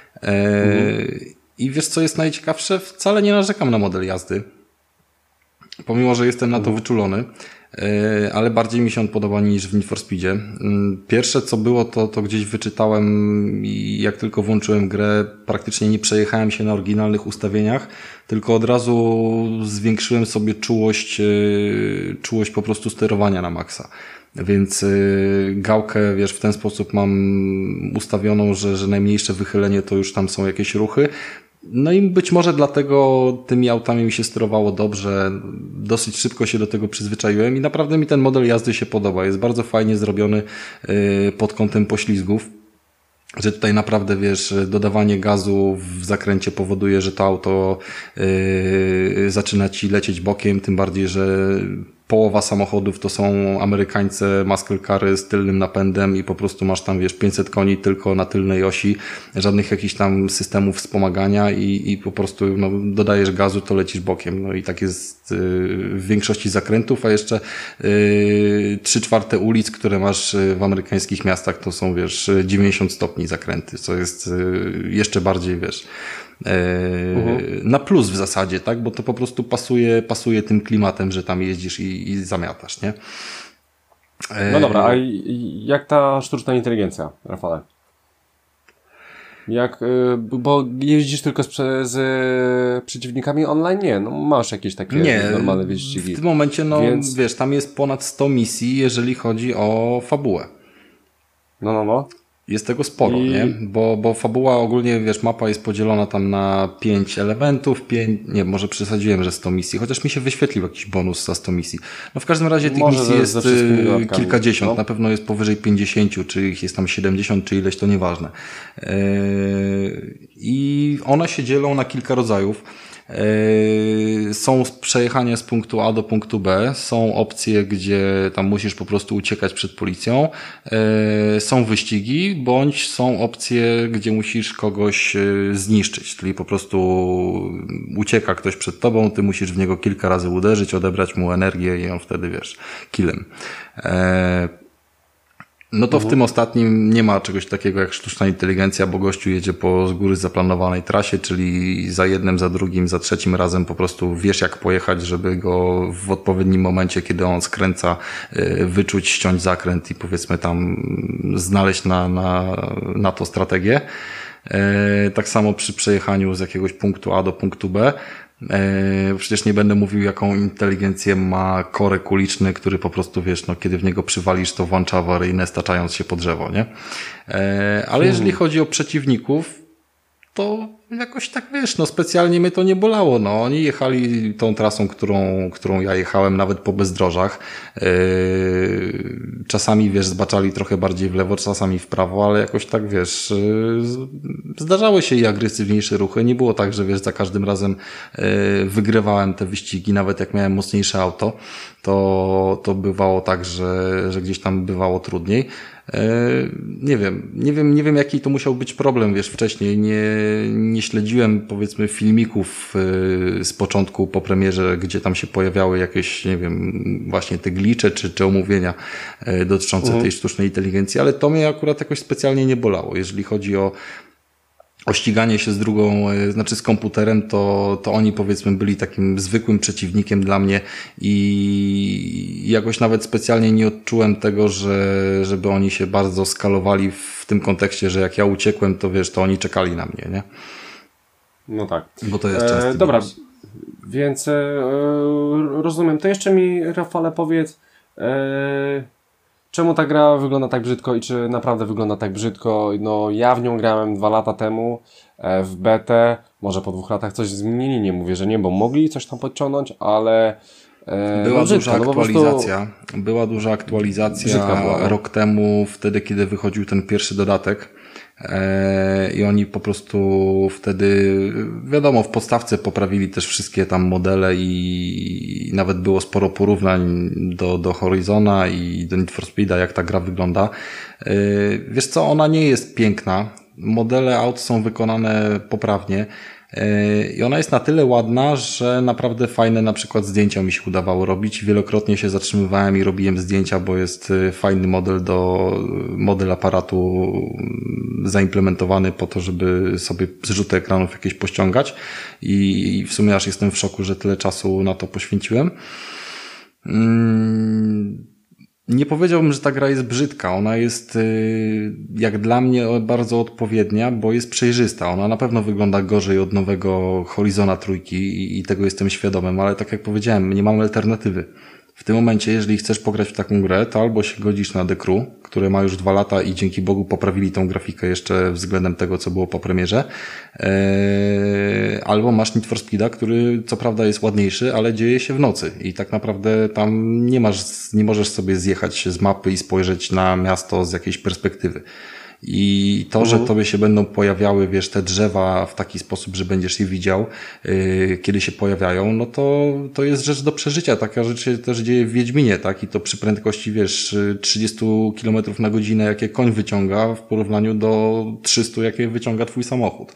B: I wiesz, co jest najciekawsze? Wcale nie narzekam na model jazdy. Pomimo, że jestem na to wyczulony, ale bardziej mi się on podoba niż w Need for Speedzie. Pierwsze co było, to gdzieś wyczytałem i jak tylko włączyłem grę, praktycznie nie przejechałem się na oryginalnych ustawieniach, tylko od razu zwiększyłem sobie czułość po prostu sterowania na maksa. Więc gałkę, wiesz, w ten sposób mam ustawioną, że najmniejsze wychylenie to już tam są jakieś ruchy. No i być może dlatego tymi autami mi się sterowało dobrze, dosyć szybko się do tego przyzwyczaiłem i naprawdę mi ten model jazdy się podoba. Jest bardzo fajnie zrobiony pod kątem poślizgów, że tutaj naprawdę, wiesz, dodawanie gazu w zakręcie powoduje, że to auto zaczyna ci lecieć bokiem, tym bardziej, że połowa samochodów to są amerykańscy muscle cary z tylnym napędem i po prostu masz tam, wiesz, 500 koni tylko na tylnej osi, żadnych jakichś tam systemów wspomagania i po prostu no, dodajesz gazu, to lecisz bokiem. No i tak jest w większości zakrętów, a jeszcze 3/4 ulic, które masz w amerykańskich miastach, to są, wiesz, 90 stopni zakręty, co jest jeszcze bardziej, wiesz, na plus w zasadzie, tak? Bo to po prostu pasuje tym klimatem, że tam jeździsz i zamiatasz, nie?
A: No dobra, a jak ta sztuczna inteligencja, Rafale? Bo jeździsz tylko z przeciwnikami online? Nie, no masz jakieś takie normalne wyścigi.
B: W tym momencie, no więc... wiesz, tam jest ponad 100 misji, jeżeli chodzi o fabułę.
A: No.
B: Jest tego sporo, nie? Bo fabuła ogólnie, wiesz, mapa jest podzielona tam na 5 elementów, może przesadziłem, że 100 misji, chociaż mi się wyświetlił jakiś bonus za 100 misji. No w każdym razie tych misji jest kilkadziesiąt, na pewno jest powyżej 50, czy ich jest tam 70, czy ileś, to nieważne. I one się dzielą na kilka rodzajów. Są przejechania z punktu A do punktu B, są opcje, gdzie tam musisz po prostu uciekać przed policją, są wyścigi, bądź są opcje, gdzie musisz kogoś zniszczyć, czyli po prostu ucieka ktoś przed tobą, ty musisz w niego kilka razy uderzyć, odebrać mu energię i on wtedy, wiesz, killem. No to w tym ostatnim nie ma czegoś takiego jak sztuczna inteligencja, bo gościu jedzie po z góry zaplanowanej trasie, czyli za jednym, za drugim, za trzecim razem po prostu wiesz jak pojechać, żeby go w odpowiednim momencie, kiedy on skręca, wyczuć, ściąć zakręt i powiedzmy tam znaleźć na to strategię. Tak samo przy przejechaniu z jakiegoś punktu A do punktu B. Przecież nie będę mówił, jaką inteligencję ma korek uliczny, który po prostu, wiesz, no kiedy w niego przywalisz, to włącza awaryjne, staczając się po drzewo, nie? Ale jeżeli chodzi o przeciwników, to jakoś tak, wiesz, no specjalnie mnie to nie bolało, no. Oni jechali tą trasą, którą ja jechałem, nawet po bezdrożach. Czasami, wiesz, zbaczali trochę bardziej w lewo, czasami w prawo, ale jakoś tak, wiesz, zdarzały się i agresywniejsze ruchy. Nie było tak, że, wiesz, za każdym razem wygrywałem te wyścigi, nawet jak miałem mocniejsze auto, to bywało tak, że gdzieś tam bywało trudniej. Nie wiem jaki to musiał być problem, wiesz, wcześniej nie śledziłem, powiedzmy, filmików z początku po premierze, gdzie tam się pojawiały jakieś, nie wiem, właśnie te glitche czy omówienia dotyczące tej sztucznej inteligencji, ale to mnie akurat jakoś specjalnie nie bolało. Jeżeli chodzi o ściganie się z drugą, znaczy z komputerem, to oni, powiedzmy, byli takim zwykłym przeciwnikiem dla mnie i jakoś nawet specjalnie nie odczułem tego, żeby oni się bardzo skalowali w tym kontekście, że jak ja uciekłem, to wiesz, to oni czekali na mnie, nie?
A: No tak.
B: Bo to jest częsty
A: dobra,
B: minus.
A: więc rozumiem. To jeszcze mi, Rafale, powiedz, czemu ta gra wygląda tak brzydko i czy naprawdę wygląda tak brzydko? No, ja w nią grałem 2 lata temu w betę, może po 2 latach coś zmienili, nie mówię, że nie, bo mogli coś tam podciągnąć, ale
B: Była
A: brzydko,
B: duża aktualizacja. Była duża aktualizacja rok temu, wtedy kiedy wychodził ten pierwszy dodatek. I oni po prostu wtedy, wiadomo, w podstawce poprawili też wszystkie tam modele i nawet było sporo porównań do Horizona i do Need for Speeda, jak ta gra wygląda. Wiesz co, ona nie jest piękna. Modele aut są wykonane poprawnie. I ona jest na tyle ładna, że naprawdę fajne na przykład zdjęcia mi się udawało robić. Wielokrotnie się zatrzymywałem i robiłem zdjęcia, bo jest fajny model aparatu zaimplementowany po to, żeby sobie zrzuty ekranów jakieś pościągać i w sumie aż jestem w szoku, że tyle czasu na to poświęciłem. Nie powiedziałbym, że ta gra jest brzydka. Ona jest, jak dla mnie, bardzo odpowiednia, bo jest przejrzysta. Ona na pewno wygląda gorzej od nowego Horizona trójki i tego jestem świadomym, ale tak jak powiedziałem, nie mamy alternatywy. W tym momencie, jeżeli chcesz pograć w taką grę, to albo się godzisz na The Crew, które ma już 2 lata i dzięki Bogu poprawili tą grafikę jeszcze względem tego, co było po premierze, albo masz Need for Speeda, który co prawda jest ładniejszy, ale dzieje się w nocy i tak naprawdę tam nie możesz sobie zjechać z mapy i spojrzeć na miasto z jakiejś perspektywy. I to, że tobie się będą pojawiały, wiesz, te drzewa w taki sposób, że będziesz je widział, kiedy się pojawiają, no to jest rzecz do przeżycia. Taka rzecz się też dzieje w Wiedźminie, tak? I to przy prędkości, wiesz, 30 km na godzinę, jakie koń wyciąga w porównaniu do 300, jakie wyciąga twój samochód.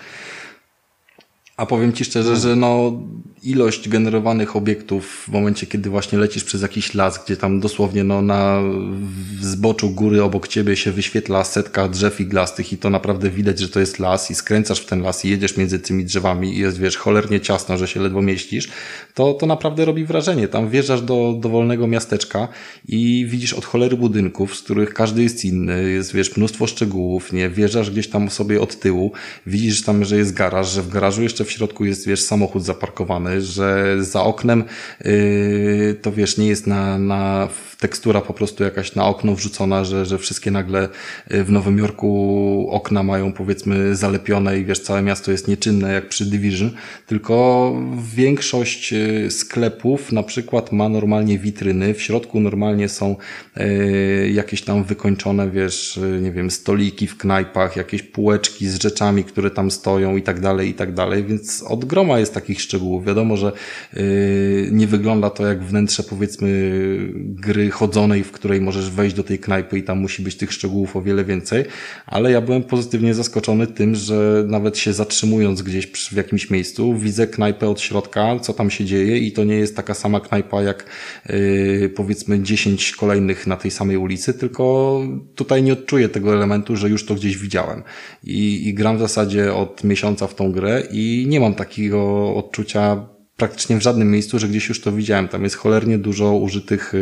B: A powiem ci szczerze, że no ilość generowanych obiektów w momencie, kiedy właśnie lecisz przez jakiś las, gdzie tam dosłownie no na zboczu góry obok ciebie się wyświetla setka drzew iglastych i to naprawdę widać, że to jest las i skręcasz w ten las i jedziesz między tymi drzewami i jest, wiesz, cholernie ciasno, że się ledwo mieścisz, to naprawdę robi wrażenie. Tam wjeżdżasz do dowolnego miasteczka i widzisz od cholery budynków, z których każdy jest inny, jest, wiesz, mnóstwo szczegółów, nie? Wjeżdżasz gdzieś tam sobie od tyłu, widzisz tam, że jest garaż, że w garażu jeszcze w środku jest, wiesz, samochód zaparkowany, że za oknem to, wiesz, nie jest na tekstura po prostu jakaś na okno wrzucona, że wszystkie nagle w Nowym Jorku okna mają, powiedzmy, zalepione i, wiesz, całe miasto jest nieczynne jak przy Division, tylko większość sklepów na przykład ma normalnie witryny, w środku normalnie są jakieś tam wykończone, wiesz, nie wiem, stoliki w knajpach, jakieś półeczki z rzeczami, które tam stoją i tak dalej, więc od groma jest takich szczegółów. Wiadomo, że nie wygląda to jak wnętrze, powiedzmy, gry chodzonej, w której możesz wejść do tej knajpy i tam musi być tych szczegółów o wiele więcej, ale ja byłem pozytywnie zaskoczony tym, że nawet się zatrzymując gdzieś w jakimś miejscu, widzę knajpę od środka, co tam się dzieje i to nie jest taka sama knajpa jak powiedzmy 10 kolejnych na tej samej ulicy, tylko tutaj nie odczuję tego elementu, że już to gdzieś widziałem. I gram w zasadzie od miesiąca w tą grę i nie mam takiego odczucia praktycznie w żadnym miejscu, że gdzieś już to widziałem. Tam jest cholernie dużo użytych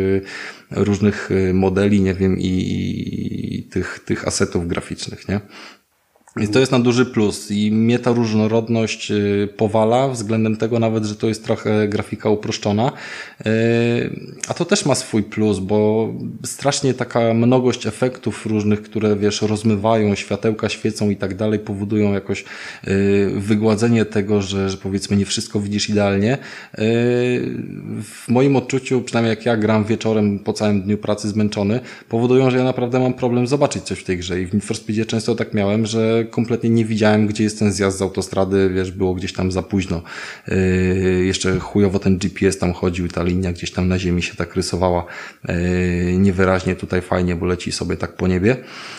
B: różnych modeli, nie wiem, i tych asetów graficznych, nie? Więc to jest na duży plus i mnie ta różnorodność powala względem tego nawet, że to jest trochę grafika uproszczona. A to też ma swój plus, bo strasznie taka mnogość efektów różnych, które wiesz, rozmywają, światełka świecą i tak dalej, powodują jakoś wygładzenie tego, że powiedzmy nie wszystko widzisz idealnie. W moim odczuciu, przynajmniej jak ja gram wieczorem po całym dniu pracy zmęczony, powodują, że ja naprawdę mam problem zobaczyć coś w tej grze i w Need for Speedzie często tak miałem, że kompletnie nie widziałem, gdzie jest ten zjazd z autostrady, wiesz, było gdzieś tam za późno. Jeszcze chujowo ten GPS tam chodził, ta linia gdzieś tam na ziemi się tak rysowała niewyraźnie, tutaj fajnie, bo leci sobie tak po niebie.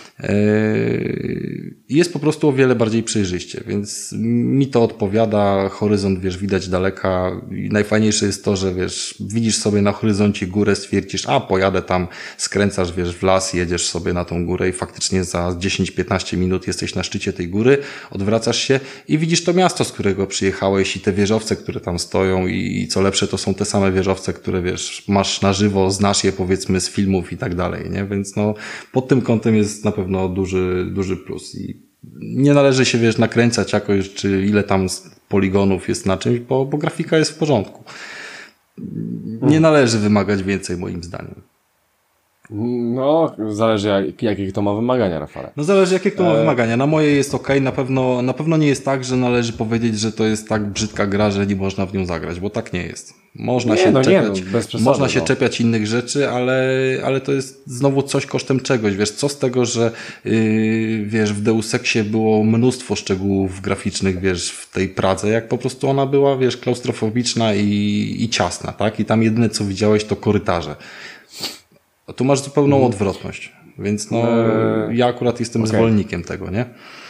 B: Jest po prostu o wiele bardziej przejrzyście, więc mi to odpowiada, horyzont, wiesz, widać daleka i najfajniejsze jest to, że wiesz, widzisz sobie na horyzoncie górę, stwierdzisz, pojadę tam, skręcasz, wiesz, w las, jedziesz sobie na tą górę i faktycznie za 10-15 minut jesteś na szczycie tej góry, odwracasz się i widzisz to miasto, z którego przyjechałeś i te wieżowce, które tam stoją i co lepsze, to są te same wieżowce, które wiesz, masz na żywo, znasz je powiedzmy z filmów i tak dalej, nie? Więc no, pod tym kątem jest na pewno duży plus i nie należy się, wiesz, nakręcać jakoś, czy ile tam poligonów jest na czymś, bo grafika jest w porządku. Nie należy wymagać więcej, moim zdaniem.
A: No, zależy jakie to ma wymagania, Rafale.
B: No zależy jakie to ma wymagania. Na moje jest okej. Na pewno nie jest tak, że należy powiedzieć, że to jest tak brzydka gra, że nie można w nią zagrać, bo tak nie jest. Można się czepiać innych rzeczy, ale to jest znowu coś kosztem czegoś. Wiesz, co z tego, że wiesz, w Deus Exie było mnóstwo szczegółów graficznych, wiesz, w tej Pradze, jak po prostu ona była, wiesz, klaustrofobiczna i ciasna, tak? I tam jedyne co widziałeś to korytarze. A tu masz zupełną odwrotność, więc no ja akurat jestem zwolennikiem tego, nie?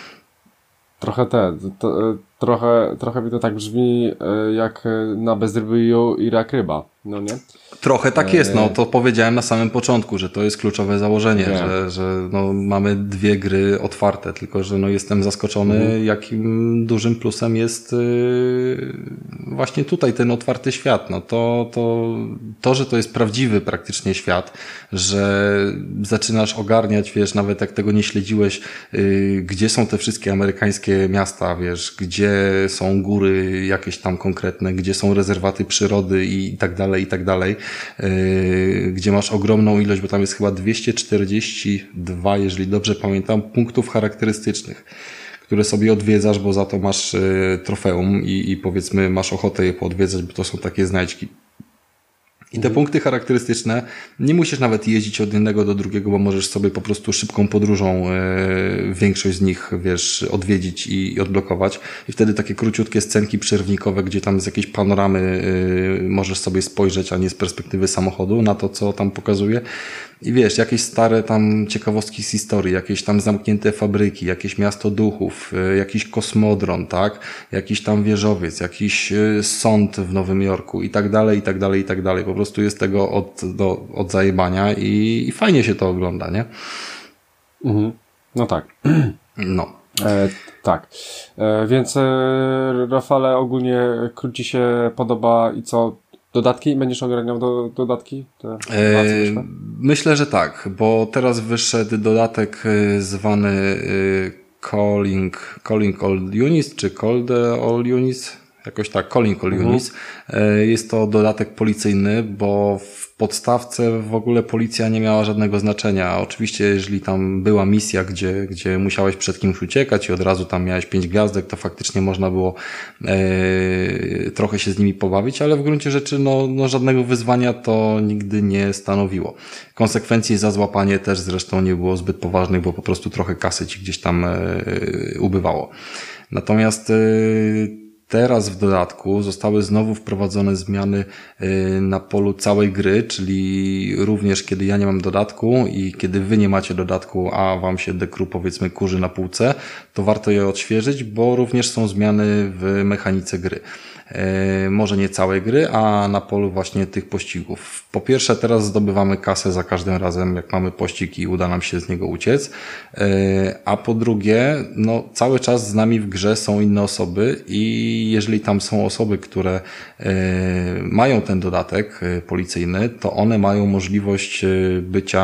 A: Trochę mi to tak brzmi jak na bezrybiu i rak ryba, no nie?
B: Trochę tak jest, no to powiedziałem na samym początku, że to jest kluczowe założenie, że no, mamy dwie gry otwarte, tylko że no, jestem zaskoczony, jakim dużym plusem jest właśnie tutaj ten otwarty świat. No to, że to jest prawdziwy praktycznie świat, że zaczynasz ogarniać, wiesz, nawet jak tego nie śledziłeś, gdzie są te wszystkie amerykańskie miasta, wiesz, gdzie są góry jakieś tam konkretne, gdzie są rezerwaty przyrody i tak dalej, gdzie masz ogromną ilość, bo tam jest chyba 242, jeżeli dobrze pamiętam, punktów charakterystycznych, które sobie odwiedzasz, bo za to masz trofeum i powiedzmy masz ochotę je poodwiedzać, bo to są takie znajdźki. I te punkty charakterystyczne, nie musisz nawet jeździć od jednego do drugiego, bo możesz sobie po prostu szybką podróżą większość z nich, wiesz, odwiedzić i odblokować. I wtedy takie króciutkie scenki przerwnikowe, gdzie tam z jakiejś panoramy możesz sobie spojrzeć, a nie z perspektywy samochodu, na to, co tam pokazuje. I wiesz, jakieś stare tam ciekawostki z historii, jakieś tam zamknięte fabryki, jakieś miasto duchów, jakiś kosmodron, tak? Jakiś tam wieżowiec, jakiś sąd w Nowym Jorku i tak dalej. Po prostu jest tego od zajebania i fajnie się to ogląda, nie?
A: No tak.
B: No.
A: Tak. Więc Rafale, ogólnie Ci się podoba i co? Dodatki? Będziesz ogarniał dodatki?
B: Myślę, że tak, bo teraz wyszedł dodatek zwany Calling All Units, czy Call All Units? Jakoś tak, Calling All Units. Jest to dodatek policyjny, bo w podstawce w ogóle policja nie miała żadnego znaczenia. Oczywiście, jeżeli tam była misja, gdzie musiałeś przed kimś uciekać i od razu tam miałeś 5 gwiazdek, to faktycznie można było trochę się z nimi pobawić, ale w gruncie rzeczy no żadnego wyzwania to nigdy nie stanowiło. Konsekwencji za złapanie też zresztą nie było zbyt poważnych, bo po prostu trochę kasy ci gdzieś tam ubywało. Natomiast teraz w dodatku zostały znowu wprowadzone zmiany na polu całej gry, czyli również kiedy ja nie mam dodatku i kiedy wy nie macie dodatku, a wam się dekru powiedzmy kurzy na półce, to warto je odświeżyć, bo również są zmiany w mechanice gry. Może nie całej gry, a na polu właśnie tych pościgów. Po pierwsze, teraz zdobywamy kasę za każdym razem, jak mamy pościg i uda nam się z niego uciec. A po drugie, no cały czas z nami w grze są inne osoby i jeżeli tam są osoby, które mają ten dodatek policyjny, to one mają możliwość bycia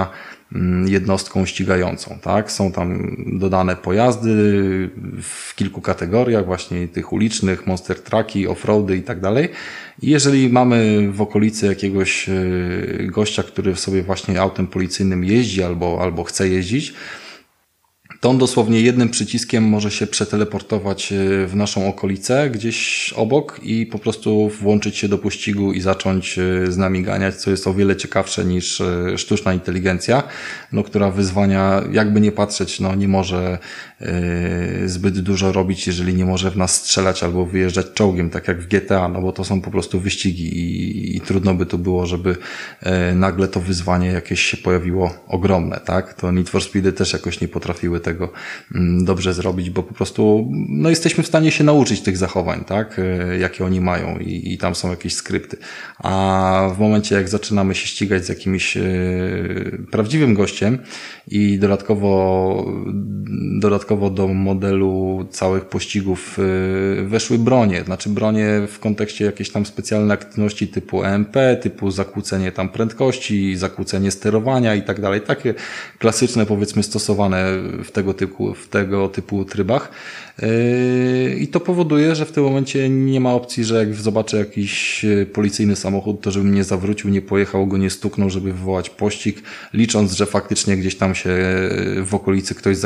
B: jednostką ścigającą, tak? Są tam dodane pojazdy w kilku kategoriach, właśnie tych ulicznych, monster trucki, offroady i tak dalej. I jeżeli mamy w okolicy jakiegoś gościa, który sobie właśnie autem policyjnym jeździ albo chce jeździć, to on dosłownie jednym przyciskiem może się przeteleportować w naszą okolicę, gdzieś obok i po prostu włączyć się do pościgu i zacząć z nami ganiać, co jest o wiele ciekawsze niż sztuczna inteligencja, która wyzwania, jakby nie patrzeć, nie może zbyt dużo robić, jeżeli nie może w nas strzelać albo wyjeżdżać czołgiem, tak jak w GTA, bo to są po prostu wyścigi i trudno by tu było, żeby nagle to wyzwanie jakieś się pojawiło ogromne, tak? To Need for Speedy też jakoś nie potrafiły tego dobrze zrobić, bo po prostu jesteśmy w stanie się nauczyć tych zachowań, tak? Jakie oni mają i tam są jakieś skrypty. A w momencie, jak zaczynamy się ścigać z jakimś prawdziwym gościem i dodatkowo do modelu całych pościgów weszły bronie. Znaczy bronie w kontekście jakiejś tam specjalnej aktywności typu EMP, typu zakłócenie tam prędkości, zakłócenie sterowania i tak dalej. Takie klasyczne, powiedzmy, stosowane w tego typu trybach. I to powoduje, że w tym momencie nie ma opcji, że jak zobaczę jakiś policyjny samochód, to żebym nie zawrócił, nie pojechał, go nie stuknął, żeby wywołać pościg, licząc, że faktycznie gdzieś tam się w okolicy ktoś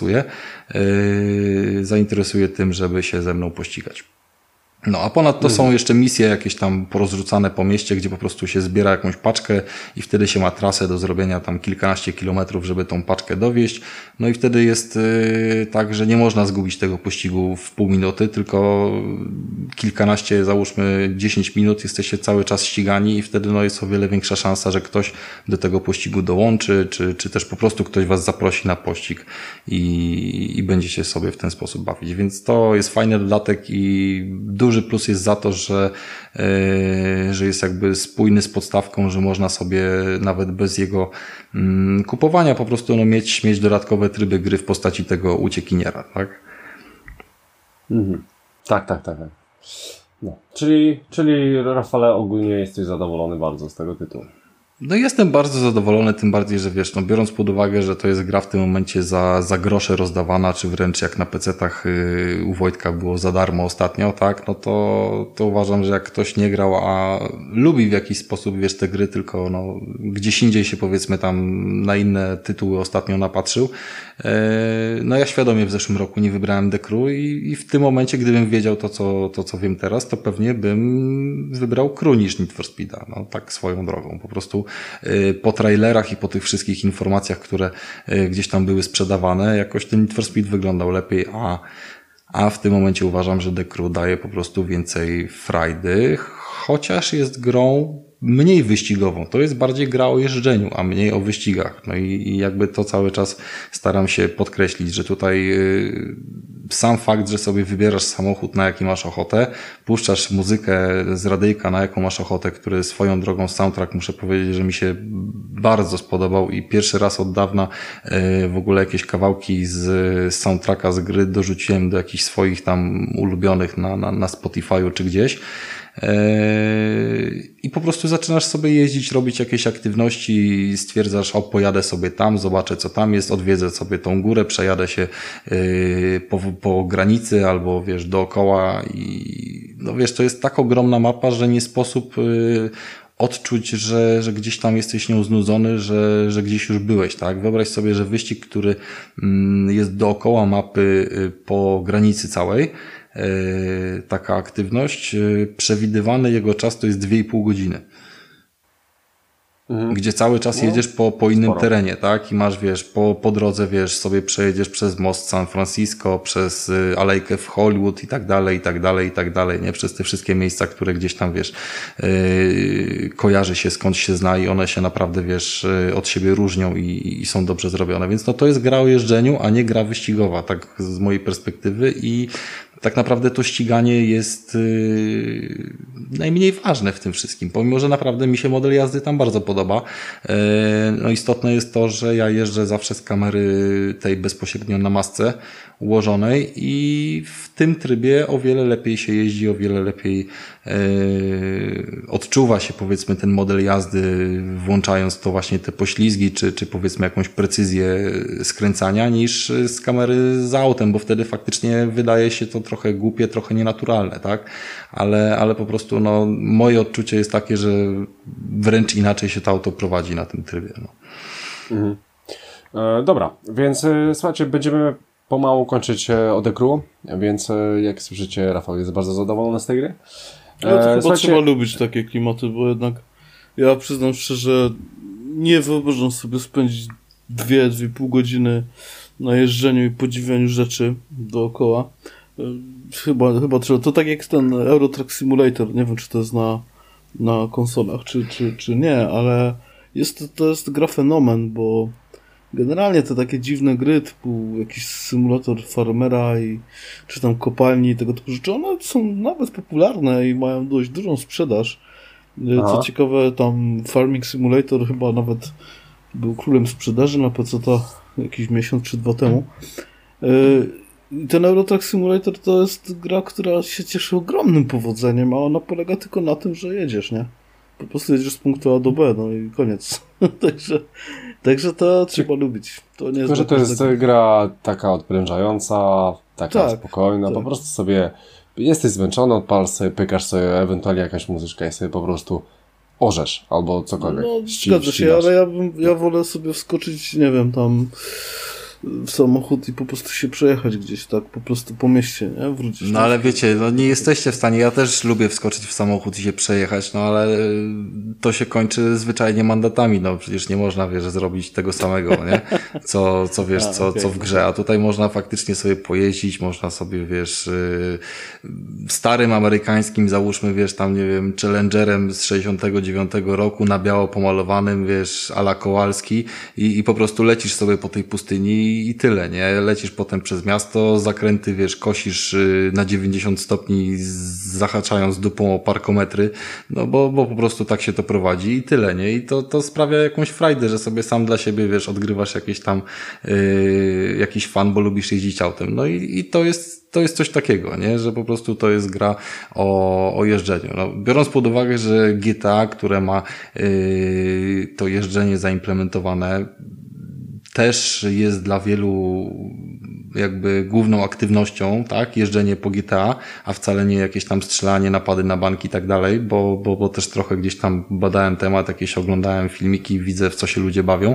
B: zainteresuje tym, żeby się ze mną pościgać. A ponadto są jeszcze misje jakieś tam porozrzucane po mieście, gdzie po prostu się zbiera jakąś paczkę i wtedy się ma trasę do zrobienia tam kilkanaście kilometrów, żeby tą paczkę dowieźć. I wtedy jest tak, że nie można zgubić tego pościgu w pół minuty, tylko kilkanaście, załóżmy 10 minut jesteście cały czas ścigani i wtedy jest o wiele większa szansa, że ktoś do tego pościgu dołączy, czy też po prostu ktoś was zaprosi na pościg i będziecie sobie w ten sposób bawić. Więc to jest fajny dodatek i duży plus jest za to, że jest jakby spójny z podstawką, że można sobie nawet bez jego kupowania po prostu mieć dodatkowe tryby gry w postaci tego uciekiniera, tak?
A: Mhm. Tak. Czyli Rafale, ogólnie jesteś zadowolony bardzo z tego tytułu.
B: Jestem bardzo zadowolony, tym bardziej, że biorąc pod uwagę, że to jest gra w tym momencie za grosze rozdawana, czy wręcz jak na PC-tach u Wojtka było za darmo ostatnio, tak, to uważam, że jak ktoś nie grał, a lubi w jakiś sposób, te gry, tylko gdzieś indziej się powiedzmy tam na inne tytuły ostatnio napatrzył. Ja świadomie w zeszłym roku nie wybrałem The Crew i w tym momencie, gdybym wiedział to, co wiem teraz, to pewnie bym wybrał Crew niż Need for Speeda. Tak swoją drogą. Po prostu po trailerach i po tych wszystkich informacjach, które gdzieś tam były sprzedawane, jakoś ten Need for Speed wyglądał lepiej, a w tym momencie uważam, że The Crew daje po prostu więcej frajdy, chociaż jest grą mniej wyścigową. To jest bardziej gra o jeżdżeniu, a mniej o wyścigach. I jakby to cały czas staram się podkreślić, że tutaj sam fakt, że sobie wybierasz samochód, na jaki masz ochotę, puszczasz muzykę z radyjka, na jaką masz ochotę, który swoją drogą soundtrack, muszę powiedzieć, że mi się bardzo spodobał i pierwszy raz od dawna w ogóle jakieś kawałki z soundtracka z gry dorzuciłem do jakichś swoich tam ulubionych na Spotify'u czy gdzieś. I po prostu zaczynasz sobie jeździć, robić jakieś aktywności, stwierdzasz, pojadę sobie tam, zobaczę co tam jest, odwiedzę sobie tą górę, przejadę się po granicy albo dookoła i to jest tak ogromna mapa, że nie sposób odczuć, że gdzieś tam jesteś nią znudzony, że gdzieś już byłeś, tak? Wyobraź sobie, że wyścig, który jest dookoła mapy po granicy całej, taka aktywność, przewidywany jego czas to jest 2,5 godziny. Gdzie cały czas jedziesz po innym terenie, tak? I masz, po drodze, sobie przejedziesz przez most San Francisco, przez alejkę w Hollywood i tak dalej, nie? Przez te wszystkie miejsca, które gdzieś tam, kojarzy się, skąd się zna i one się naprawdę, od siebie różnią i są dobrze zrobione. Więc to jest gra o jeżdżeniu, a nie gra wyścigowa, tak z mojej perspektywy i tak naprawdę to ściganie jest najmniej ważne w tym wszystkim, pomimo że naprawdę mi się model jazdy tam bardzo podoba. No istotne jest to, że ja jeżdżę zawsze z kamery tej bezpośrednio na masce ułożonej i w tym trybie o wiele lepiej się jeździ, o wiele lepiej odczuwa się powiedzmy ten model jazdy, włączając to właśnie te poślizgi, czy powiedzmy jakąś precyzję skręcania niż z kamery za autem, bo wtedy faktycznie wydaje się to trochę głupie, trochę nienaturalne, tak? Ale po prostu no, moje odczucie jest takie, że wręcz inaczej się to auto prowadzi na tym trybie. No.
A: Mhm. Dobra, więc słuchajcie, będziemy pomału kończyć o The Crew, więc jak słyszycie, Rafał jest bardzo zadowolony z tej gry.
C: Ale to chyba trzeba lubić takie klimaty, bo jednak ja przyznam szczerze, nie wyobrażam sobie spędzić 2-2,5 godziny na jeżdżeniu i podziwianiu rzeczy dookoła. Chyba trzeba. To tak jak ten Euro Truck Simulator, nie wiem czy to jest na konsolach, czy nie, ale to jest gra fenomen, bo generalnie te takie dziwne gry typu jakiś symulator farmera czy tam kopalni i tego typu rzeczy, one są nawet popularne i mają dość dużą sprzedaż. Co ciekawe, tam Farming Simulator chyba nawet był królem sprzedaży na PC-ta jakiś miesiąc czy 2 temu. Ten Euro Truck Simulator to jest gra, która się cieszy ogromnym powodzeniem, a ona polega tylko na tym, że jedziesz, nie? Po prostu jedziesz z punktu A do B, no i koniec. Także to trzeba lubić. To nie jest
A: że to jest gra taka odprężająca, taka spokojna, tak. Po prostu sobie jesteś zmęczony, odpalasz sobie, pykasz sobie ewentualnie jakaś muzyczka i sobie po prostu orzesz albo cokolwiek.
C: No zgadza się, ale ja wolę sobie wskoczyć, nie wiem, tam w samochód i po prostu się przejechać gdzieś, tak, po prostu po mieście, nie? Wrócić.
B: No ale wiecie, no nie jesteście w stanie, ja też lubię wskoczyć w samochód i się przejechać, no ale to się kończy zwyczajnie mandatami, no przecież nie można, wiesz, zrobić tego samego, nie? Co w grze, a tutaj można faktycznie sobie pojeździć, można sobie, wiesz, starym amerykańskim, załóżmy, wiesz, tam, nie wiem, Challengerem z 69 roku na biało pomalowanym, wiesz, a la Kowalski i po prostu lecisz sobie po tej pustyni i tyle, nie? Lecisz potem przez miasto, zakręty, wiesz, kosisz na 90 stopni, zahaczając dupą o parkometry, no bo po prostu tak się to prowadzi i tyle, nie? I to sprawia jakąś frajdę, że sobie sam dla siebie, wiesz, odgrywasz jakieś tam jakiś fan, bo lubisz jeździć autem. No i to jest coś takiego, nie? Że po prostu to jest gra o jeżdżeniu. No, biorąc pod uwagę, że GTA, które ma to jeżdżenie zaimplementowane, też jest dla wielu jakby główną aktywnością, tak, jeżdżenie po GTA, a wcale nie jakieś tam strzelanie, napady na banki i tak dalej, bo też trochę gdzieś tam badałem temat, jakieś oglądałem filmiki, widzę w co się ludzie bawią,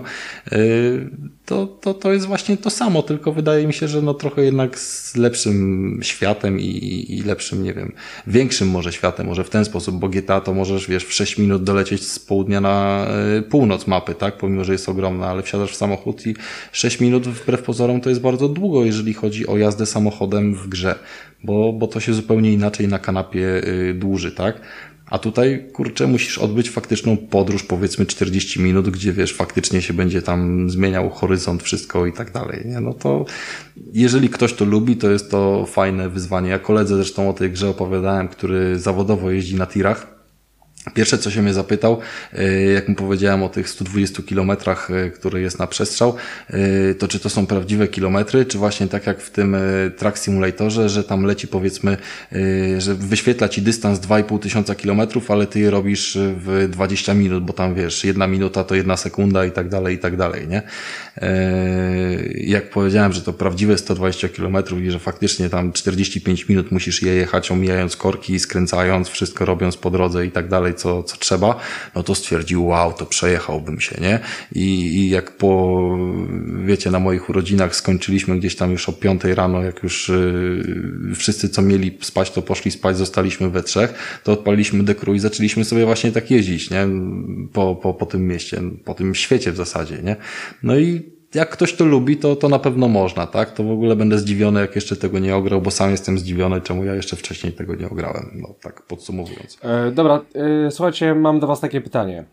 B: to jest właśnie to samo, tylko wydaje mi się, że no trochę jednak z lepszym światem i lepszym, nie wiem, większym może światem, może w ten sposób, bo GTA to możesz, wiesz, w 6 minut dolecieć z południa na północ mapy, tak, pomimo, że jest ogromna, ale wsiadasz w samochód i 6 minut wbrew pozorom to jest bardzo długo, jeżeli chodzi o jazdę samochodem w grze, bo to się zupełnie inaczej na kanapie dłuży, tak? A tutaj, kurczę, musisz odbyć faktyczną podróż, powiedzmy 40 minut, gdzie, wiesz, faktycznie się będzie tam zmieniał horyzont, wszystko i tak dalej, nie? No to jeżeli ktoś to lubi, to jest to fajne wyzwanie. Ja koledze zresztą o tej grze opowiadałem, który zawodowo jeździ na tirach. Pierwsze, co się mnie zapytał, jak mu powiedziałem o tych 120 kilometrach, które jest na przestrzał, to czy to są prawdziwe kilometry, czy właśnie tak jak w tym Truck Simulatorze, że tam leci, powiedzmy, że wyświetla ci dystans 2500 kilometrów, ale ty je robisz w 20 minut, bo tam, wiesz, 1 minuta to 1 sekunda i tak dalej, nie? Jak powiedziałem, że to prawdziwe 120 kilometrów i że faktycznie tam 45 minut musisz je jechać, omijając korki, skręcając, wszystko robiąc po drodze i tak dalej, co trzeba, no to stwierdził, wow, to przejechałbym się, nie? I jak wiecie, na moich urodzinach skończyliśmy gdzieś tam już o 5 rano, jak już wszyscy, co mieli spać, to poszli spać, zostaliśmy we trzech, to odpaliliśmy The Crew i zaczęliśmy sobie właśnie tak jeździć, nie? Po tym mieście, po tym świecie w zasadzie, nie? No i jak ktoś to lubi, to na pewno można, tak? To w ogóle będę zdziwiony, jak jeszcze tego nie ograł, bo sam jestem zdziwiony, czemu ja jeszcze wcześniej tego nie ograłem. No tak podsumowując.
A: Dobra, słuchajcie, mam do was takie pytanie.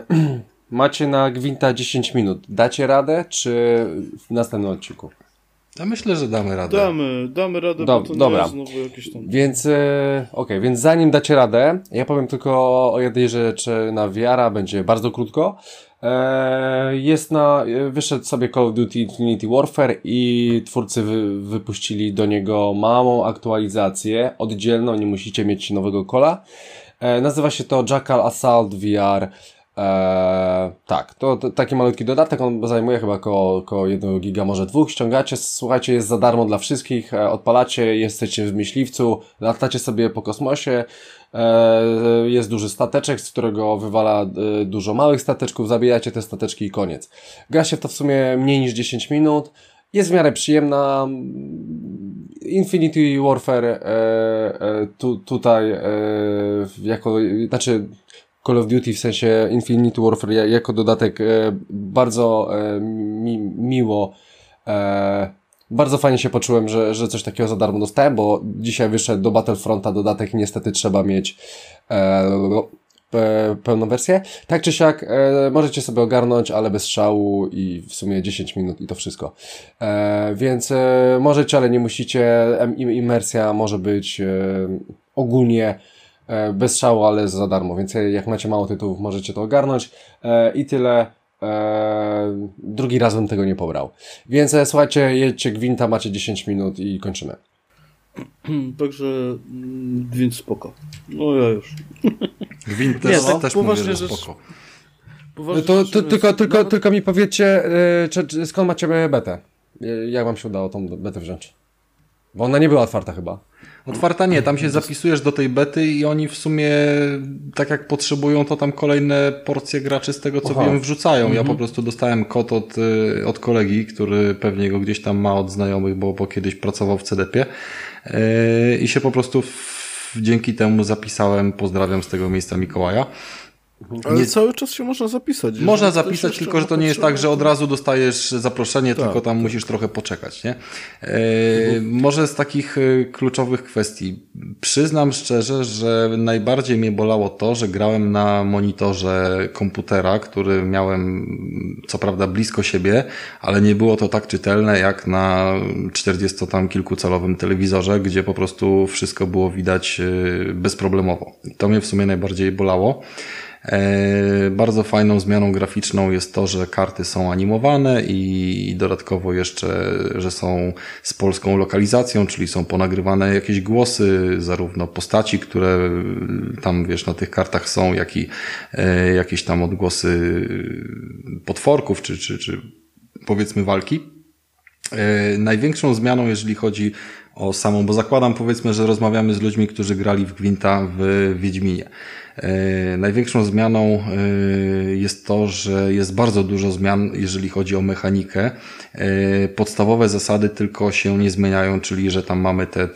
A: Macie na Gwinta 10 minut. Dacie radę, czy w następnym odcinku?
B: Ja myślę, że damy radę.
C: Damy radę, bo to nie jest znowu jakieś tam...
A: Więc, więc zanim dacie radę, ja powiem tylko o jednej rzeczy na VR-a, będzie bardzo krótko. Wyszedł sobie Call of Duty Infinity Warfare i twórcy wypuścili do niego małą aktualizację, oddzielną, nie musicie mieć nowego Calla. Nazywa się to Jackal Assault VR. Tak, to taki malutki dodatek, on zajmuje chyba około 1 giga, może 2, ściągacie, słuchajcie, jest za darmo dla wszystkich, odpalacie, jesteście w myśliwcu, latacie sobie po kosmosie, jest duży stateczek, z którego wywala dużo małych stateczków, zabijacie te stateczki i koniec. Gra się w to w sumie mniej niż 10 minut, jest w miarę przyjemna. Infinity Warfare tutaj Call of Duty, w sensie Infinity Warfare jako dodatek bardzo miło, bardzo fajnie się poczułem, że coś takiego za darmo dostałem, bo dzisiaj wyszedł do Battlefronta dodatek i niestety trzeba mieć pełną wersję. Tak czy siak możecie sobie ogarnąć, ale bez szału i w sumie 10 minut i to wszystko. Więc możecie, ale nie musicie. Imersja może być ogólnie bez szału, ale za darmo, więc jak macie mało tytułów, możecie to ogarnąć i tyle. Drugi raz bym tego nie pobrał. Więc słuchajcie, jedźcie Gwinta, macie 10 minut i kończymy.
C: Także Gwint spoko. No ja już.
B: Gwint też,
C: tak
B: też
C: poważnie
B: mówię, że spoko.
A: Tylko mi powiedzcie, skąd macie betę? Jak wam się udało tą betę wziąć? Bo ona nie była otwarta chyba.
B: Otwarta nie, tam się zapisujesz do tej bety i oni w sumie, tak jak potrzebują, to tam kolejne porcje graczy z tego, co wiem, wrzucają. Ja po prostu dostałem kod od kolegi, który pewnie go gdzieś tam ma od znajomych, bo kiedyś pracował w CDP i się po prostu dzięki temu zapisałem. Pozdrawiam z tego miejsca Mikołaja.
C: Ale cały czas się można zapisać.
B: Można zapisać, tylko że to nie jest tak, że od razu dostajesz zaproszenie, tylko tam musisz trochę poczekać, nie? Może z takich kluczowych kwestii. Przyznam szczerze, że najbardziej mnie bolało to, że grałem na monitorze komputera, który miałem co prawda blisko siebie, ale nie było to tak czytelne jak na 40 tam kilkucalowym telewizorze, gdzie po prostu wszystko było widać bezproblemowo. To mnie w sumie najbardziej bolało. Bardzo fajną zmianą graficzną jest to, że karty są animowane i dodatkowo jeszcze, że są z polską lokalizacją, czyli są ponagrywane jakieś głosy, zarówno postaci, które tam, wiesz, na tych kartach są, jak i jakieś tam odgłosy potworków, czy powiedzmy walki. Największą zmianą, jeżeli chodzi o samą, bo zakładam, powiedzmy, że rozmawiamy z ludźmi, którzy grali w Gwinta w Wiedźminie. Największą zmianą jest to, że jest bardzo dużo zmian, jeżeli chodzi o mechanikę. Podstawowe zasady tylko się nie zmieniają, czyli że tam mamy te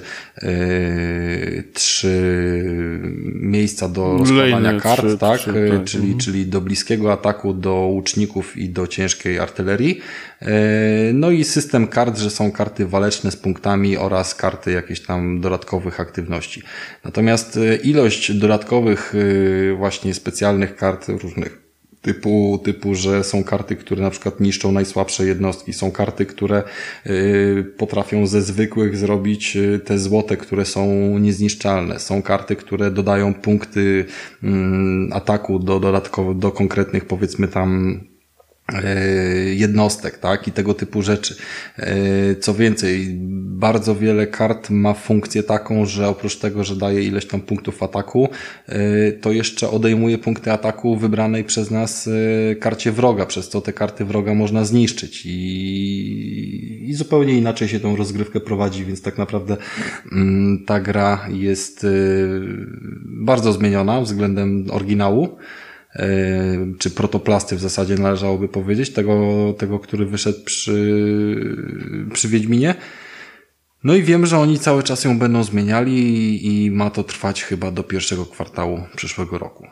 B: trzy miejsca do rozkładania kart, tak? Czyli do bliskiego ataku, do łuczników i do ciężkiej artylerii. No i system kart, że są karty waleczne z punktami oraz karty jakichś tam dodatkowych aktywności. Natomiast ilość dodatkowych właśnie specjalnych kart różnych typu, że są karty, które na przykład niszczą najsłabsze jednostki, są karty, które potrafią ze zwykłych zrobić te złote, które są niezniszczalne, są karty, które dodają punkty ataku do konkretnych, powiedzmy tam jednostek, tak? I tego typu rzeczy. Co więcej, bardzo wiele kart ma funkcję taką, że oprócz tego, że daje ileś tam punktów ataku, to jeszcze odejmuje punkty ataku wybranej przez nas karcie wroga, przez co te karty wroga można zniszczyć i zupełnie inaczej się tą rozgrywkę prowadzi, więc tak naprawdę ta gra jest bardzo zmieniona względem oryginału. Czy protoplasty w zasadzie należałoby powiedzieć, tego, który wyszedł przy Wiedźminie. No i wiem, że oni cały czas ją będą zmieniali i ma to trwać chyba do pierwszego kwartału przyszłego roku.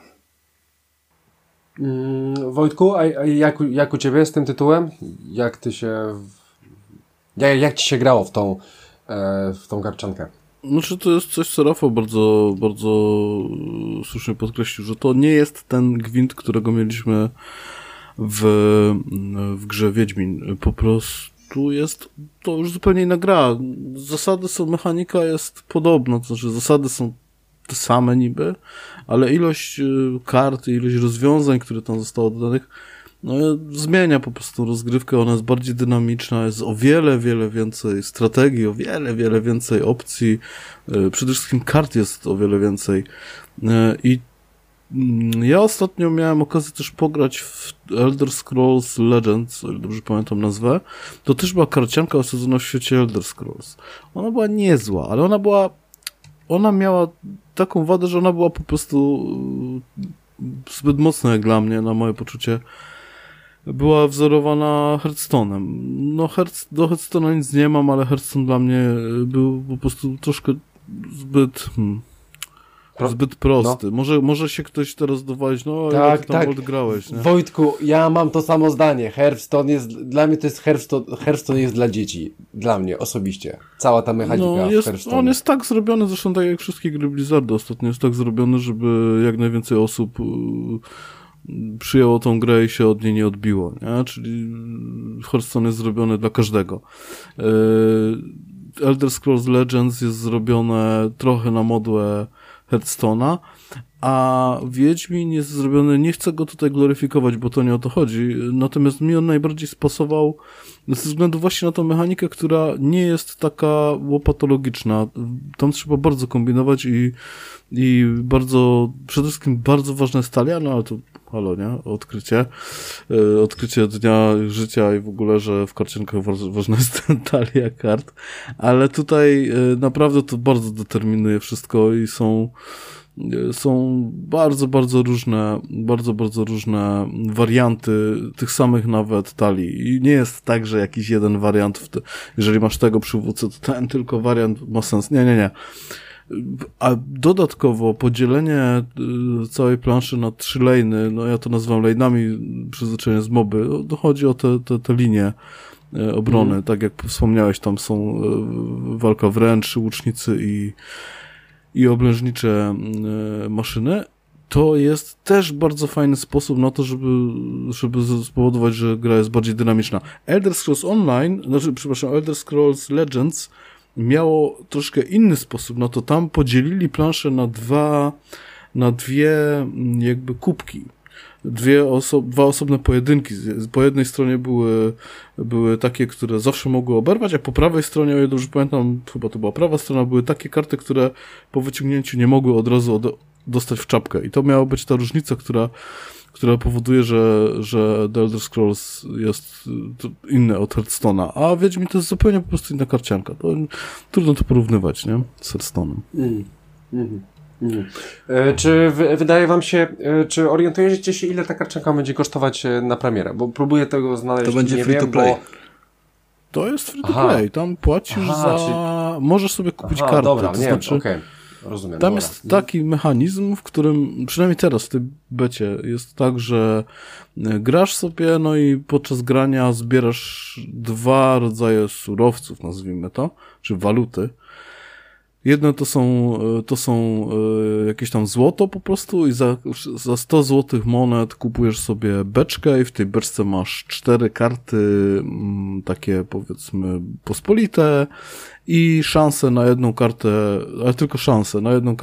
A: Wojtku, a jak u Ciebie z tym tytułem? Jak Ci się grało w tą garczankę?
C: Znaczy to jest coś, co Rafał bardzo, bardzo słusznie podkreślił, że to nie jest ten gwint, którego mieliśmy w grze Wiedźmin. Po prostu Tu jest to już zupełnie inna gra. Zasady są, mechanika jest podobna, to znaczy zasady są te same niby, ale ilość kart, ilość rozwiązań, które tam zostało dodanych, no zmienia po prostu rozgrywkę, ona jest bardziej dynamiczna, jest o wiele więcej strategii, o wiele więcej opcji, przede wszystkim kart jest o wiele więcej i ja ostatnio miałem okazję też pograć w Elder Scrolls Legends, o ile dobrze pamiętam nazwę. To też była karcianka osadzona w świecie Elder Scrolls. Ona była niezła, ale ona miała taką wadę, że ona była po prostu zbyt mocna jak dla mnie, na moje poczucie. Była wzorowana Hearthstone'em. No do Hearthstone'a nic nie mam, ale Hearthstone dla mnie był po prostu troszkę zbyt prosty. No. Może się ktoś teraz dowalić, no ale jak tam odgrałeś, nie?
A: Wojtku, ja mam to samo zdanie. Hearthstone jest, dla mnie to jest Hearthstone jest dla dzieci. Dla mnie osobiście. Cała ta mechanika w Hearthstone.
C: On jest tak zrobiony, zresztą tak jak wszystkie gry Blizzarda ostatnio, jest tak zrobiony, żeby jak najwięcej osób przyjęło tą grę i się od niej nie odbiło, nie? Czyli Hearthstone jest zrobiony dla każdego. Elder Scrolls Legends jest zrobione trochę na modłę Hearthstone'a, a Wiedźmin jest zrobiony, nie chcę go tutaj gloryfikować, bo to nie o to chodzi, natomiast mi on najbardziej spasował ze względu właśnie na tą mechanikę, która nie jest taka łopatologiczna. Tam trzeba bardzo kombinować i bardzo, przede wszystkim bardzo ważne jest talia, no ale to halo, nie? Odkrycie dnia życia i w ogóle, że w karciankach ważna jest talia kart, ale tutaj naprawdę to bardzo determinuje wszystko i są bardzo różne warianty tych samych nawet talii. I nie jest tak, że jakiś jeden wariant, jeżeli masz tego przywódcę, to ten tylko wariant ma sens. Nie. A dodatkowo podzielenie całej planszy na 3 lane'y, no ja to nazywam lane'ami przyzwyczajenie z moby, dochodzi o te linie obrony, tak jak wspomniałeś, tam są walka wręcz, łucznicy i oblężnicze maszyny. To jest też bardzo fajny sposób na to, żeby spowodować, że gra jest bardziej dynamiczna. Elder Scrolls Legends miało troszkę inny sposób, no to tam podzielili planszę na dwie jakby kubki. Dwa osobne pojedynki. Po jednej stronie były takie, które zawsze mogły oberwać, a po prawej stronie, o ile dobrze pamiętam, chyba to była prawa strona, były takie karty, które po wyciągnięciu nie mogły od razu dostać w czapkę. I to miała być ta różnica, która powoduje, że The Elder Scrolls jest inne od Hearthstone'a, a Wiedźmin to jest zupełnie po prostu inna karcianka. Trudno to porównywać, nie? Z Hearthstone'em.
A: Czy wydaje wam się, czy orientujecie się, ile ta karcianka będzie kosztować na premierę? Bo próbuję tego znaleźć.
B: To będzie free to play.
C: To jest free to play. Tam płacisz możesz sobie kupić kartę.
A: Dobra,
C: to znaczy,
A: rozumiem.
C: Tam jest taki mechanizm, w którym, przynajmniej teraz w tej becie, jest tak, że grasz sobie, no i podczas grania zbierasz 2 rodzaje surowców, nazwijmy to, czy waluty. Jedne to są jakieś tam złoto po prostu i za 100 złotych monet kupujesz sobie beczkę i w tej beczce masz 4 karty takie powiedzmy pospolite i szanse na jedną kartę, ale tylko szanse na jedną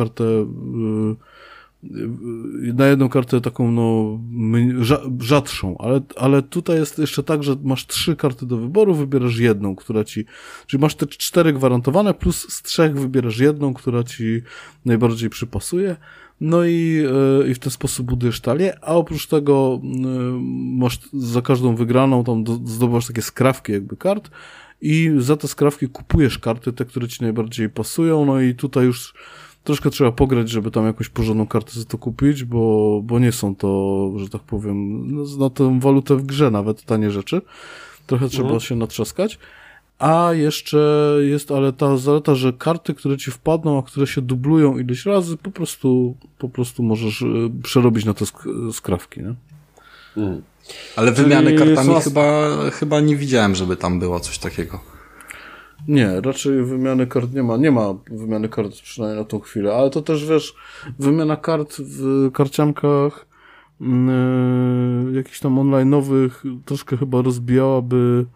C: kartę taką rzadszą, ale tutaj jest jeszcze tak, że masz 3 karty do wyboru, wybierasz jedną, czyli masz te 4 gwarantowane, plus z 3 wybierasz jedną, która ci najbardziej przypasuje, no i w ten sposób budujesz talię, a oprócz tego masz za każdą wygraną, tam zdobywasz takie skrawki jakby kart i za te skrawki kupujesz karty, te, które ci najbardziej pasują, no i tutaj już troszkę trzeba pograć, żeby tam jakąś porządną kartę za to kupić, bo nie są to, że tak powiem, na tę walutę w grze nawet tanie rzeczy. Trochę trzeba się natrzaskać. A jeszcze jest, ale ta zaleta, że karty, które ci wpadną, a które się dublują ileś razy, po prostu możesz przerobić na te skrawki, nie?
B: Ale wymiany kartami chyba nie widziałem, żeby tam było coś takiego.
C: Nie, raczej wymiany kart nie ma wymiany kart przynajmniej na tą chwilę, ale to też wiesz, wymiana kart w karciankach jakichś tam online'owych troszkę chyba rozbijałaby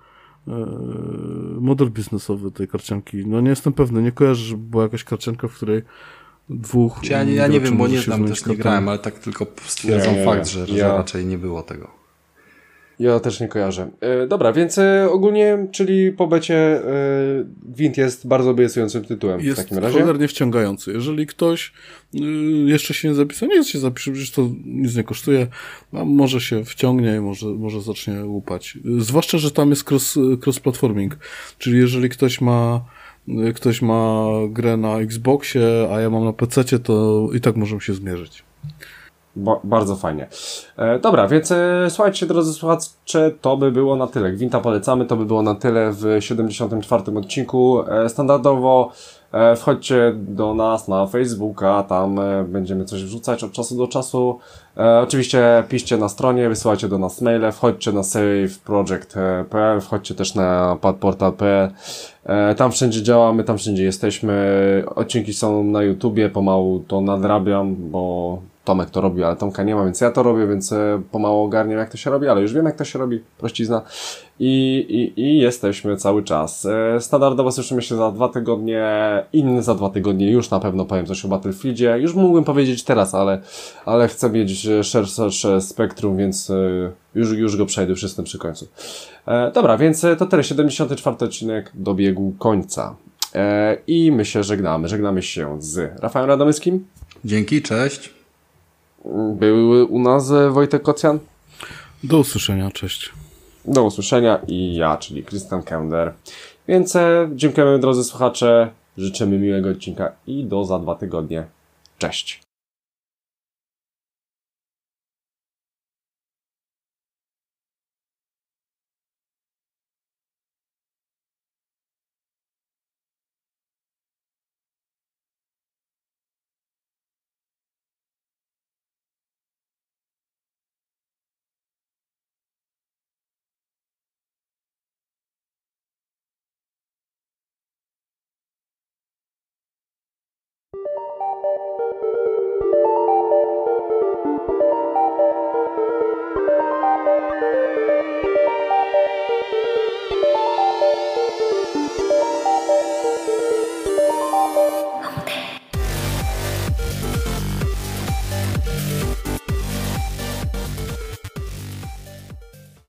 C: model biznesowy tej karcianki. No nie jestem pewny, nie kojarzę, że była jakaś karcianka, w której dwóch...
B: Ja nie wiem, bo nie znam, też nie grałem, ale tak tylko stwierdzam fakt, że raczej nie było tego.
A: Ja też nie kojarzę. Dobra, więc ogólnie, czyli po becie Gwint jest bardzo obiecującym tytułem w takim razie.
C: Jest cholernie wciągający. Jeżeli ktoś jeszcze się nie zapisał, nie się zapisze, przecież to nic nie kosztuje, a może się wciągnie i może zacznie łupać. Zwłaszcza, że tam jest cross-platforming, czyli jeżeli ktoś ma grę na Xboxie, a ja mam na PC-cie, to i tak możemy się zmierzyć.
A: Bardzo fajnie. Dobra, więc słuchajcie, drodzy słuchacze, to by było na tyle. Gwinta polecamy, to by było na tyle w 74. odcinku. Standardowo wchodźcie do nas na Facebooka, tam będziemy coś wrzucać od czasu do czasu. Oczywiście piszcie na stronie, wysyłajcie do nas maile, wchodźcie na saveproject.pl, wchodźcie też na padportal.pl. Tam wszędzie działamy, tam wszędzie jesteśmy. Odcinki są na YouTubie, pomału to nadrabiam, bo Tomek to robi, ale Tomka nie ma, więc ja to robię, więc pomału ogarniam, jak to się robi, ale już wiem, jak to się robi, prościzna. I jesteśmy cały czas. Standardowo słyszymy się za 2 tygodnie, inny za 2 tygodnie, już na pewno powiem coś o Battlefieldzie. Już mógłbym powiedzieć teraz, ale chcę mieć szersze spektrum, więc już go przejdę, już jestem przy końcu. Dobra, więc to tyle, 74. odcinek dobiegł końca. I my się żegnamy. Żegnamy się z Rafałem Radomyskim.
B: Dzięki, cześć.
A: Był u nas Wojtek Kocjan.
C: Do usłyszenia, cześć.
A: Do usłyszenia i ja, czyli Krystian Kender. Więc dziękujemy, drodzy słuchacze, życzymy miłego odcinka i do za 2 tygodnie. Cześć.